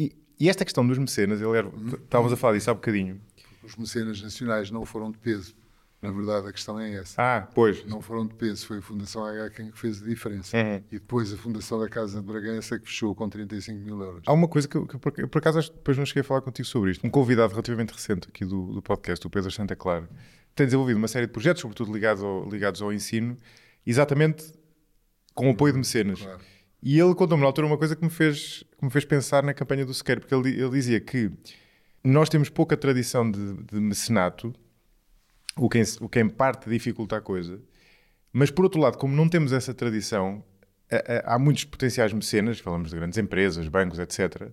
E esta questão dos mecenas, estávamos a falar disso há bocadinho. Os mecenas nacionais não foram de peso. Na verdade, a questão é essa. Pois. Não foram de peso, foi a Fundação HK quem fez a diferença. E depois a Fundação da Casa de Bragança, que fechou com 35 mil euros. Há uma coisa que eu por acaso, depois não cheguei a falar contigo sobre isto. Um convidado relativamente recente aqui do podcast, o Pedro Santa Clara, tem desenvolvido uma série de projetos, sobretudo ligados ao ensino, exatamente com o apoio de mecenas. Claro. E ele contou-me na altura uma coisa que me fez pensar na campanha do Sequeira, porque ele dizia que nós temos pouca tradição de mecenato, o que em parte dificulta a coisa, mas por outro lado, como não temos essa tradição, há muitos potenciais mecenas, falamos de grandes empresas, bancos, etc.,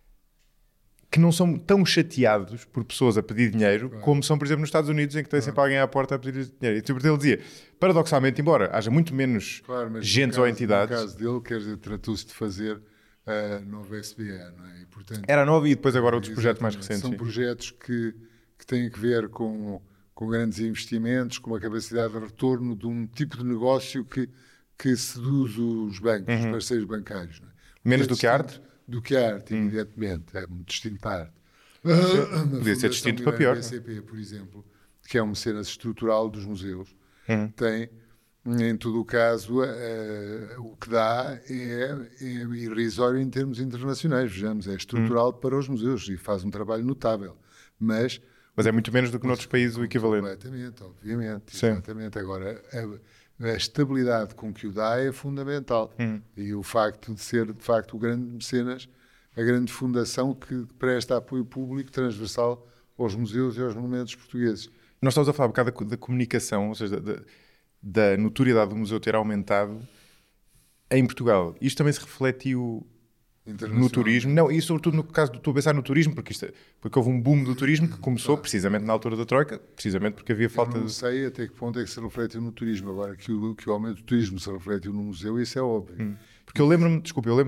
que não são tão chateados por pessoas a pedir dinheiro como são, por exemplo, nos Estados Unidos, em que tem sempre alguém à porta a pedir dinheiro. E ele dizia, paradoxalmente, embora haja muito menos gentes ou entidades... No caso dele, quer dizer, tratou-se de fazer a nova SBA, não é? E, portanto, era nova e depois agora outros projetos mais recentes. São projetos que que têm a ver com grandes investimentos, com uma capacidade de retorno de um tipo de negócio que seduz os bancos, os parceiros bancários. Não é? Menos do que a arte? Do que a arte, evidentemente. É muito distinto da arte. Podia ser distinto para pior. A BCP, por exemplo, que é uma mecenas estrutural dos museus, tem, em todo o caso, o que dá é irrisório em termos internacionais. Vejamos, é estrutural para os museus e faz um trabalho notável. Mas é muito menos do que noutros países o equivalente. Completamente, obviamente. Sim. Exatamente. Agora, a estabilidade com que o dá é fundamental. E o facto de ser, de facto, o grande mecenas, a grande fundação que presta apoio público transversal aos museus e aos monumentos portugueses. Nós estamos a falar um bocado da comunicação, ou seja, da notoriedade do museu ter aumentado em Portugal. Isto também se refletiu no turismo. Não, e sobretudo no caso do estou a pensar no turismo, porque houve um boom do turismo que começou precisamente na altura da Troika, precisamente porque havia falta de... Eu não sei até que ponto é que se refletiu no turismo. Agora, que o aumento do turismo se refletiu no museu, isso é óbvio. Porque eu lembro-me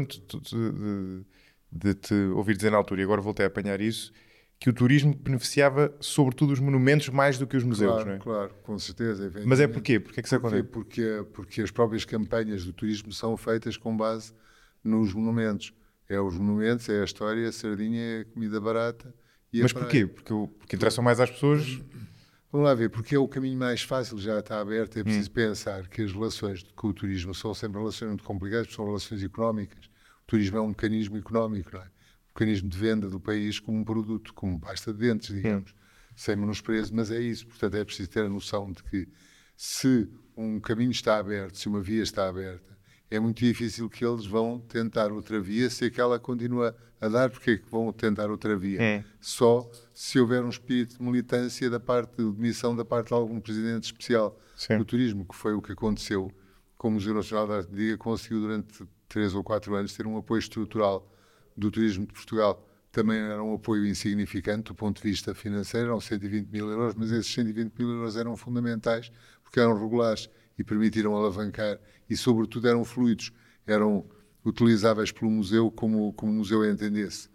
de te ouvir dizer na altura, e agora voltei a apanhar isso, que o turismo beneficiava sobretudo os monumentos mais do que os museus, claro, não é? Claro, com certeza. Mas é porquê? Porquê é que isso acontece? Porque as próprias campanhas do turismo são feitas com base nos monumentos. É os monumentos, é a história, a sardinha, é a comida barata. E mas porquê? Porque interessam mais às pessoas? Vamos lá ver, porque é o caminho mais fácil, já está aberto. É preciso pensar que as relações com o turismo são sempre relações muito complicadas, são relações económicas. O turismo é um mecanismo económico, não é? Um mecanismo de venda do país como um produto, como pasta de dentes, digamos, sem menosprezo, mas é isso. Portanto, é preciso ter a noção de que se um caminho está aberto, se uma via está aberta, é muito difícil que eles vão tentar outra via se aquela continua a dar. Porque é que vão tentar outra via? Só se houver um espírito de militância de missão da parte de algum presidente especial do turismo, que foi o que aconteceu com o Museu Nacional da Arte de Dia, conseguiu durante 3 ou 4 anos ter um apoio estrutural do turismo de Portugal. Também era um apoio insignificante do ponto de vista financeiro, eram 120 mil euros, mas esses 120 mil euros eram fundamentais porque eram regulares e permitiram alavancar e, sobretudo, eram fluidos, eram utilizáveis pelo museu como o museu entendesse,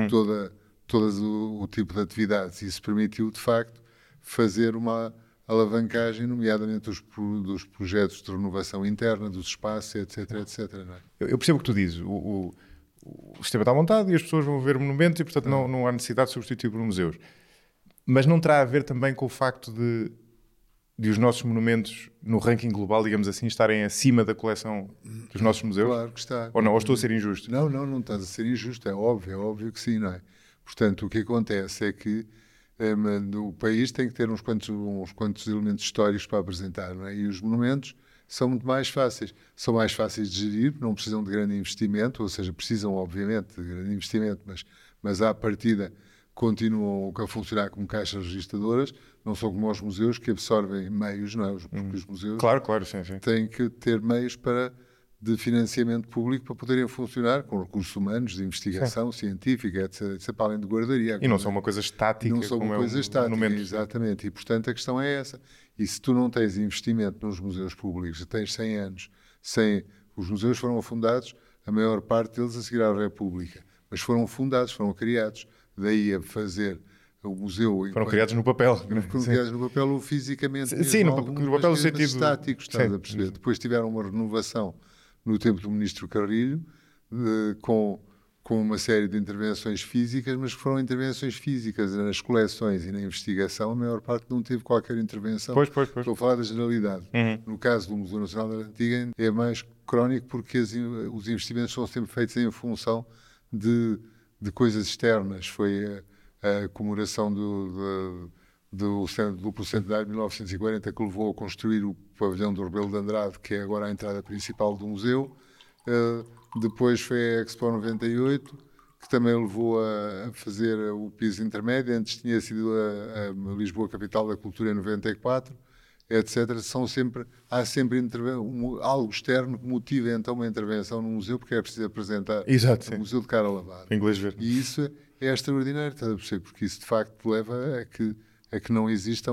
todo o tipo de atividades. Isso permitiu, de facto, fazer uma alavancagem, nomeadamente dos projetos de renovação interna, dos espaços, etc. Não é? Eu percebo o que tu dizes. O sistema está montado e as pessoas vão ver monumentos e, portanto, não há necessidade de substituir por museus. Mas não terá a ver também com o facto de os nossos monumentos, no ranking global, digamos assim, estarem acima da coleção dos nossos museus? Claro que está. Ou não? Ou estou a ser injusto? Não estás a ser injusto. É óbvio que sim, não é? Portanto, o que acontece é que o país tem que ter uns quantos elementos históricos para apresentar, não é? E os monumentos são muito mais fáceis. São mais fáceis de gerir, não precisam de grande investimento, ou seja, precisam, obviamente, de grande investimento, mas à partida continuam a funcionar como caixas registadoras, não são como os museus que absorvem meios, não é? Porque os museus sim. têm que ter meios de financiamento público para poderem funcionar com recursos humanos, de investigação científica, etc., para além de guardaria. E não são uma coisa estática. Não são uma coisa estática, exatamente. E, portanto, a questão é essa. E se tu não tens investimento nos museus públicos, tens 100 anos, os museus foram fundados, a maior parte deles a seguir à República, mas foram fundados, foram criados. Daí a fazer o museu... Foram criados no papel. Foram criados no papel ou fisicamente. Sim, no papel no sentido... estáticos, estás a perceber. Depois tiveram uma renovação no tempo do Ministro Carrilho, com uma série de intervenções físicas, mas foram intervenções físicas nas coleções e na investigação. A maior parte não teve qualquer intervenção. Pois. Estou a falar da generalidade. No caso do Museu Nacional da Antiga é mais crónico porque os investimentos são sempre feitos em função de coisas externas. Foi a comemoração do duplo centenário de 1940 que levou a construir o pavilhão do Rebelo de Andrade, que é agora a entrada principal do museu. Depois foi a Expo 98, que também levou a fazer o piso intermédio. Antes tinha sido a Lisboa Capital da Cultura em 94, etc. Há sempre algo externo que motiva então uma intervenção no museu, porque é preciso apresentar o museu de cara lavada. Inglês ver. E isso é extraordinário, estás a perceber? Porque isso de facto leva a que não exista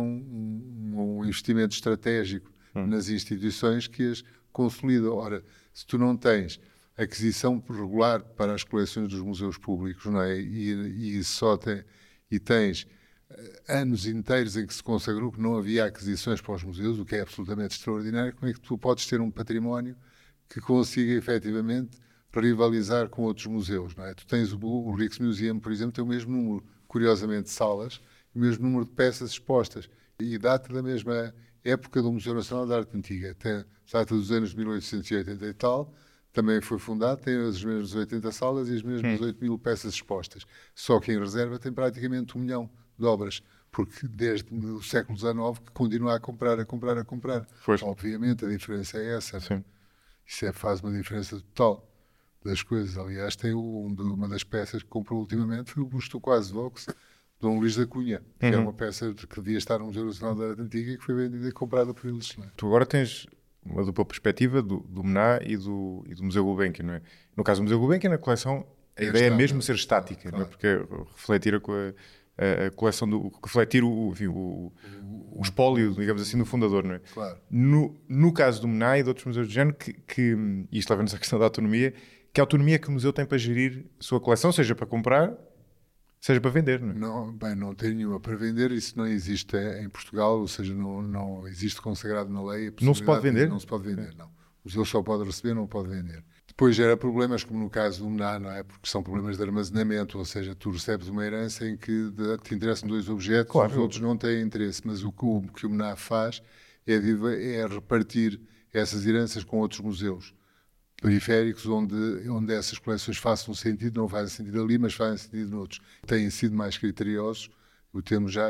um investimento estratégico nas instituições que as consolidam. Ora, se tu não tens aquisição regular para as coleções dos museus públicos, não é? E tens anos inteiros em que se consagrou que não havia aquisições para os museus, o que é absolutamente extraordinário. Como é que tu podes ter um património que consiga efetivamente rivalizar com outros museus, não é? Tu tens o Rijksmuseum, por exemplo, tem o mesmo número, curiosamente, de salas, o mesmo número de peças expostas, e data da mesma época do Museu Nacional de Arte Antiga, data dos anos 1880 e tal, também foi fundado, tem as mesmas 80 salas e as mesmas 8.000 peças expostas, só que em reserva tem praticamente 1 milhão de obras, porque desde o século XIX que continua a comprar. Pois. Obviamente a diferença é essa, Sim. Isso faz uma diferença total das coisas. Aliás, tem uma das peças que comprou ultimamente foi o busto quase Vox de Dom Luís da Cunha, que era uma peça que devia estar no Museu Nacional da Arte Antiga e que foi vendida e comprada por eles. Não é? Tu agora tens uma dupla perspectiva do MNA e do Museu Gulbenkian, não é? No caso do Museu Gulbenkian, a coleção, a ideia é mesmo ser estática, claro. Não é? Porque refletir a coleção, refletir o espólio, digamos assim, do fundador, não é? Claro. No caso do MNA e de outros museus do género, e isto leva-nos à questão da autonomia, que a autonomia que o museu tem para gerir a sua coleção, seja para comprar, seja para vender, não é? Não tem nenhuma para vender, isso não existe em Portugal, ou seja, não existe consagrado na lei. Não se pode vender? Não se pode vender, não. O museu só pode receber, não pode vender. Depois gera problemas, como no caso do MNA, não é? Porque são problemas de armazenamento, ou seja, tu recebes uma herança em que te interessam 2 objetos, claro. Os outros não têm interesse, mas o que o MNA faz é repartir essas heranças com outros museus periféricos, onde essas coleções façam sentido, não fazem sentido ali, mas fazem sentido noutros. Têm sido mais criteriosos, o termo já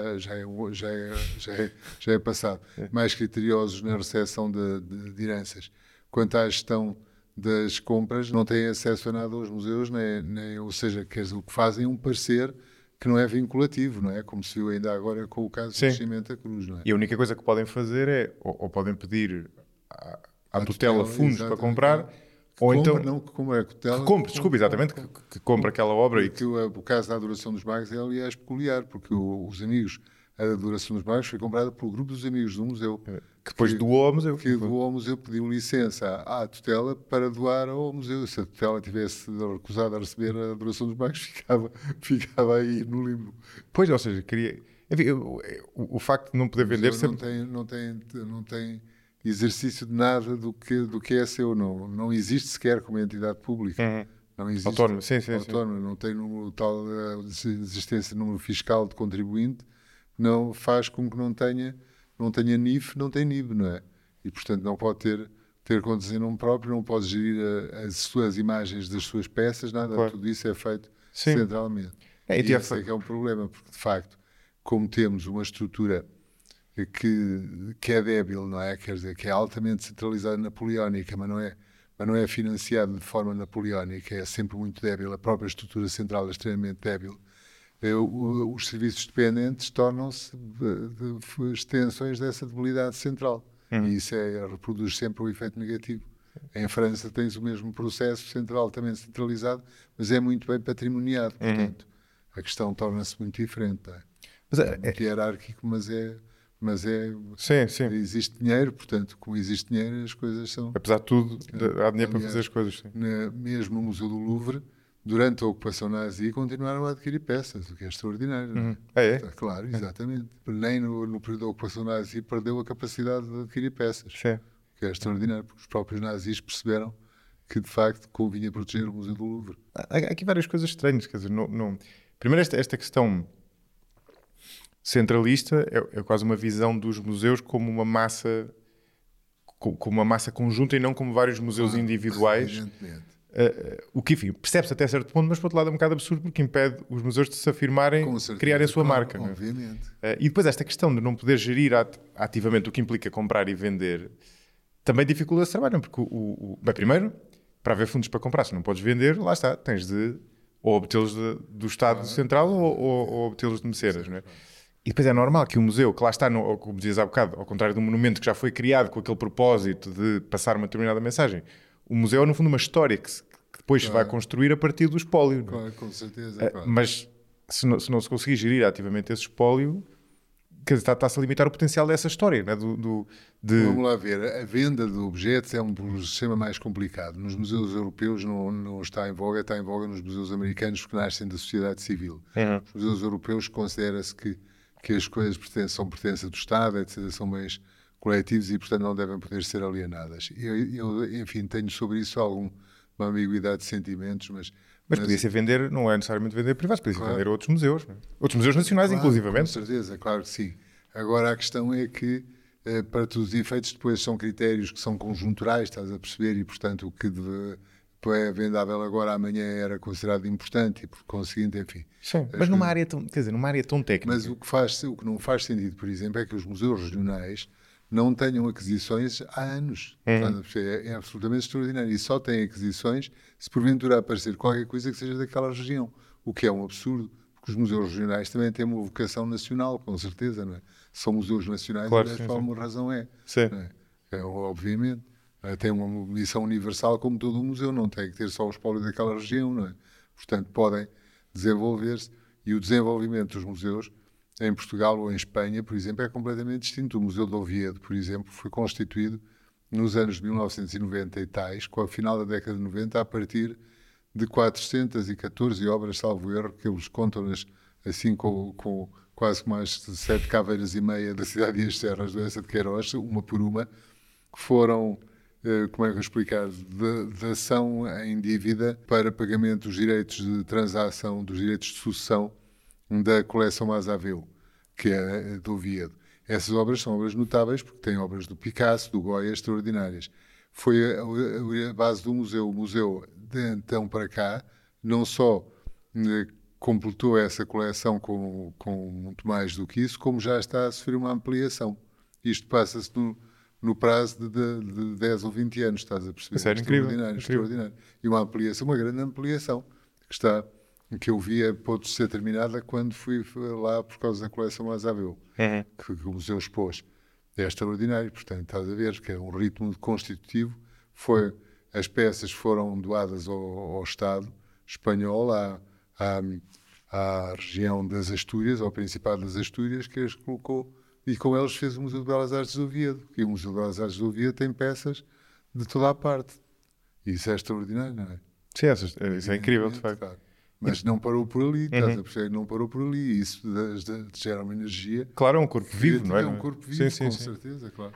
é passado, mais criteriosos na recepção de heranças. Quanto à gestão das compras, não têm acesso a nada aos museus, ou seja, quer dizer, o que fazem é um parecer que não é vinculativo, não é? Como se viu ainda agora com o caso do Cimento da Cruz, não é? E a única coisa que podem fazer é, ou podem pedir à tutela fundos para comprar, ou então... Não, que compra a tutela. Que compre, desculpa, exatamente, que compre aquela obra. O caso da Adoração dos Magos é, aliás, peculiar, porque os amigos, a Adoração dos Magos foi comprada pelo grupo dos amigos do museu. Que depois doou ao museu. Que doou ao museu, pediu licença à tutela para doar ao museu. Se a tutela tivesse recusado a receber a Adoração dos Magos, ficava aí no limbo. Pois, ou seja, queria... Enfim, o facto de não poder vender... Não tem exercício de nada do que é seu. Não existe sequer como entidade pública. Não existe. Autónomo, sim. Não tem tal existência de número fiscal de contribuinte, não faz com que não tenha NIF, não tem NIB, não é? E, portanto, não pode ter contas em nome próprio, não pode gerir as suas imagens das suas peças, nada. Claro. Tudo isso é feito centralmente. E isso é que é um problema, porque, de facto, como temos uma estrutura que é débil, não é? Quer dizer, que é altamente centralizada napoleónica, mas não é financiada de forma napoleónica, é sempre muito débil, a própria estrutura central é extremamente débil. Os serviços dependentes tornam-se extensões dessa debilidade central. E isso reproduz sempre o efeito negativo. Em França tens o mesmo processo central, também centralizado, mas é muito bem patrimoniado. Portanto, a questão torna-se muito diferente. Não é? É muito hierárquico, mas Sim. existe dinheiro, portanto, como existe dinheiro, as coisas são... Apesar de tudo, há dinheiro para fazer as coisas. Sim. Mesmo no Museu do Louvre, durante a ocupação nazi, continuaram a adquirir peças, o que é extraordinário. Não é? É? Claro, exatamente. Nem no período da ocupação nazi perdeu a capacidade de adquirir peças. Sim. O que é extraordinário, porque os próprios nazis perceberam que, de facto, convinha proteger o Museu do Louvre. Há aqui várias coisas estranhas, quer dizer, primeiro esta questão centralista é quase uma visão dos museus como uma massa conjunta e não como vários museus individuais. Evidentemente. O que, enfim, percebe-se até certo ponto, mas por outro lado é um bocado absurdo porque impede os museus de se afirmarem, criarem a sua marca. Obviamente. E depois esta questão de não poder gerir ativamente o que implica comprar e vender também dificulta esse trabalho, porque bem, primeiro, para haver fundos para comprar, se não podes vender, lá está, tens de ou obtê-los do Estado Central ou obtê-los de mecenas, não é? E depois é normal que o museu, que lá está, como dizias há bocado, ao contrário do monumento que já foi criado com aquele propósito de passar uma determinada mensagem, o museu é no fundo uma história que depois se vai construir a partir do espólio. Claro, com certeza. Claro. Mas se não se conseguir gerir ativamente esse espólio, está-se a limitar o potencial dessa história. Não é? Vamos lá ver, a venda de objetos é um sistema mais complicado. Nos museus europeus não está em voga nos museus americanos que nascem da sociedade civil. Os museus europeus considera-se que que as coisas são pertença do Estado, etc., são bens coletivos e, portanto, não devem poder ser alienadas. Eu enfim, tenho sobre isso uma ambiguidade de sentimentos, Mas podia ser vender, não é necessariamente vender privados, podia ser vender a outros museus. Não é? Outros museus nacionais, claro, inclusivamente. Com certeza, claro que sim. Agora, a questão é que, para todos os efeitos, depois são critérios que são conjunturais, estás a perceber, e, portanto, o que é vendável agora, amanhã era considerado importante, e, por conseguinte, enfim. Sim, mas numa área tão, quer dizer, numa área tão técnica. Mas o que não faz sentido, por exemplo, é que os museus regionais não tenham aquisições há anos. É absolutamente extraordinário. E só têm aquisições se porventura aparecer qualquer coisa que seja daquela região. O que é um absurdo, porque os museus regionais também têm uma vocação nacional, com certeza, não é? São museus nacionais, claro, e por alguma razão é. Sim. Não é? Obviamente. Tem uma missão universal como todo o museu, não tem que ter só o espólio daquela região, não é? Portanto, podem desenvolver-se. E o desenvolvimento dos museus em Portugal ou em Espanha, por exemplo, é completamente distinto. O Museu de Oviedo, por exemplo, foi constituído nos anos de 1990 e tais, com a final da década de 90, a partir de 414 obras, salvo erro, que eles contam assim com quase mais de 7 caveiras e meia da cidade e as serras do Essa de Queiroz, uma por uma, que foram, como é que eu explicar, de ação em dívida para pagamento dos direitos de transação, dos direitos de sucessão da coleção Mazaveu, que é do Oviedo. Essas obras são obras notáveis, porque têm obras do Picasso, do Goya, extraordinárias. Foi a base do museu. O museu, de então para cá, não só completou essa coleção com muito mais do que isso, como já está a sofrer uma ampliação. Isto passa-se no prazo de 10 ou 20 anos, estás a perceber? Isso era extraordinário. E uma ampliação, uma grande ampliação, que eu via pôde ser terminada quando fui lá por causa da coleção Mazaveu, que o museu expôs. É extraordinário, portanto, estás a ver que é um ritmo constitutivo. As peças foram doadas ao Estado espanhol, à região das Astúrias, ao Principado das Astúrias, que as colocou, e com eles fez o Museu de Belas Artes do Oviedo. E o Museu de Belas Artes do Oviedo tem peças de toda a parte. E isso é extraordinário, não é? Sim, isso é incrível, de facto. Claro. Mas não parou por ali, estás a perceber? Não parou por ali. Isso gera uma energia. Claro, é um corpo vivo, não é? É um corpo vivo, sim, com certeza, claro.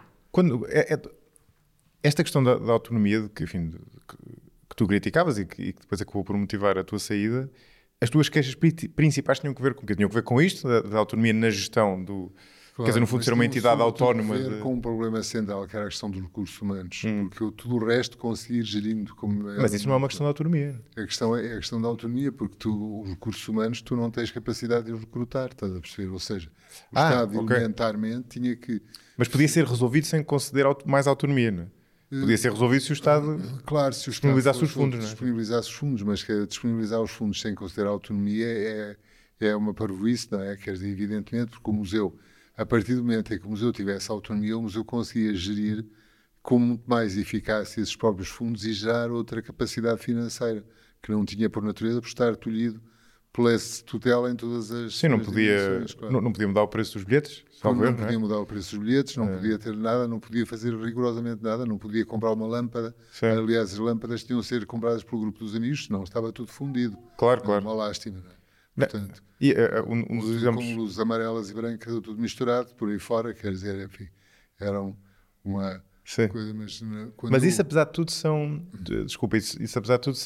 Esta questão da autonomia, que tu criticavas e que depois acabou por motivar a tua saída, as tuas queixas principais tinham que ver com o quê? Tinham que ver com isto, da autonomia na gestão do... Claro, quer dizer, no fundo, ser uma entidade autónoma. Tem a ver com um problema central, que era a questão dos recursos humanos. Porque tudo o resto conseguir gerindo como... Mas isso não é uma questão de autonomia. A questão é a questão da autonomia, porque os recursos humanos tu não tens capacidade de os recrutar, estás a perceber? Ou seja, o Estado elementarmente tinha que... Mas podia ser resolvido sem conceder mais autonomia, não é? Podia ser resolvido se o Estado disponibilizasse os fundos, não é? Disponibilizasse os fundos, mas que disponibilizar os fundos sem considerar autonomia é uma parvoíce, não é? Quer dizer, evidentemente, porque o museu, a partir do momento em que o museu tivesse autonomia, o museu conseguia gerir com muito mais eficácia esses próprios fundos e gerar outra capacidade financeira, que não tinha por natureza, por estar tolhido pela tutela em todas as... Sim, não podia mudar o preço dos bilhetes? Não podia mudar o preço dos bilhetes, não podia ter nada, não podia fazer rigorosamente nada, não podia comprar uma lâmpada. Sim. Aliás, as lâmpadas tinham de ser compradas pelo grupo dos amigos, senão estava tudo fundido. Claro. Uma lástima, não é? Portanto, dos exemplos... com luzes amarelas e brancas, tudo misturado, por aí fora, quer dizer, enfim, eram uma coisa... Mas isso, apesar de tudo, desculpa, isso apesar de tudo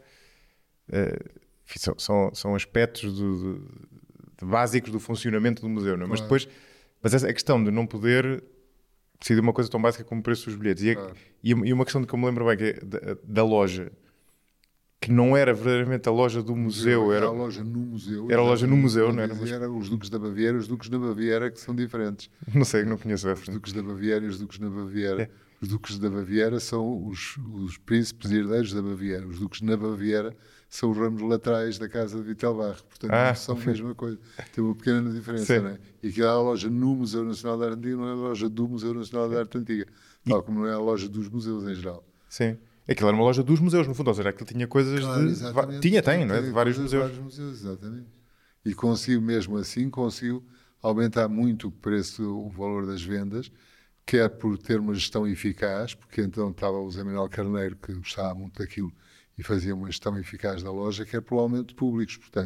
são aspectos básicos do funcionamento do museu, não é? Claro. Mas essa a questão de não poder decidir uma coisa tão básica como o preço dos bilhetes e uma questão de que eu me lembro bem, que é da loja, que não era verdadeiramente a loja do museu, era a loja no museu. Era a loja no museu, não era? Eram os Duques da Baviera, os Duques da Baviera que são diferentes. Não sei, não conheço essa. Os Duques da Baviera e os Duques da Baviera. Os Duques da Baviera são os príncipes herdeiros da Baviera. Os Duques na Baviera são os ramos laterais da casa de Vitelbarro. Portanto, não são a mesma coisa. Tem uma pequena diferença, não é? E aquilo é a loja no Museu Nacional da Arte Antiga, não é a loja do Museu Nacional da Arte Antiga. Tal como não é a loja dos museus em geral. Sim. Aquilo era uma loja dos museus, no fundo. Ou seja, aquilo tinha coisas tem, não é? De vários museus. Exatamente. E conseguiu, mesmo assim, aumentar muito o valor das vendas, quer por ter uma gestão eficaz, porque então estava o Zé Manuel Carneiro, que gostava muito daquilo, e fazia uma gestão eficaz da loja, quer pelo aumento de públicos, portanto.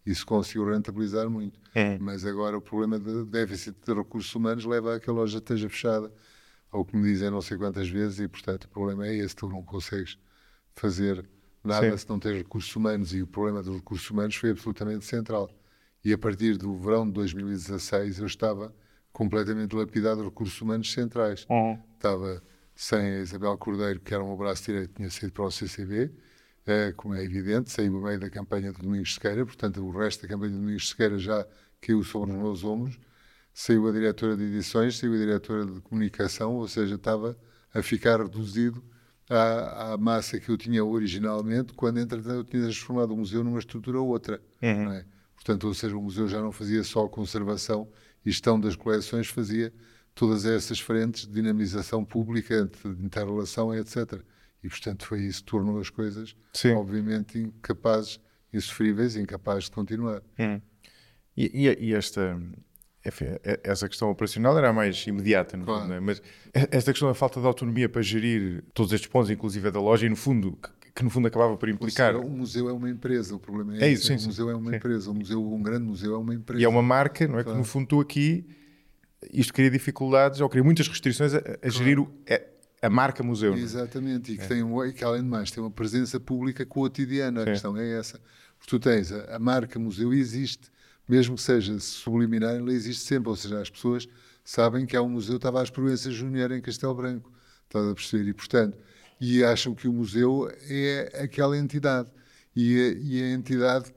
isso conseguiu rentabilizar muito. Mas agora o problema de déficit de recursos humanos leva a que a loja esteja fechada, ao que me dizem não sei quantas vezes, e portanto o problema é esse, tu não consegues fazer nada se não tens recursos humanos, e o problema dos recursos humanos foi absolutamente central. E a partir do verão de 2016 eu estava completamente lapidado de recursos humanos centrais. Estava sem a Isabel Cordeiro, que era o meu braço direito, tinha saído para o CCB, como é evidente, saiu no meio da campanha de Domingos Sequeira, portanto o resto da campanha de Domingos Sequeira já caiu sobre os meus ombros. Saiu a diretora de edições, saiu a diretora de comunicação, ou seja, estava a ficar reduzido à massa que eu tinha originalmente, quando entretanto eu tinha transformado o museu numa estrutura ou outra. Não é? Portanto, ou seja, o museu já não fazia só conservação e gestão das coleções, fazia todas essas frentes de dinamização pública, de inter-relação, etc. E, portanto, foi isso que tornou as coisas, obviamente, incapazes, insofríveis, incapazes de continuar. E essa questão operacional era a mais imediata, no fundo, não é? Mas esta questão da falta de autonomia para gerir todos estes pontos, inclusive a da loja, e no fundo, que no fundo acabava por implicar... O museu é uma empresa, o problema é isso. O museu é uma empresa, um grande museu é uma empresa. E é uma marca, não é? Claro. Que no fundo tu aqui, isto cria dificuldades, ou cria muitas restrições a gerir a marca museu. Exatamente, e que além de mais tem uma presença pública cotidiana, a questão é essa. Porque tu tens, a marca museu existe, mesmo que seja subliminar, ela existe sempre, ou seja, as pessoas sabem que há um museu Tavares Proença Júnior em Castelo Branco, estás a perceber? E, portanto, acham que o museu é aquela entidade, e a entidade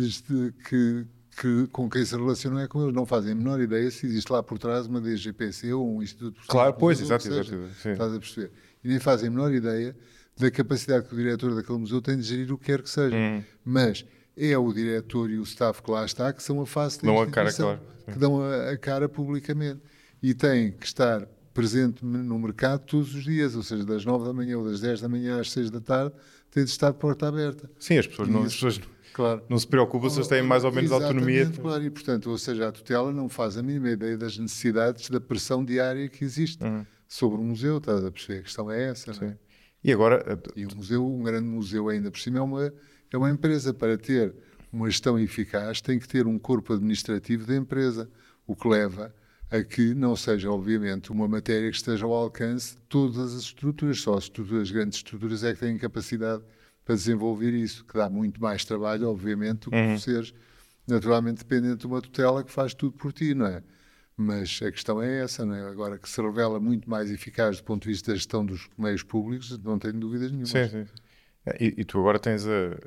com quem se relacionam é com eles, não fazem a menor ideia se existe lá por trás uma DGPC ou um Instituto... Claro, pois, exato. Estás a perceber? E nem fazem a menor ideia da capacidade que o diretor daquele museu tem de gerir o que quer que seja. Mas é o diretor e o staff que lá está que são a face da instituição, que dão a cara publicamente. E têm que estar presente no mercado todos os dias, ou seja, das 9 da manhã ou das 10 da manhã às 6 da tarde, tem de estar de porta aberta. Sim, as pessoas não se preocupam se eles têm mais ou menos autonomia. Claro, e portanto, ou seja, a tutela não faz a mínima ideia das necessidades da pressão diária que existe sobre o museu, estás a perceber? A questão é essa, não é? E agora... E o museu, um grande museu ainda por cima, é uma empresa. Para ter uma gestão eficaz tem que ter um corpo administrativo da empresa, o que leva a que não seja, obviamente, uma matéria que esteja ao alcance de todas as estruturas. Só as grandes estruturas é que têm capacidade para desenvolver isso, que dá muito mais trabalho, obviamente, do que seres naturalmente dependente de uma tutela que faz tudo por ti, não é? Mas a questão é essa, não é? Agora, que se revela muito mais eficaz do ponto de vista da gestão dos meios públicos, não tenho dúvidas nenhuma. Sim. E tu agora tens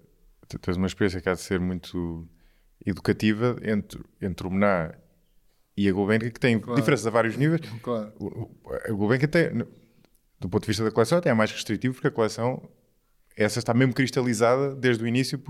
uma experiência que há de ser muito educativa entre o Mená e a Gulbenkian, que tem diferenças a vários níveis. Claro. A Gulbenkian tem, do ponto de vista da coleção, até é mais restritivo, porque a coleção, essa está mesmo cristalizada desde o início,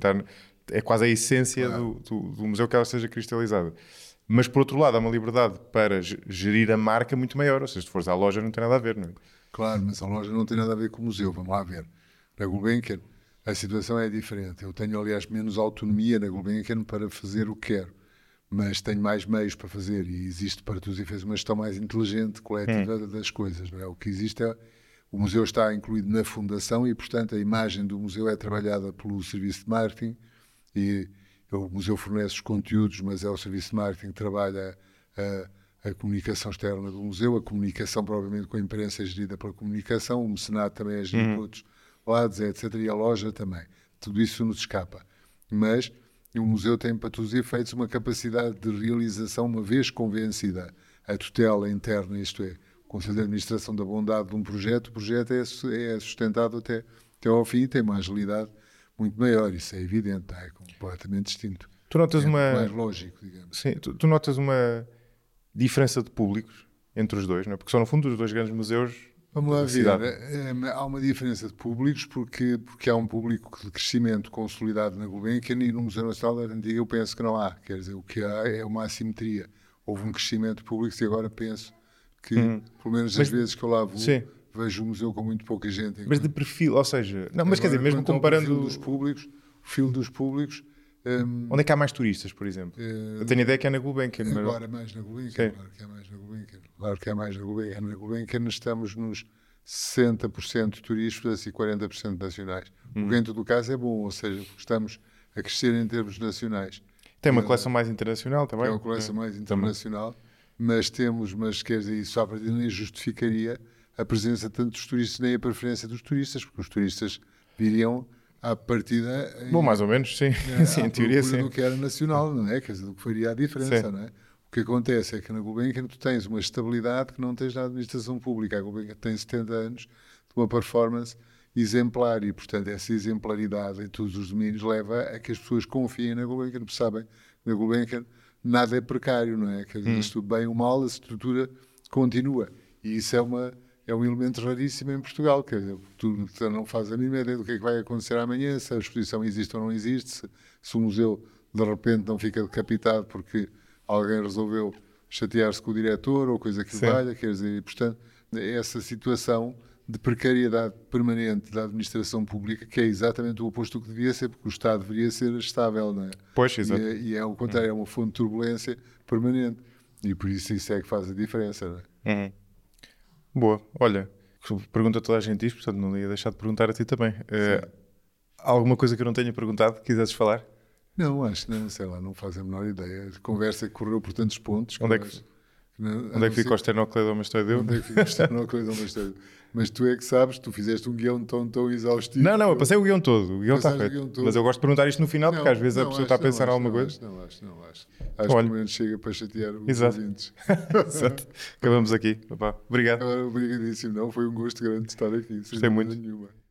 é quase a essência do museu que ela seja cristalizada. Mas, por outro lado, há uma liberdade para gerir a marca muito maior. Ou seja, se fores à loja, não tem nada a ver, não é? Claro, mas a loja não tem nada a ver com o museu. Vamos lá ver. Na Gulbenkian, a situação é diferente. Eu tenho, aliás, menos autonomia na Gulbenkian para fazer o que quero. Mas tenho mais meios para fazer. E existe, para todos os efeitos, uma gestão mais inteligente, coletiva das coisas. Não é? O que existe é... O museu está incluído na fundação e, portanto, a imagem do museu é trabalhada pelo serviço de marketing e... O museu fornece os conteúdos, mas é o serviço de marketing que trabalha a comunicação externa do museu, a comunicação provavelmente com a imprensa é gerida pela comunicação, o mecenato também é gerido por outros lados, etc. E a loja também. Tudo isso nos escapa. Mas o museu tem, para todos os efeitos, uma capacidade de realização, uma vez convencida a tutela interna, isto é, o Conselho de Administração da bondade de um projeto, o projeto é sustentado até ao fim e tem uma agilidade muito maior, isso é evidente, é completamente distinto. Tu notas mais lógico, digamos. Sim, tu notas uma diferença de públicos entre os dois, não é? Porque são, no fundo, os dois grandes museus. Vamos lá ver. Há uma diferença de públicos porque há um público de crescimento consolidado na Gulbenkian e no Museu Nacional da Arte Antiga eu penso que não há. Quer dizer, o que há é uma assimetria. Houve um crescimento de públicos e agora penso que, pelo menos as vezes que eu lá vou, vejo o museu com muito pouca gente. Mas de perfil, ou seja... Não, mas quer dizer, mesmo comparando... O filo dos públicos... Onde é que há mais turistas, por exemplo? Eu tenho a ideia que é na Gulbenkian. Agora mais na Gulbenkian, claro que é mais na Gulbenkian. Claro que é mais na Gulbenkian. Na Gulbenkian estamos nos 60% turistas e 40% nacionais. O que em todo o caso é bom, ou seja, estamos a crescer em termos nacionais. Tem uma coleção mais internacional também? É uma coleção mais internacional, mas quer dizer, isso à partida nem justificaria a presença tanto dos turistas, nem a preferência dos turistas, porque os turistas viriam à partida... Bom, mais ou menos, sim. Sim, em teoria, sim. Do que era nacional, não é? Quer dizer, do que faria a diferença, sim. não é? O que acontece é que na Gulbenkian tu tens uma estabilidade que não tens na administração pública. A Gulbenkian tem 70 anos de uma performance exemplar e, portanto, essa exemplaridade em todos os domínios leva a que as pessoas confiem na Gulbenkian, porque sabem que na Gulbenkian nada é precário, não é? Quer dizer, isto bem ou mal, a estrutura continua. E isso é um elemento raríssimo em Portugal. Quer dizer, tu não fazes a mínima ideia do que é que vai acontecer amanhã, se a exposição existe ou não existe, se o museu de repente não fica decapitado porque alguém resolveu chatear-se com o diretor ou coisa que valha. Quer dizer, e, portanto, essa situação de precariedade permanente da administração pública, que é exatamente o oposto do que devia ser, porque o Estado deveria ser estável, não é? Pois, exato. E é o contrário, é uma fonte de turbulência permanente. E por isso é que faz a diferença, não é? Boa. Olha, pergunta a toda a gente isto, portanto não ia deixar de perguntar a ti também. Alguma coisa que eu não tenha perguntado que quisesses falar? Não, acho que não, sei lá, não faz a menor ideia. A conversa correu por tantos pontos. Onde é que fica o esternocleidomastoideu? Onde é que fica o esternocleidomastoideu? Mas tu é que sabes, tu fizeste um guião tão exaustivo. Não, eu passei o guião todo. O guião está feito. Mas eu gosto de perguntar isto no final, porque às vezes a pessoa está a pensar em alguma coisa. Não acho. Acho que pelo menos chega para chatear os ouvintes. Exato. Acabamos aqui. Opa, obrigado. Obrigadíssimo. Não, foi um gosto grande estar aqui. Gostei muito. Nenhuma.